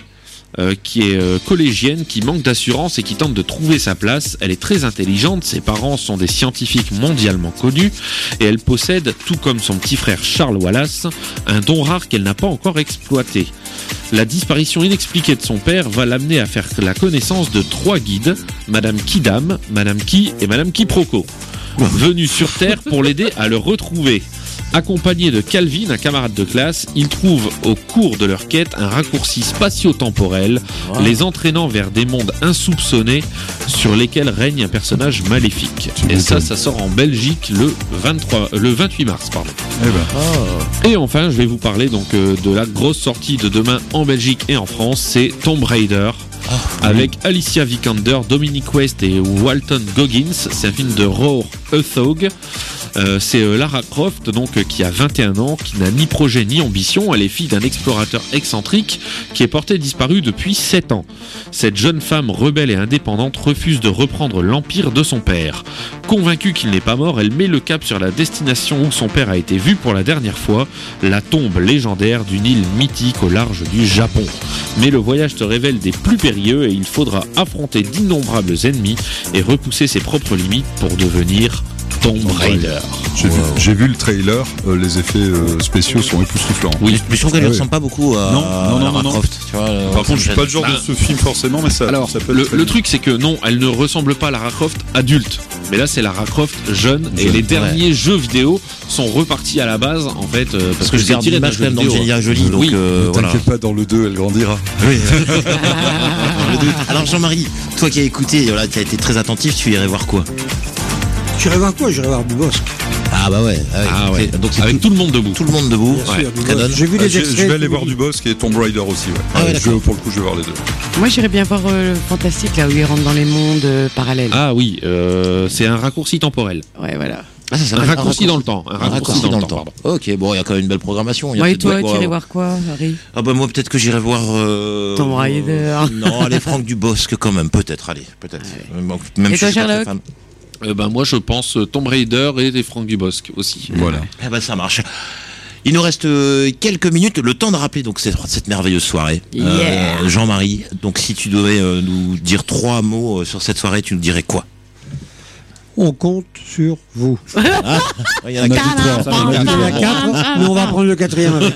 euh, qui est euh, collégienne, qui manque d'assurance et qui tente de trouver sa place. Elle est très intelligente, ses parents sont des scientifiques mondialement connus et elle possède, tout comme son petit frère Charles Wallace, un don rare qu'elle n'a pas encore exploité. La disparition inexpliquée de son père va l'amener à faire la connaissance de trois guides, Madame Kidam, Madame Ki et Madame Quiproquo, venus sur Terre pour l'aider à le retrouver. Accompagné de Calvin, un camarade de classe, ils trouvent au cours de leur quête un raccourci spatio-temporel, wow. les entraînant vers des mondes insoupçonnés sur lesquels règne un personnage maléfique. Tu Et ça, ça sort en Belgique le vingt-trois, le vingt-huit mars, pardon. Eh ben. oh. Et enfin, je vais vous parler donc euh, de la grosse sortie de demain en Belgique et en France, c'est Tomb Raider. Oh, avec oui. Alicia Vikander, Dominic West et Walton Goggins. C'est un film de Roar Uthaug. Euh, c'est euh, Lara Croft donc euh, qui a vingt et un ans, qui n'a ni projet ni ambition. Elle est fille d'un explorateur excentrique qui est porté disparu depuis sept ans. Cette jeune femme rebelle et indépendante refuse de reprendre l'empire de son père. Convaincue qu'il n'est pas mort, elle met le cap sur la destination où son père a été vu pour la dernière fois, la tombe légendaire d'une île mythique au large du Japon. Mais le voyage te révèle des plus périlleux et il faudra affronter d'innombrables ennemis et repousser ses propres limites pour devenir Tomb Raider. J'ai, wow. vu, j'ai vu le trailer, euh, les effets euh, spéciaux sont époustouflants. Oui, mais je trouve qu'elle ne ah, ressemble oui. pas beaucoup à non, non, non, Lara non, Croft. Tu vois, Par contre, je suis pas le genre bah, de ce film forcément, mais ça. Alors, ça peut le, le truc, c'est que non, elle ne ressemble pas à Lara Croft adulte. Mais là, c'est Lara Croft jeune, jeune et les derniers ouais. jeux vidéo sont repartis à la base, en fait, euh, parce, parce que, que je l'ai tiré d'un jeu vidéo. D'Angelina Jolie, donc oui. euh, ne voilà. t'inquiète pas, dans le deux, elle grandira. Oui. Alors, Jean-Marie, toi qui as écouté, voilà, tu as été très attentif, tu irais voir quoi? J'irai voir quoi? J'irai voir Dubosc. Ah bah ouais, ah ouais. Ah ouais. Donc c'est avec tout, tout le monde debout. Tout le monde debout. Ouais. Sûr, j'ai vu les ah, extraits. Je vais aller voir Dubosc et Tomb Raider aussi. Ouais. Ah ouais, je, pour le coup, je vais voir les deux. Moi, j'irais bien voir euh, le Fantastique, là où il rentre dans les mondes euh, parallèles. Ah oui, euh, c'est un raccourci temporel. Ouais, voilà. Ah, ça un, raccourci un raccourci dans le temps. Un raccourci, un raccourci dans, dans le temps. temps ok, bon, il y a quand même une belle programmation. Ouais, et toi, tu irais voir quoi, Harry? Ah bah moi, peut-être que j'irais voir. Euh, Tomb Raider. Euh, non, allez, Franck Dubosc quand même, peut-être, allez, peut-être. Allez. Même et toi, Sherlock? Euh, ben moi je pense euh, Tomb Raider et des Franck Dubosc aussi. Voilà. Eh ben ça marche. Il nous reste euh, quelques minutes, le temps de rappeler donc cette, cette merveilleuse soirée. Yeah. Euh, Jean-Marie, donc si tu devais euh, nous dire trois mots euh, sur cette soirée, tu nous dirais quoi? On compte sur vous. Ah, il y en a quatre, mais on va prendre le quatrième avec.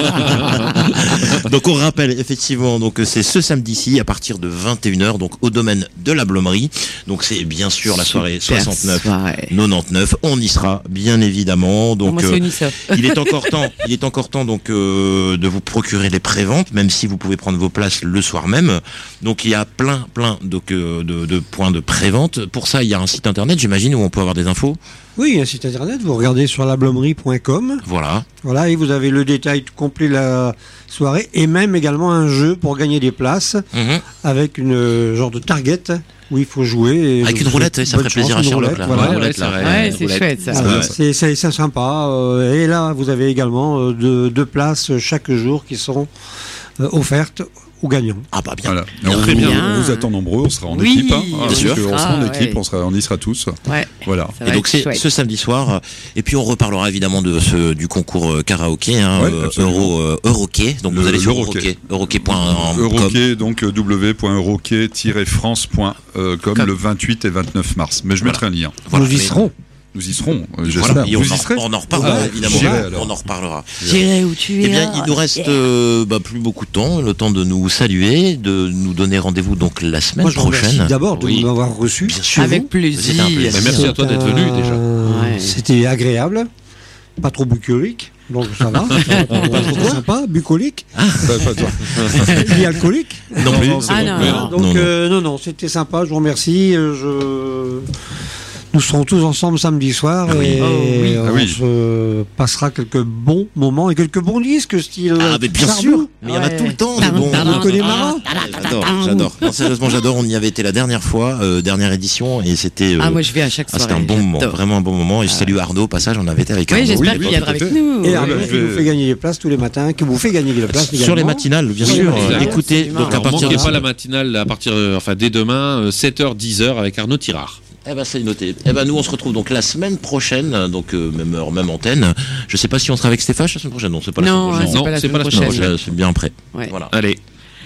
Donc on rappelle effectivement, donc c'est ce samedi-ci à partir de vingt et une heures, donc au domaine de la Blomerie. Donc c'est bien sûr la soirée Super soixante-neuf soirée. quatre-vingt-dix-neuf. On y sera bien évidemment. Donc Moi, euh, il est encore temps, il est encore temps donc euh, de vous procurer les préventes, même si vous pouvez prendre vos places le soir même. Donc il y a plein plein donc, euh, de, de points de prévente. Pour ça il y a un site internet. J'imagine, où on peut avoir des infos. Oui, un site internet, vous regardez sur la blomerie point com. Voilà. Voilà, et vous avez le détail complet de la soirée, et même également un jeu pour gagner des places, mm-hmm. avec une euh, genre de target où il faut jouer. Et avec une roulette, ça ferait plaisir à Sherlock. Là. Voilà. Ouais, ouais, c'est, ouais, c'est chouette ça. Voilà, c'est, c'est, c'est sympa. Euh, et là, vous avez également euh, deux, deux places chaque jour qui sont euh, offertes aux gagnants. Ah bah bien. Voilà. bien, on, très bien. on vous attend nombreux, on sera en oui, équipe. Hein. Bien sûr. On ah, sera en équipe, ouais. on, sera, on y sera tous. Ouais. Voilà. Et donc c'est chouette. Ce samedi soir. Et puis on reparlera évidemment de ce, du concours euh, karaoké, hein, ouais, euh, Euro, euh, Euroquai. Donc le, vous allez sur Euroquai. Euroquai point com. Euroquai, donc w point euroquai tiret france point com le vingt-huit et vingt-neuf mars. Mais je voilà. mettrai un lien. Voilà. Nous y serons. Nous y serons, j'espère. Voilà, vous on, y serez on en reparlera, ah, évidemment. On en reparlera. J'irai où tu es. Eh bien, il nous reste yeah. euh, bah, plus beaucoup de temps, le temps de nous saluer, de nous donner rendez-vous donc la semaine Moi, je prochaine. Merci d'abord de oui. nous avoir reçus. Bien sûr. Avec vous. plaisir. plaisir. Mais merci à toi d'être venu déjà. Ouais. C'était agréable, pas trop bucolique. Donc ça va, ça va pas trop sympa, bucolique. Ah. Pas, pas toi. Ni alcoolique. Non, non, plus. non, ah, non, non. Donc non, euh, non, non, c'était sympa, je vous remercie. Je... Nous serons tous ensemble samedi soir oui. et oh, oui. on ah, oui. se passera quelques bons moments et quelques bons disques style. Ah mais bien Sardou. sûr, mais il y en a Ouais. tout le temps. Tadam, Bon, tadam, on connaît Marat. J'adore, j'adore. Non, sérieusement, j'adore. On y avait été la dernière fois, euh, dernière édition, et c'était. Euh, Ah, moi je vais à chaque ah, soirée. c'était un bon moment, j'adore. vraiment un bon moment. Et je salue Arnaud, au passage, on avait été avec Oui, Arnaud. j'espère oui, qu'il tout viendra à fait. avec nous. Et Ouais, Arnaud bah, qui je vais- vous fait gagner des places tous les matins, qui vous fait gagner des places Sur les également. matinales, bien Oui, sûr. oui, euh, oui. Écoutez, absolument. donc à Alors, partir manquez de pas la matinale à partir, euh, enfin dès demain, euh, sept heures dix heures avec Arnaud Tirard. Eh ben c'est noté. Eh ben nous on se retrouve donc la semaine prochaine, donc euh, même heure, même antenne. Je sais pas si on sera avec Stéphane la semaine prochaine. Non, c'est pas la Non, semaine prochaine. c'est pas la c'est semaine pas la semaine prochaine. C'est- C'est bien après. Ouais. Voilà. Allez.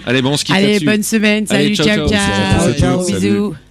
Allez, bon, on se quitte Allez, là-dessus. bonne semaine. Salut, Allez, ciao, ciao, ciao. ciao. Ciao, ciao. Bisous.